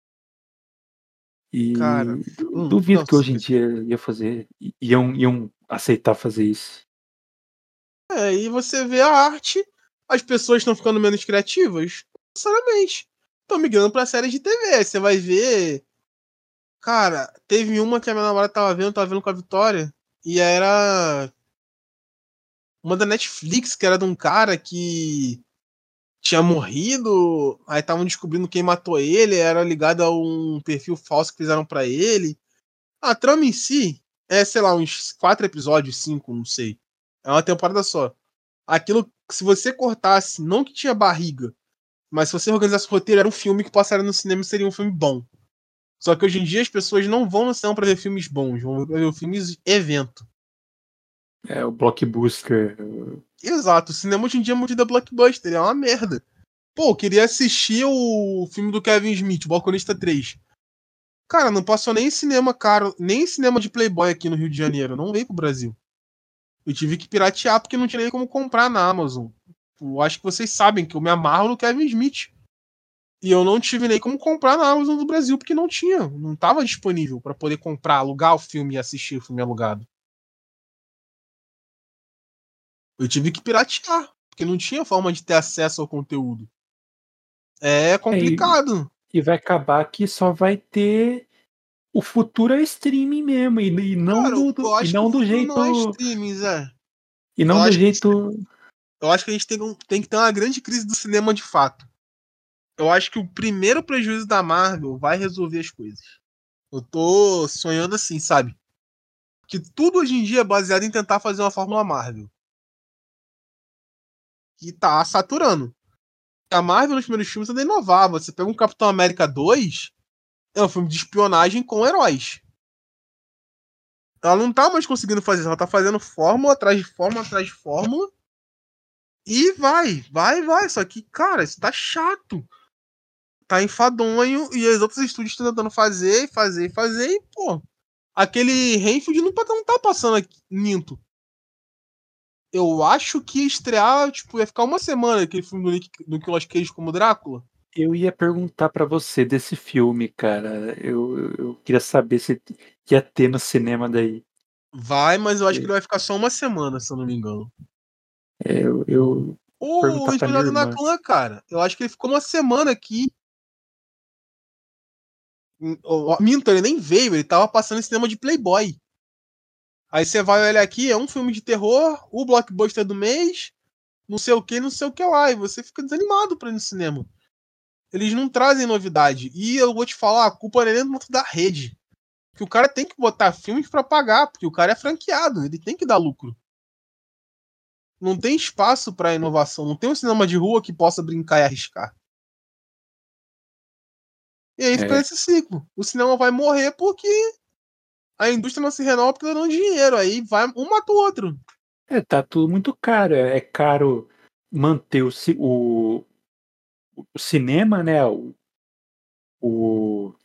Cara. E duvido Não, que hoje em dia iam aceitar fazer isso. e você vê a arte, as pessoas estão ficando menos criativas. Sinceramente. Estão migrando pra séries de TV. Aí você vai ver. Cara, teve uma que a minha namorada tava vendo com a Vitória. E era uma da Netflix, que era de um cara que tinha morrido. Aí estavam descobrindo quem matou ele. Era ligado a um perfil falso que fizeram pra ele. A trama em si é, sei lá, uns 4 episódios, 5, não sei. É uma temporada só. Aquilo, se você cortasse, não que tinha barriga, mas se você organizasse o roteiro, era um filme que passaria no cinema e seria um filme bom. Só que hoje em dia as pessoas não vão no cinema pra ver filmes bons, vão ver filmes evento. É o blockbuster. Exato, o cinema hoje em dia é muito da blockbuster, é uma merda. Pô, eu queria assistir o filme do Kevin Smith, o Balconista 3. Cara, não passou nem em cinema caro, nem em cinema de Playboy aqui no Rio de Janeiro, não veio pro Brasil. Eu tive que piratear porque não tinha nem como comprar na Amazon. Eu acho que vocês sabem que eu me amarro no Kevin Smith. E eu não tive nem como comprar na Amazon do Brasil porque não tinha, não estava disponível para poder comprar, alugar o filme e assistir o filme alugado. Eu tive que piratear, porque não tinha forma de ter acesso ao conteúdo. É É, complicado. e vai acabar que só vai ter o futuro é streaming mesmo, e não Cara, do, eu e acho que não o do futuro jeito. não é streaming, Zé. E não Eu do acho que jeito. Eu acho que a gente tem que ter uma grande crise do cinema de fato. Eu acho que o primeiro prejuízo da Marvel vai resolver as coisas. Eu tô sonhando assim, sabe? Que tudo hoje em dia é baseado em tentar fazer uma Fórmula Marvel. E tá saturando. A Marvel nos primeiros filmes ainda inovava. Você pega um Capitão América 2, é um filme de espionagem com heróis. Ela não tá mais conseguindo fazer isso. Ela tá fazendo fórmula atrás de fórmula atrás de fórmula. E vai. Só que, cara, isso tá chato. Tá enfadonho. E os outros estúdios estão tentando fazer. E, pô, aquele Renfield não tá passando aqui. Minto. Eu acho que ia estrear, tipo, ia ficar uma semana aquele filme do Nicolas Cage como Drácula. Eu ia perguntar pra você desse filme, cara. Eu queria saber se ia ter no cinema daí. Vai, mas eu acho que ele vai ficar só uma semana, se eu não me engano. Eu O perguntar pra minha Esquadrão na irmã. Clã, cara. Eu acho que ele ficou uma semana aqui. Minto, ele nem veio, ele tava passando em cinema de Playboy. Aí você vai olhar aqui, é um filme de terror, o blockbuster do mês, não sei o que lá. E você fica desanimado pra ir no cinema. Eles não trazem novidade. E eu vou te falar, a culpa não é nem tanto da rede. Que o cara tem que botar filmes pra pagar, porque o cara é franqueado, ele tem que dar lucro. Não tem espaço pra inovação, não tem um cinema de rua que possa brincar e arriscar. E aí fica É, nesse ciclo. O cinema vai morrer porque a indústria não se renova porque não dá dinheiro. Aí vai um mata o outro. tá tudo muito caro. É caro manter o cinema, né? O,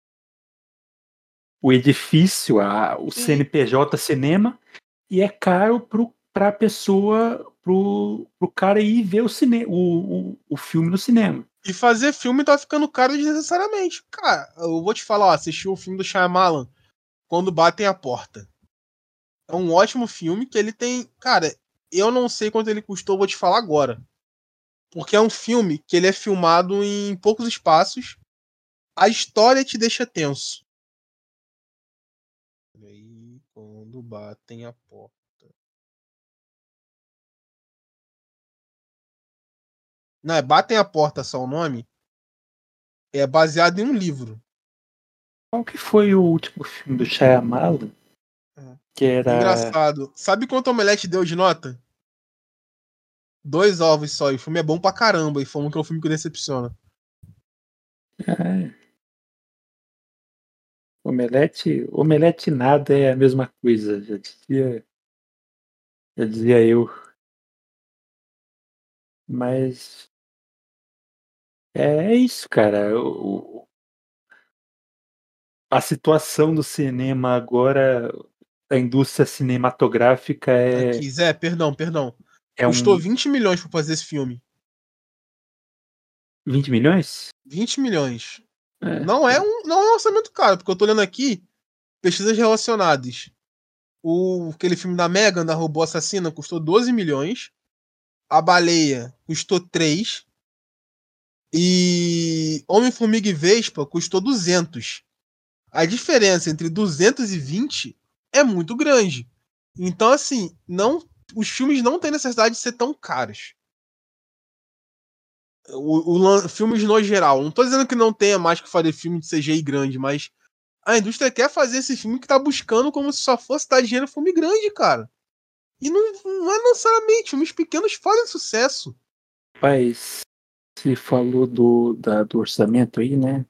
o edifício, o Sim. CNPJ cinema, e é caro pra pessoa, pro cara ir ver o filme no cinema. E fazer filme tá ficando caro desnecessariamente. Cara, eu vou te falar, ó, assisti o filme do Shyamalan, Quando Batem a Porta. É um ótimo filme que ele tem. Cara, eu não sei quanto ele custou, vou te falar agora. Porque é um filme que ele é filmado em poucos espaços. A história te deixa tenso. Aí, quando batem a porta. Não, é Batem a Porta só o nome. É baseado em um livro. Qual que foi o último filme do Shyamalan? É. Que era. Engraçado. Sabe quanto o Omelete deu de nota? 2 ovos só. E o filme é bom pra caramba. E foi que é um filme que decepciona. É, omelete nada é a mesma coisa, já dizia eu. Mas é isso, cara. A situação do cinema agora, a indústria cinematográfica Aqui, Zé, perdão. é Custou um 20 milhões pra fazer esse filme. 20 milhões? 20 milhões. É, Não é um orçamento caro, porque eu tô olhando aqui pesquisas relacionadas. Aquele filme da Megan, da robô assassina, custou 12 milhões. A Baleia custou 3. E Homem-Formiga e Vespa custou 200. A diferença entre 220 é muito grande. Então, assim, os filmes não têm necessidade de ser tão caros. Filmes no geral. Não tô dizendo que não tenha mais que fazer filme de CGI grande, mas a indústria quer fazer esse filme que tá buscando como se só fosse dar dinheiro em filme grande, cara. E não é necessariamente. Filmes pequenos fazem sucesso. rapaz, você falou do orçamento aí, né?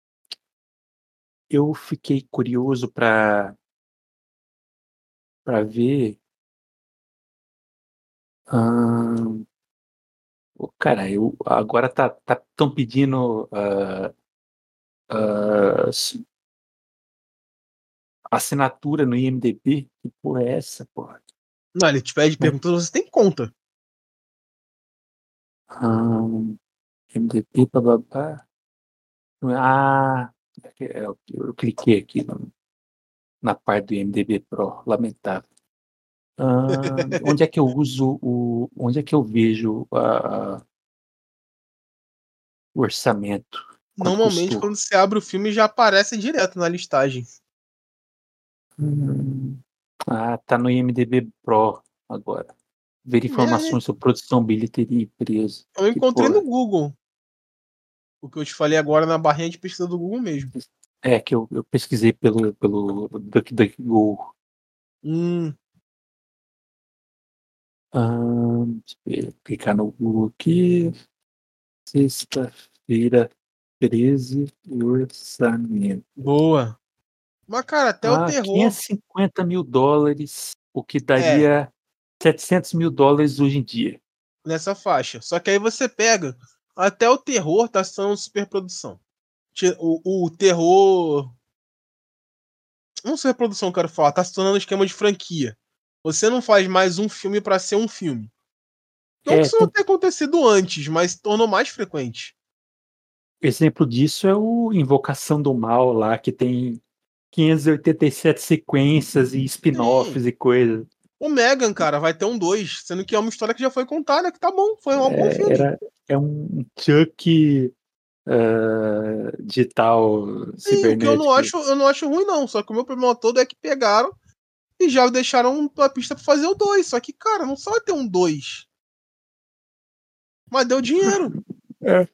Eu fiquei curioso para ver. ah, Cara, agora tão pedindo assinatura no IMDb. Que porra é essa, porra? Não, ele te pede Como é pergunta se você tem conta. Ah, MDP, bababá. Ah, eu cliquei aqui na parte do IMDb Pro, lamentável. Onde é que eu uso onde é que eu vejo o orçamento? Normalmente, custou? quando você abre o filme, já aparece direto na listagem. Tá no IMDb Pro agora. Ver Que merda, hein? informações sobre produção, bilheteria e preço. Eu Que encontrei no porra. Google. O que eu te falei agora na barrinha de pesquisa do Google mesmo. É que eu pesquisei pelo DuckDuckGo. Hum, Deixa eu ver, clicar no Google aqui. Sexta-feira, 13, orçamento. boa. Mas, cara, até o terror. $550 mil, o que É, daria $700 mil hoje em dia. nessa faixa. Só que aí você pega. Até o terror tá sendo superprodução. O terror. Não superprodução, eu quero falar. Tá se tornando um esquema de franquia. Você não faz mais um filme pra ser um filme. Não que isso não Tem tenha acontecido antes, mas se tornou mais frequente. exemplo disso é o Invocação do Mal lá, que tem 587 sequências e Sim. spin-offs e coisas. O Megan, cara, vai ter um 2, sendo que é uma história que já foi contada, que tá bom, foi um bom filme. É um Chuck digital Sim, o que cibernético. eu não acho ruim, não. Só que o meu problema todo é que pegaram e já deixaram a pista pra fazer o 2. Só que, cara, não só ter um 2. Mas deu dinheiro. É.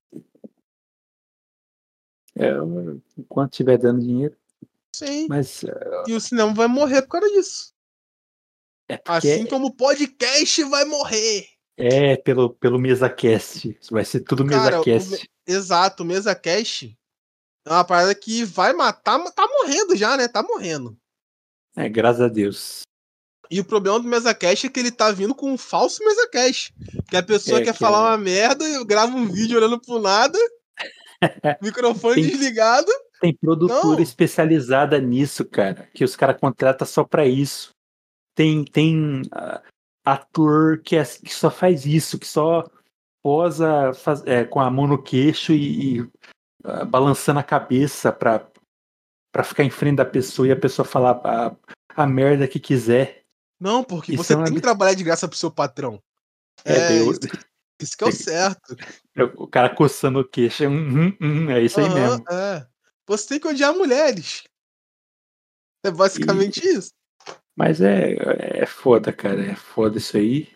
Enquanto estiver dando dinheiro. Sim. Mas E o cinema vai morrer por causa disso. é Assim porque como o podcast vai morrer. pelo MesaCast. Vai ser tudo Cara, MesaCast. exato, o Mesa Cash é uma parada que vai matar, tá morrendo já, né? Tá morrendo. Graças a Deus. E o problema do MesaCast é que ele tá vindo com um falso MesaCast. Que a pessoa quer Que falar uma merda e grava um vídeo olhando pro nada, microfone tem, desligado. tem produtora Não, especializada nisso, cara. Que os caras contratam só pra isso. Tem ator que só faz isso, que só posa com a mão no queixo e balançando a cabeça pra ficar em frente da pessoa e a pessoa falar a merda que quiser. não, porque Isso você é uma. tem que trabalhar de graça pro seu patrão. Daí É, isso que é o certo. o cara coçando o queixo. É isso aí Aham, mesmo. é. Você tem que odiar mulheres. É basicamente isso. Mas é foda, cara. É foda isso aí.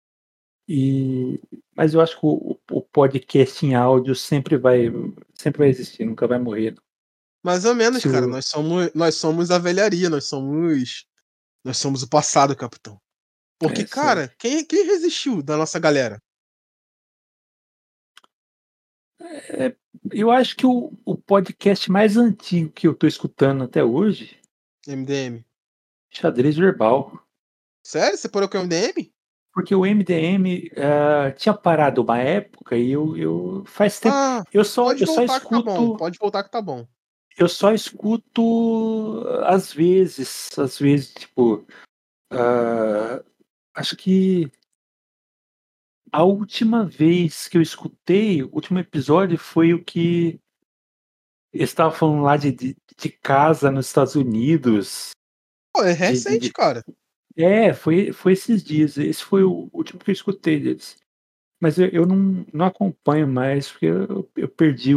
Mas eu acho que o podcast em áudio sempre vai existir, nunca vai morrer. Mais ou menos, Se cara. o- Nós somos a velharia, nós somos o passado, capitão. Porque, isso aí. cara, quem resistiu da nossa galera? Eu acho que o podcast mais antigo que eu tô escutando até hoje, MDM. Xadrez Verbal. Sério? Você parou com o MDM? Porque o MDM tinha parado uma época e eu faz tempo. Ah, pode Eu só voltar que tá bom. escuto. Pode voltar que tá bom. Eu só escuto às vezes, tipo, acho que a última vez que eu escutei, o último episódio foi o que eles estavam falando lá de casa nos Estados Unidos. Pô, é De, de- recente, de- cara. foi esses dias. Esse foi o último que eu escutei deles. Mas eu não acompanho mais, porque eu perdi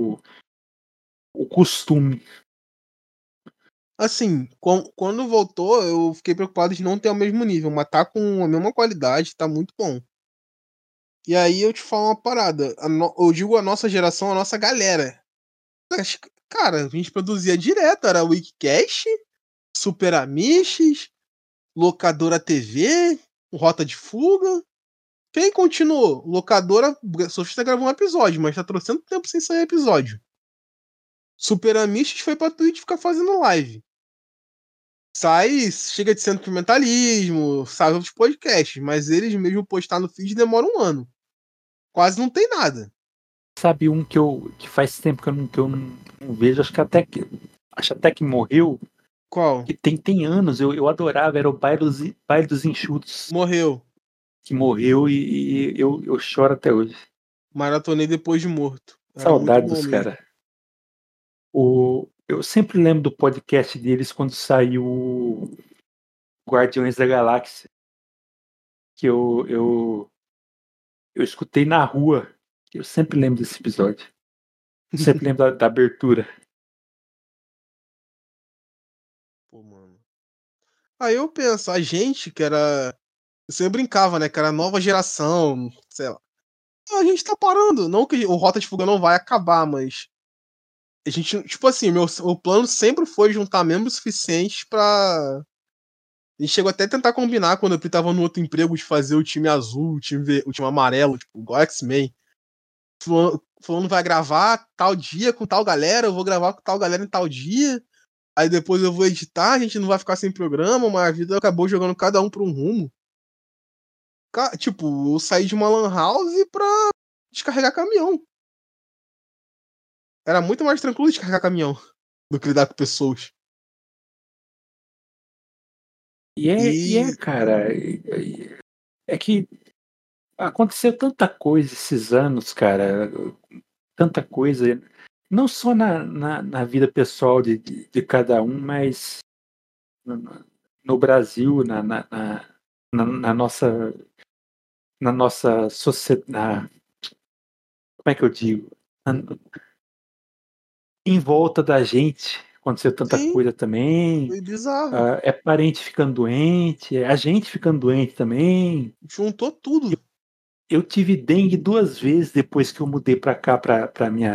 o costume. Assim, quando voltou, eu fiquei preocupado de não ter o mesmo nível, mas tá com a mesma qualidade, tá muito bom. E aí eu te falo uma parada. Eu digo a nossa geração, a nossa galera. Cara, a gente produzia direto, era Wikicast, Super Amiches, Locadora TV, Rota de Fuga. Quem continuou? Locadora, Sofista gravou um episódio, mas tá trocando tempo sem sair episódio. Super Amiches foi pra Twitch ficar fazendo live. Chega de sentimentalismo, sai outros podcasts, mas eles mesmo postar no feed demora um ano. Quase não tem nada. Sabe um que faz tempo que eu não vejo, acho até que morreu, Qual? que tem anos, eu adorava, era o Baile dos Enxutos, Morreu. que morreu e eu choro até hoje. Maratonei depois de morto. Era muito Saudade bom dos mesmo. caras. Eu sempre lembro do podcast deles quando saiu o Guardiões da Galáxia, que eu escutei na rua. Eu sempre lembro desse episódio. Sempre lembro da abertura. Pô, mano. Aí eu penso, a gente que era. Eu sempre brincava, né? Que era a nova geração, sei lá. A gente tá parando. Não que o Rota de Fuga não vai acabar, mas. A gente, tipo assim, o plano sempre foi juntar membros suficientes pra. A gente chegou até a tentar combinar quando eu tava no outro emprego de fazer o time azul, o time amarelo, tipo, igual X-Men. Fulano vai gravar tal dia com tal galera, eu vou gravar com tal galera em tal dia. Aí depois eu vou editar, a gente não vai ficar sem programa, mas a vida acabou jogando cada um pra um rumo. Tipo, eu saí de uma lan house pra descarregar caminhão. Era muito mais tranquilo descarregar caminhão do que lidar com pessoas. Cara, é que aconteceu tanta coisa esses anos, cara, tanta coisa, não só na vida pessoal de cada um, mas no Brasil, na nossa sociedade, como é que eu digo? Em volta da gente aconteceu tanta Sim, coisa também. foi bizarro. É parente ficando doente, é a gente ficando doente também. Juntou tudo. Eu tive dengue 2 vezes depois que eu mudei pra cá, pra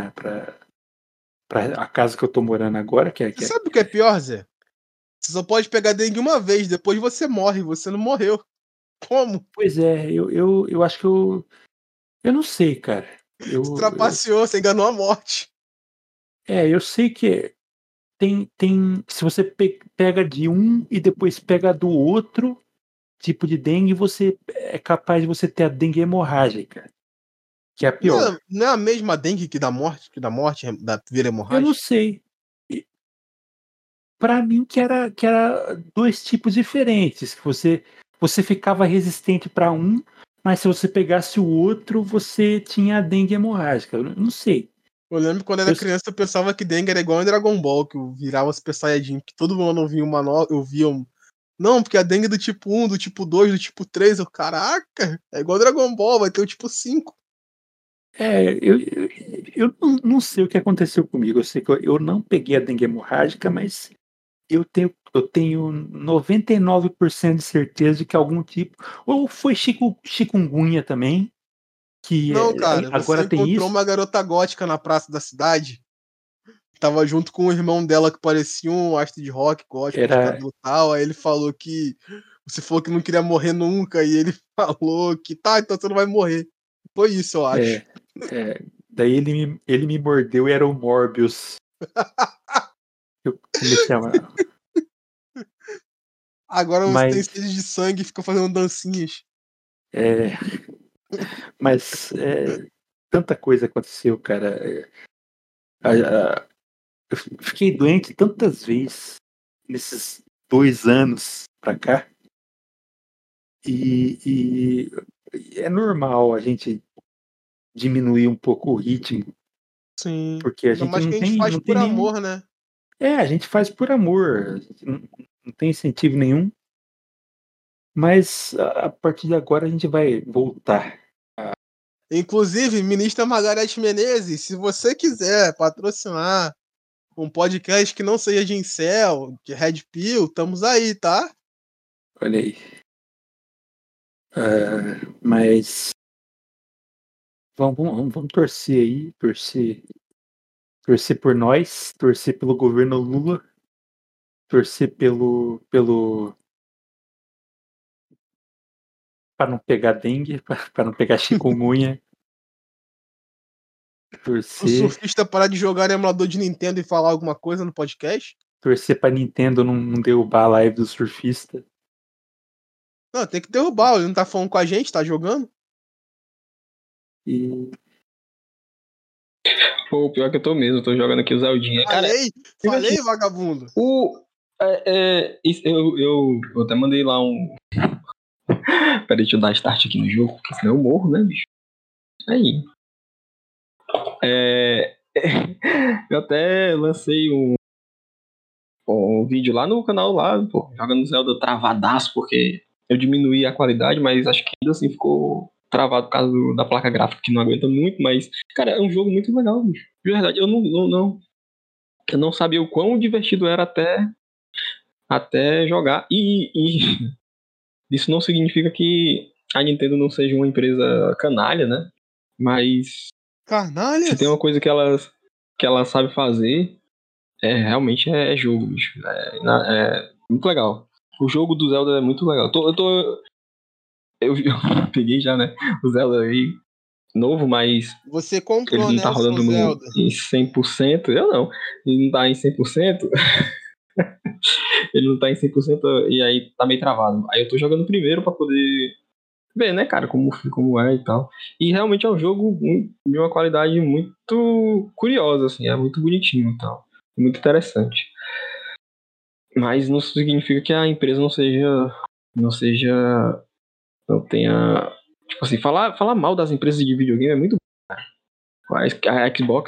a casa que eu tô morando agora, Você sabe o que é pior, Zé? Você só pode pegar dengue uma vez, depois você morre, você não morreu. Como? Pois é, eu acho que eu não sei, cara. Você trapaceou, você enganou a morte. Eu sei que se você pega de um e depois pega do outro tipo de dengue, você é capaz de você ter a dengue hemorrágica, que é a pior. Não é a mesma dengue que dá morte, da vira Eu não hemorrágica? sei. Para mim que era 2 tipos diferentes, que você ficava resistente para um, mas se você pegasse o outro, você tinha a dengue hemorrágica. Eu não sei. Eu lembro quando era criança, eu pensava que dengue era igual em Dragon Ball, que eu virava Super Saiyajin, que todo ano via uma nova, eu via um. Não, porque a dengue é do tipo 1, do tipo 2, do tipo 3, eu, caraca, é igual Dragon Ball, vai ter o tipo 5. Eu não sei o que aconteceu comigo. Eu sei que eu não peguei a dengue hemorrágica, mas eu tenho 99% de certeza de que algum tipo. Ou foi chikungunya também, que Não, cara, você agora tem encontrou isso. uma garota gótica na praça da cidade, tava junto com o irmão dela que parecia um astro de rock gótico de Era. cabelo tal, aí ele falou que você falou que não queria morrer nunca, e ele falou que tá, então você não vai morrer. Foi isso, eu acho. É, daí ele me mordeu e era o Morbius. Eu comecei a. Agora você tem Mas. sede de sangue e fica fazendo dancinhas. É, mas tanta coisa aconteceu, cara. Eu fiquei doente tantas vezes nesses 2 anos pra cá. E é normal a gente diminuir um pouco o ritmo, Sim. porque a Ainda gente mais que a gente faz não tem por nenhum. amor, né? A gente faz por amor, a gente não tem incentivo nenhum, mas a partir de agora a gente vai voltar. Inclusive, ministra Margareth Menezes, se você quiser patrocinar um podcast que não seja de incel, de Red Pill, estamos aí, tá? Olha aí. Mas vamos torcer aí, torcer por nós, torcer pelo governo Lula, torcer para não pegar dengue, para não pegar chikungunya, O torcer, surfista parar de jogar no emulador de Nintendo e falar alguma coisa no podcast. torcer para Nintendo não derrubar a live do surfista. Não, tem que derrubar, ele não tá falando com a gente, tá jogando. E Pô, pior que eu tô mesmo, tô jogando aqui o Zeldinha. Cara, Falei, vagabundo. eu até mandei lá um. Peraí, deixa eu dar start aqui no jogo, porque senão eu morro, né, bicho? Aí. Eu até lancei um vídeo lá no canal lá, pô, jogando Zelda travadaço, porque eu diminuí a qualidade, mas acho que ainda assim ficou travado por causa da placa gráfica que não aguenta muito, mas, cara, é um jogo muito legal, bicho. De verdade, eu não sabia o quão divertido era até jogar. E isso não significa que a Nintendo não seja uma empresa canalha, né? Mas Carnalha! se tem uma coisa que ela sabe fazer, realmente é jogo, bicho. É muito legal. O jogo do Zelda é muito legal. Eu peguei já, né? O Zelda aí, novo, mas Você ele comprou, não né, tá o seu rodando Zelda? em 100%. Eu não. Ele não tá em 100%. Ele não tá em 100% e aí tá meio travado. Aí eu tô jogando primeiro pra poder ver, né, cara, como é e tal. E realmente é um jogo de uma qualidade muito curiosa, assim, é muito bonitinho e tal. Muito interessante. Mas não significa que a empresa não tenha, tipo assim, falar mal das empresas de videogame é muito bom, cara. A Xbox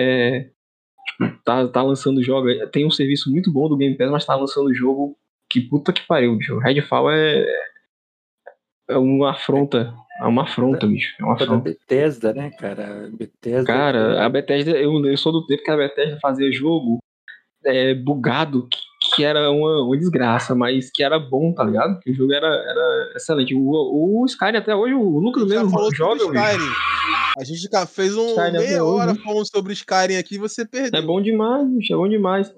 tá lançando jogo, tem um serviço muito bom do Game Pass, mas tá lançando jogo que puta que pariu, bicho. Redfall é uma afronta. É uma afronta, bicho. É uma Da afronta. Bethesda, né, cara? Bethesda. Cara, a Bethesda, eu sou do tempo que a Bethesda fazia jogo bugado, que era uma desgraça, mas que era bom, tá ligado? Que o jogo era excelente. O Skyrim até hoje, o A Lucas gente já mesmo falou sobre joga, bicho. Skyrim. A gente fez Skyrim até meia hora hoje. falando sobre Skyrim aqui e você É perdeu. bom demais, bicho, é bom demais.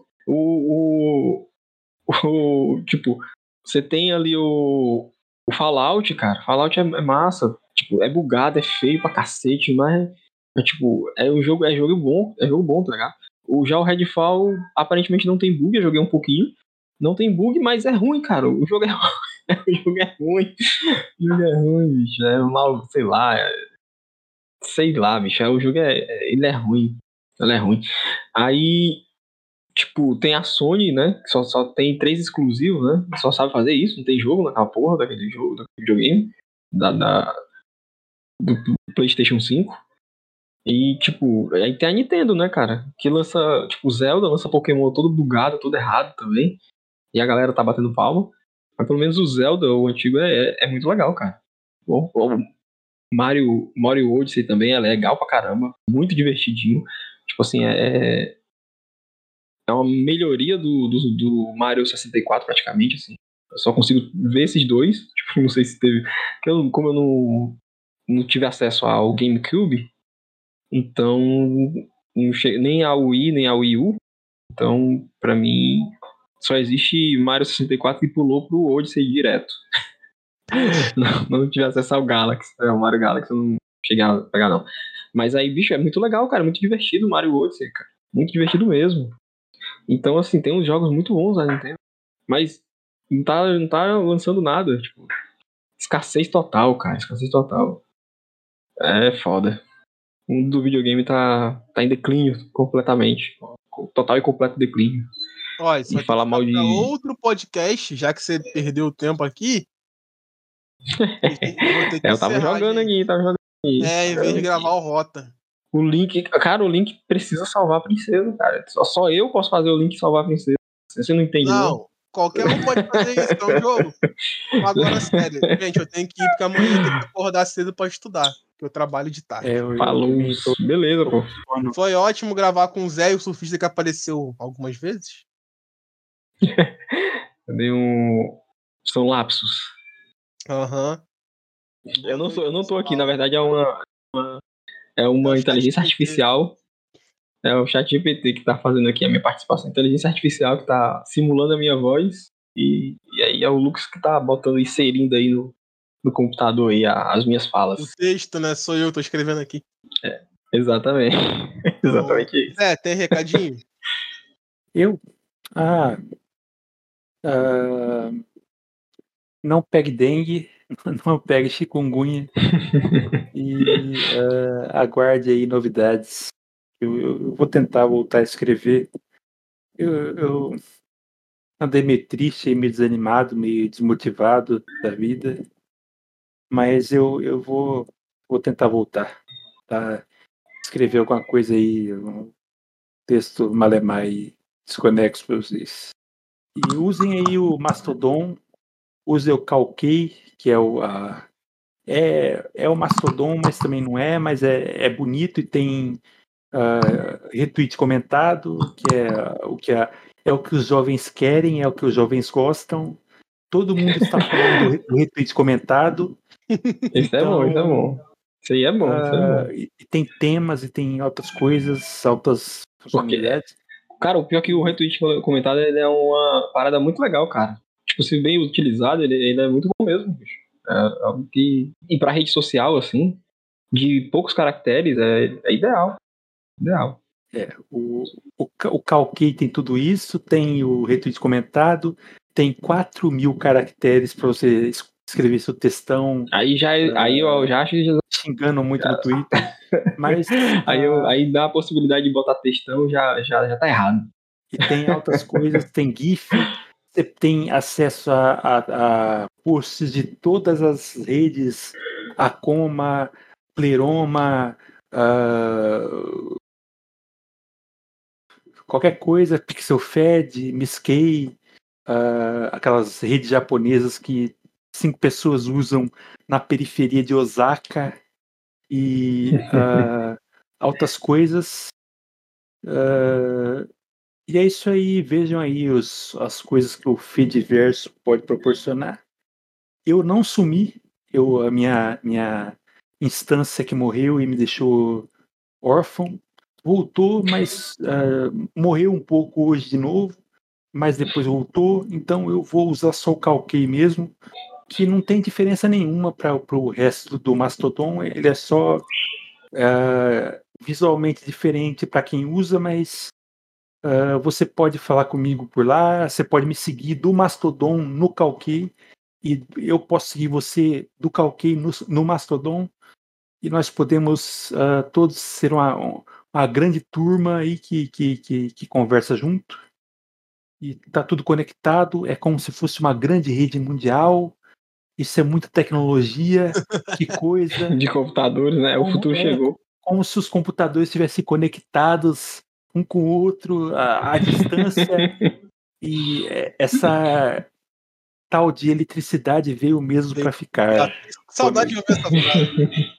Tipo, você tem ali o Fallout, cara. Fallout é massa. Tipo, é bugado, é feio pra cacete, mas tipo, é jogo bom, tá ligado? Já o Redfall aparentemente não tem bug, eu joguei um pouquinho. Não tem bug, mas é ruim, cara. O jogo é o jogo é ruim. O jogo é ruim, bicho. É mal, sei lá, bicho. Ele é ruim. Ele é ruim. Aí, tipo, tem a Sony, né? Que só tem 3 exclusivos, né? Só sabe fazer isso, não tem jogo naquela porra daquele jogo, daquele videogame. Do PlayStation 5. E, tipo, aí tem a Nintendo, né, cara? Que lança, tipo, Zelda, lança Pokémon todo bugado, todo errado também. E a galera tá batendo palma. Mas pelo menos o Zelda, o antigo, é muito legal, cara. O Mario Odyssey também é legal pra caramba. Muito divertidinho. Tipo assim, é uma melhoria do Mario 64, praticamente, assim. Eu só consigo ver esses dois. Tipo, não sei se teve. Como eu não tive acesso ao GameCube, então nem a Wii, nem a Wii U. Então, pra mim, só existe Mario 64 e pulou pro Odyssey direto. Não tive acesso ao Galaxy. O Mario Galaxy eu não cheguei a pegar, não. Mas aí, bicho, é muito legal, cara. Muito divertido o Mario Odyssey, cara. Muito divertido mesmo. Então, assim, tem uns jogos muito bons na Nintendo. Mas não tá lançando nada. Tipo, escassez total, cara. Escassez total. É foda. O mundo do videogame tá em declínio completamente. Total e completo declínio. Olha, isso E vai ter falar que mal ficar de. pra outro podcast, já que você perdeu o tempo aqui. Eu vou ter que Eu tava encerrar, jogando gente. aqui. Em vez de gravar o Rota. O Link precisa salvar a princesa, cara. Só eu posso fazer o Link salvar a princesa. Você não entende, não? Não, qualquer um pode fazer isso, é um jogo. Agora, sério, gente, eu tenho que ir, porque amanhã eu tenho que acordar cedo pra estudar, que eu trabalho de tarde. Falou. Beleza, pô. Foi ótimo gravar com o Zé, o surfista que apareceu algumas vezes. Eu dei São lapsos. Aham. Eu não tô aqui, na verdade é uma inteligência artificial. É o ChatGPT que tá fazendo aqui a minha participação. Inteligência artificial que tá simulando a minha voz. E aí é o Lucas que tá inserindo aí no computador aí as minhas falas. O texto, né? Sou eu, tô escrevendo aqui. Exatamente. Então, Exatamente isso. Zé, tem recadinho? Eu? Não pegue dengue, não pegue chikungunya e aguarde aí novidades. Eu vou tentar voltar a escrever. Eu andei meio triste, meio desanimado, meio desmotivado da vida, mas eu vou tentar voltar, tá? Escrever alguma coisa aí, um texto malemar e desconexo para vocês. E usem aí o Mastodon, usem o Calquei, que é é o Mastodon, mas também não é, mas é bonito e tem retweet comentado, que é o que os jovens querem, é o que os jovens gostam. Todo mundo está falando do retweet comentado. Isso é bom, isso é Então, bom. Isso aí é bom, isso é bom. e tem temas e tem outras coisas, outras Porque, funcionalidades. cara, o pior é que o retweet comentado ele é uma parada muito legal, cara. Tipo, se bem utilizado, ele é muito bom mesmo, bicho. É algo que. E pra rede social, assim, de poucos caracteres, é ideal. Ideal. O Calquei tem tudo isso, tem o retweet comentado, tem 4.000 caracteres para você escrever seu textão. Aí eu já acho que já. Xingando muito no Twitter. Mas. Aí dá a possibilidade de botar textão, já tá errado. E tem altas coisas, tem GIF, você tem acesso a posts de todas as redes, Acoma, Pleroma, qualquer coisa, PixelFed, Miskei, aquelas redes japonesas que 5 pessoas usam na periferia de Osaka e altas coisas. E é isso aí, vejam aí as coisas que o Fediverso pode proporcionar. Eu não sumi, a minha instância que morreu e me deixou órfão, voltou, mas morreu um pouco hoje de novo, mas depois voltou, então eu vou usar só o Calquei mesmo, que não tem diferença nenhuma para o resto do Mastodon, ele é só visualmente diferente para quem usa, mas você pode falar comigo por lá, você pode me seguir do Mastodon no Calquei, e eu posso seguir você do Calquei no Mastodon, e nós podemos todos ser uma grande turma aí que conversa junto, e tá tudo conectado, é como se fosse uma grande rede mundial, isso é muita tecnologia, que coisa. De computadores, né? O futuro chegou. Como se os computadores estivessem conectados um com o outro, à distância, e essa tal de eletricidade veio mesmo para ficar. Saudade de ouvir essa frase.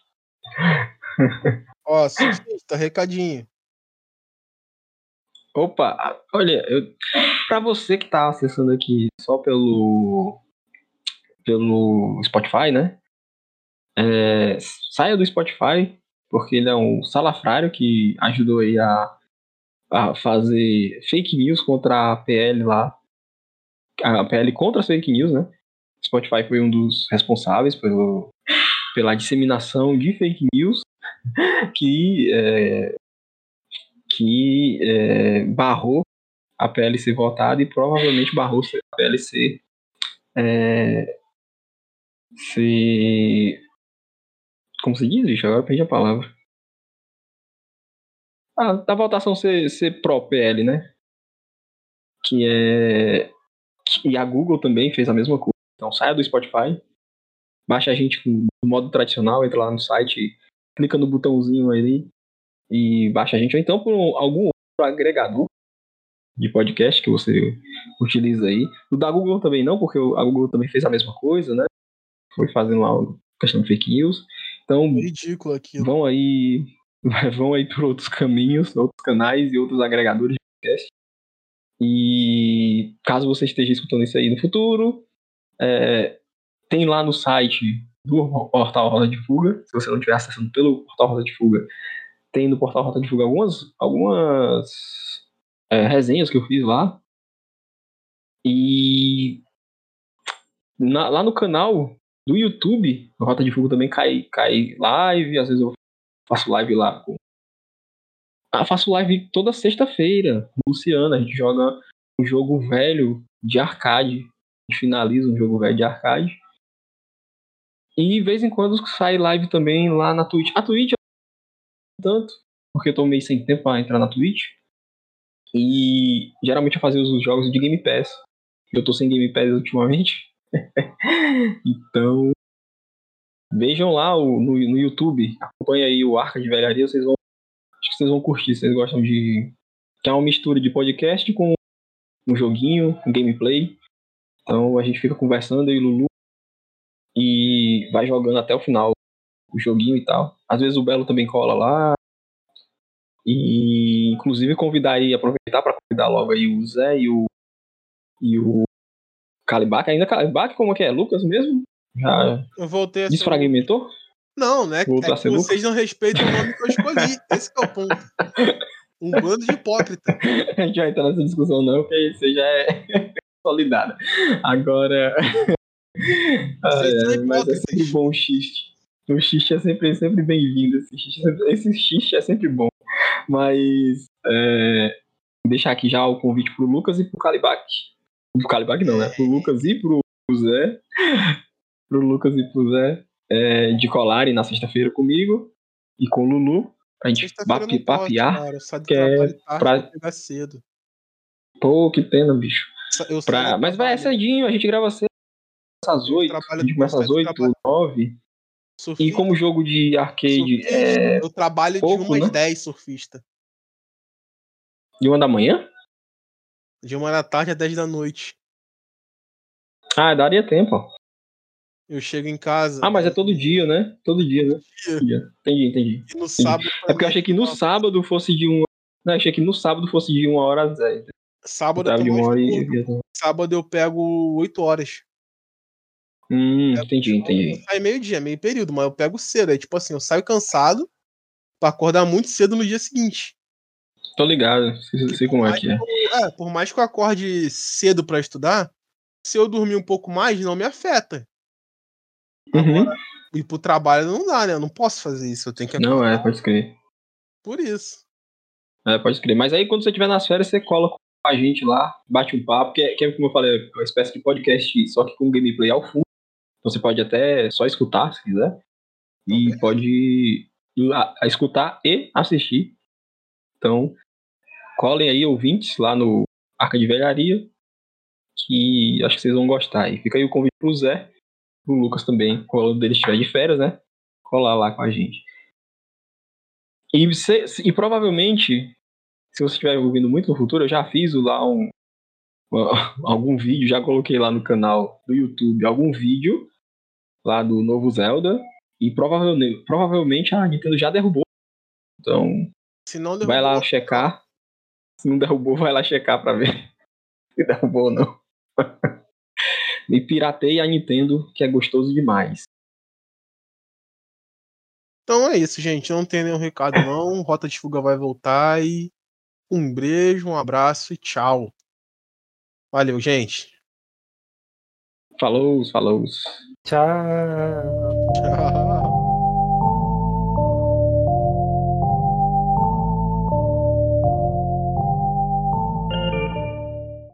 Ó, surfista, recadinho. Opa, olha, pra você que tá acessando aqui só pelo Spotify, né? Saia do Spotify, porque ele é um salafrário que ajudou aí a fazer fake news contra a PL lá. A PL contra as fake news, né? Spotify foi um dos responsáveis pela disseminação de fake news que barrou a PL ser votada e provavelmente barrou a PL ser como se diz, bicho? Agora eu perdi a palavra. Da votação ser pró-PL, né? E a Google também fez a mesma coisa. Então saia do Spotify, baixa a gente no modo tradicional, entra lá no site, clica no botãozinho ali e baixa a gente. Ou então por algum outro agregador de podcast que você utiliza aí. O da Google também não, porque a Google também fez a mesma coisa, né? Foi fazendo lá questão de fake news. Então, ridículo aquilo. Vão aí por outros caminhos, outros canais e outros agregadores de podcast. E caso você esteja escutando isso aí no futuro, tem lá no site do Portal Rota de Fuga, se você não estiver acessando pelo Portal Rota de Fuga, tem no Portal Rota de Fuga algumas resenhas que eu fiz lá. E lá no canal do YouTube, no Rota de Fuga também cai live, às vezes eu faço live lá. Faço live toda sexta-feira com Luciana. A gente joga um jogo velho de arcade. A gente finaliza um jogo velho de arcade. E de vez em quando sai live também lá na Twitch. A Twitch eu não tanto, porque eu tô meio sem tempo pra entrar na Twitch. E geralmente eu fazia os jogos de Game Pass. Eu tô sem Game Pass ultimamente. Então, vejam lá no YouTube. Acompanha aí o Arca de Velharia. Acho que vocês vão curtir. Vocês gostam de... Que é uma mistura de podcast com um joguinho, um gameplay. Então a gente fica conversando, eu e Lulu. E gente vai jogando até o final o joguinho e tal. Às vezes o Belo também cola lá. E inclusive aproveitar para convidar logo aí o Zé e o Calibac. Ainda Calibac, como que é? Lucas mesmo? Já Eu voltei a ser. desfragmentou? Não, né? Voltou a É ser que vocês não respeitam o nome que eu escolhi. Esse que é o ponto. Um bando de hipócrita. A gente vai entrar nessa discussão não, porque isso já é solidário. Agora... Vocês são mas é hipócritas. sempre bom o xiste. O xiste é sempre bem-vindo. Esse xiste é sempre bom. Mas deixar aqui já o convite pro Lucas e pro Calibac. Pro Calibac não, né? Pro Lucas e pro Zé. Pro Lucas e pro Zé de colarem na sexta-feira comigo e com o Lulu. Pra gente Sexta-feira eu não posso, papiar. cara. Eu saio do que é trabalho tarde pra- pra pegar cedo. Pô, que pena, bicho. Eu saio do Mas vai, é trabalho, cedinho, a gente grava cedo. Às 8. A gente começa às 8, 9. E surfista, como jogo de arcade é eu trabalho pouco, de 1 às né? 10, surfista. de 1 da manhã? De 1 da tarde a 10 da noite. Ah, daria tempo, ó. Eu chego em casa. Ah, mas é todo dia, né? Todo dia, né? dia. Todo dia. Entendi. E no sábado. É porque eu achei que no sábado fosse de 1. Não, achei que no sábado fosse de 1 hora às 10. Sábado Eu eu tava tô de 1 mais hora curto. Sábado eu pego 8 horas. Entendi. Eu saio meio-dia, meio período, mas eu pego cedo. Aí, tipo assim, eu saio cansado pra acordar muito cedo no dia seguinte. Tô ligado. Sei como é que é. Por mais que eu acorde cedo pra estudar, se eu dormir um pouco mais, não me afeta. Agora, ir pro trabalho não dá, né? Eu não posso fazer isso. Eu tenho que Não, acordar pode crer. por isso. Pode crer. Mas aí quando você estiver nas férias, você cola com a gente lá, bate um papo, que é como eu falei, é uma espécie de podcast, só que com gameplay ao full. Então você pode até só escutar, se quiser. E pode ir a escutar e assistir. Então, colhem aí, ouvintes, lá no Arca de Velharia, que acho que vocês vão gostar. E fica aí o convite pro Zé, pro Lucas também, quando ele estiver de férias, né? Colar lá com a gente. E provavelmente, se você estiver ouvindo muito no futuro, eu já fiz lá algum vídeo, já coloquei lá no canal do YouTube algum vídeo lá do novo Zelda. E provavelmente a Nintendo já derrubou. Então, Se não derrubou, vai lá checar. Se não derrubou, vai lá checar pra ver se derrubou ou não. E pirateie a Nintendo, que é gostoso demais. Então é isso, gente. Não tem nenhum recado, não. Rota de Fuga vai voltar e um beijo, um abraço e tchau. Valeu, gente. Falou. Tchau. Tchau.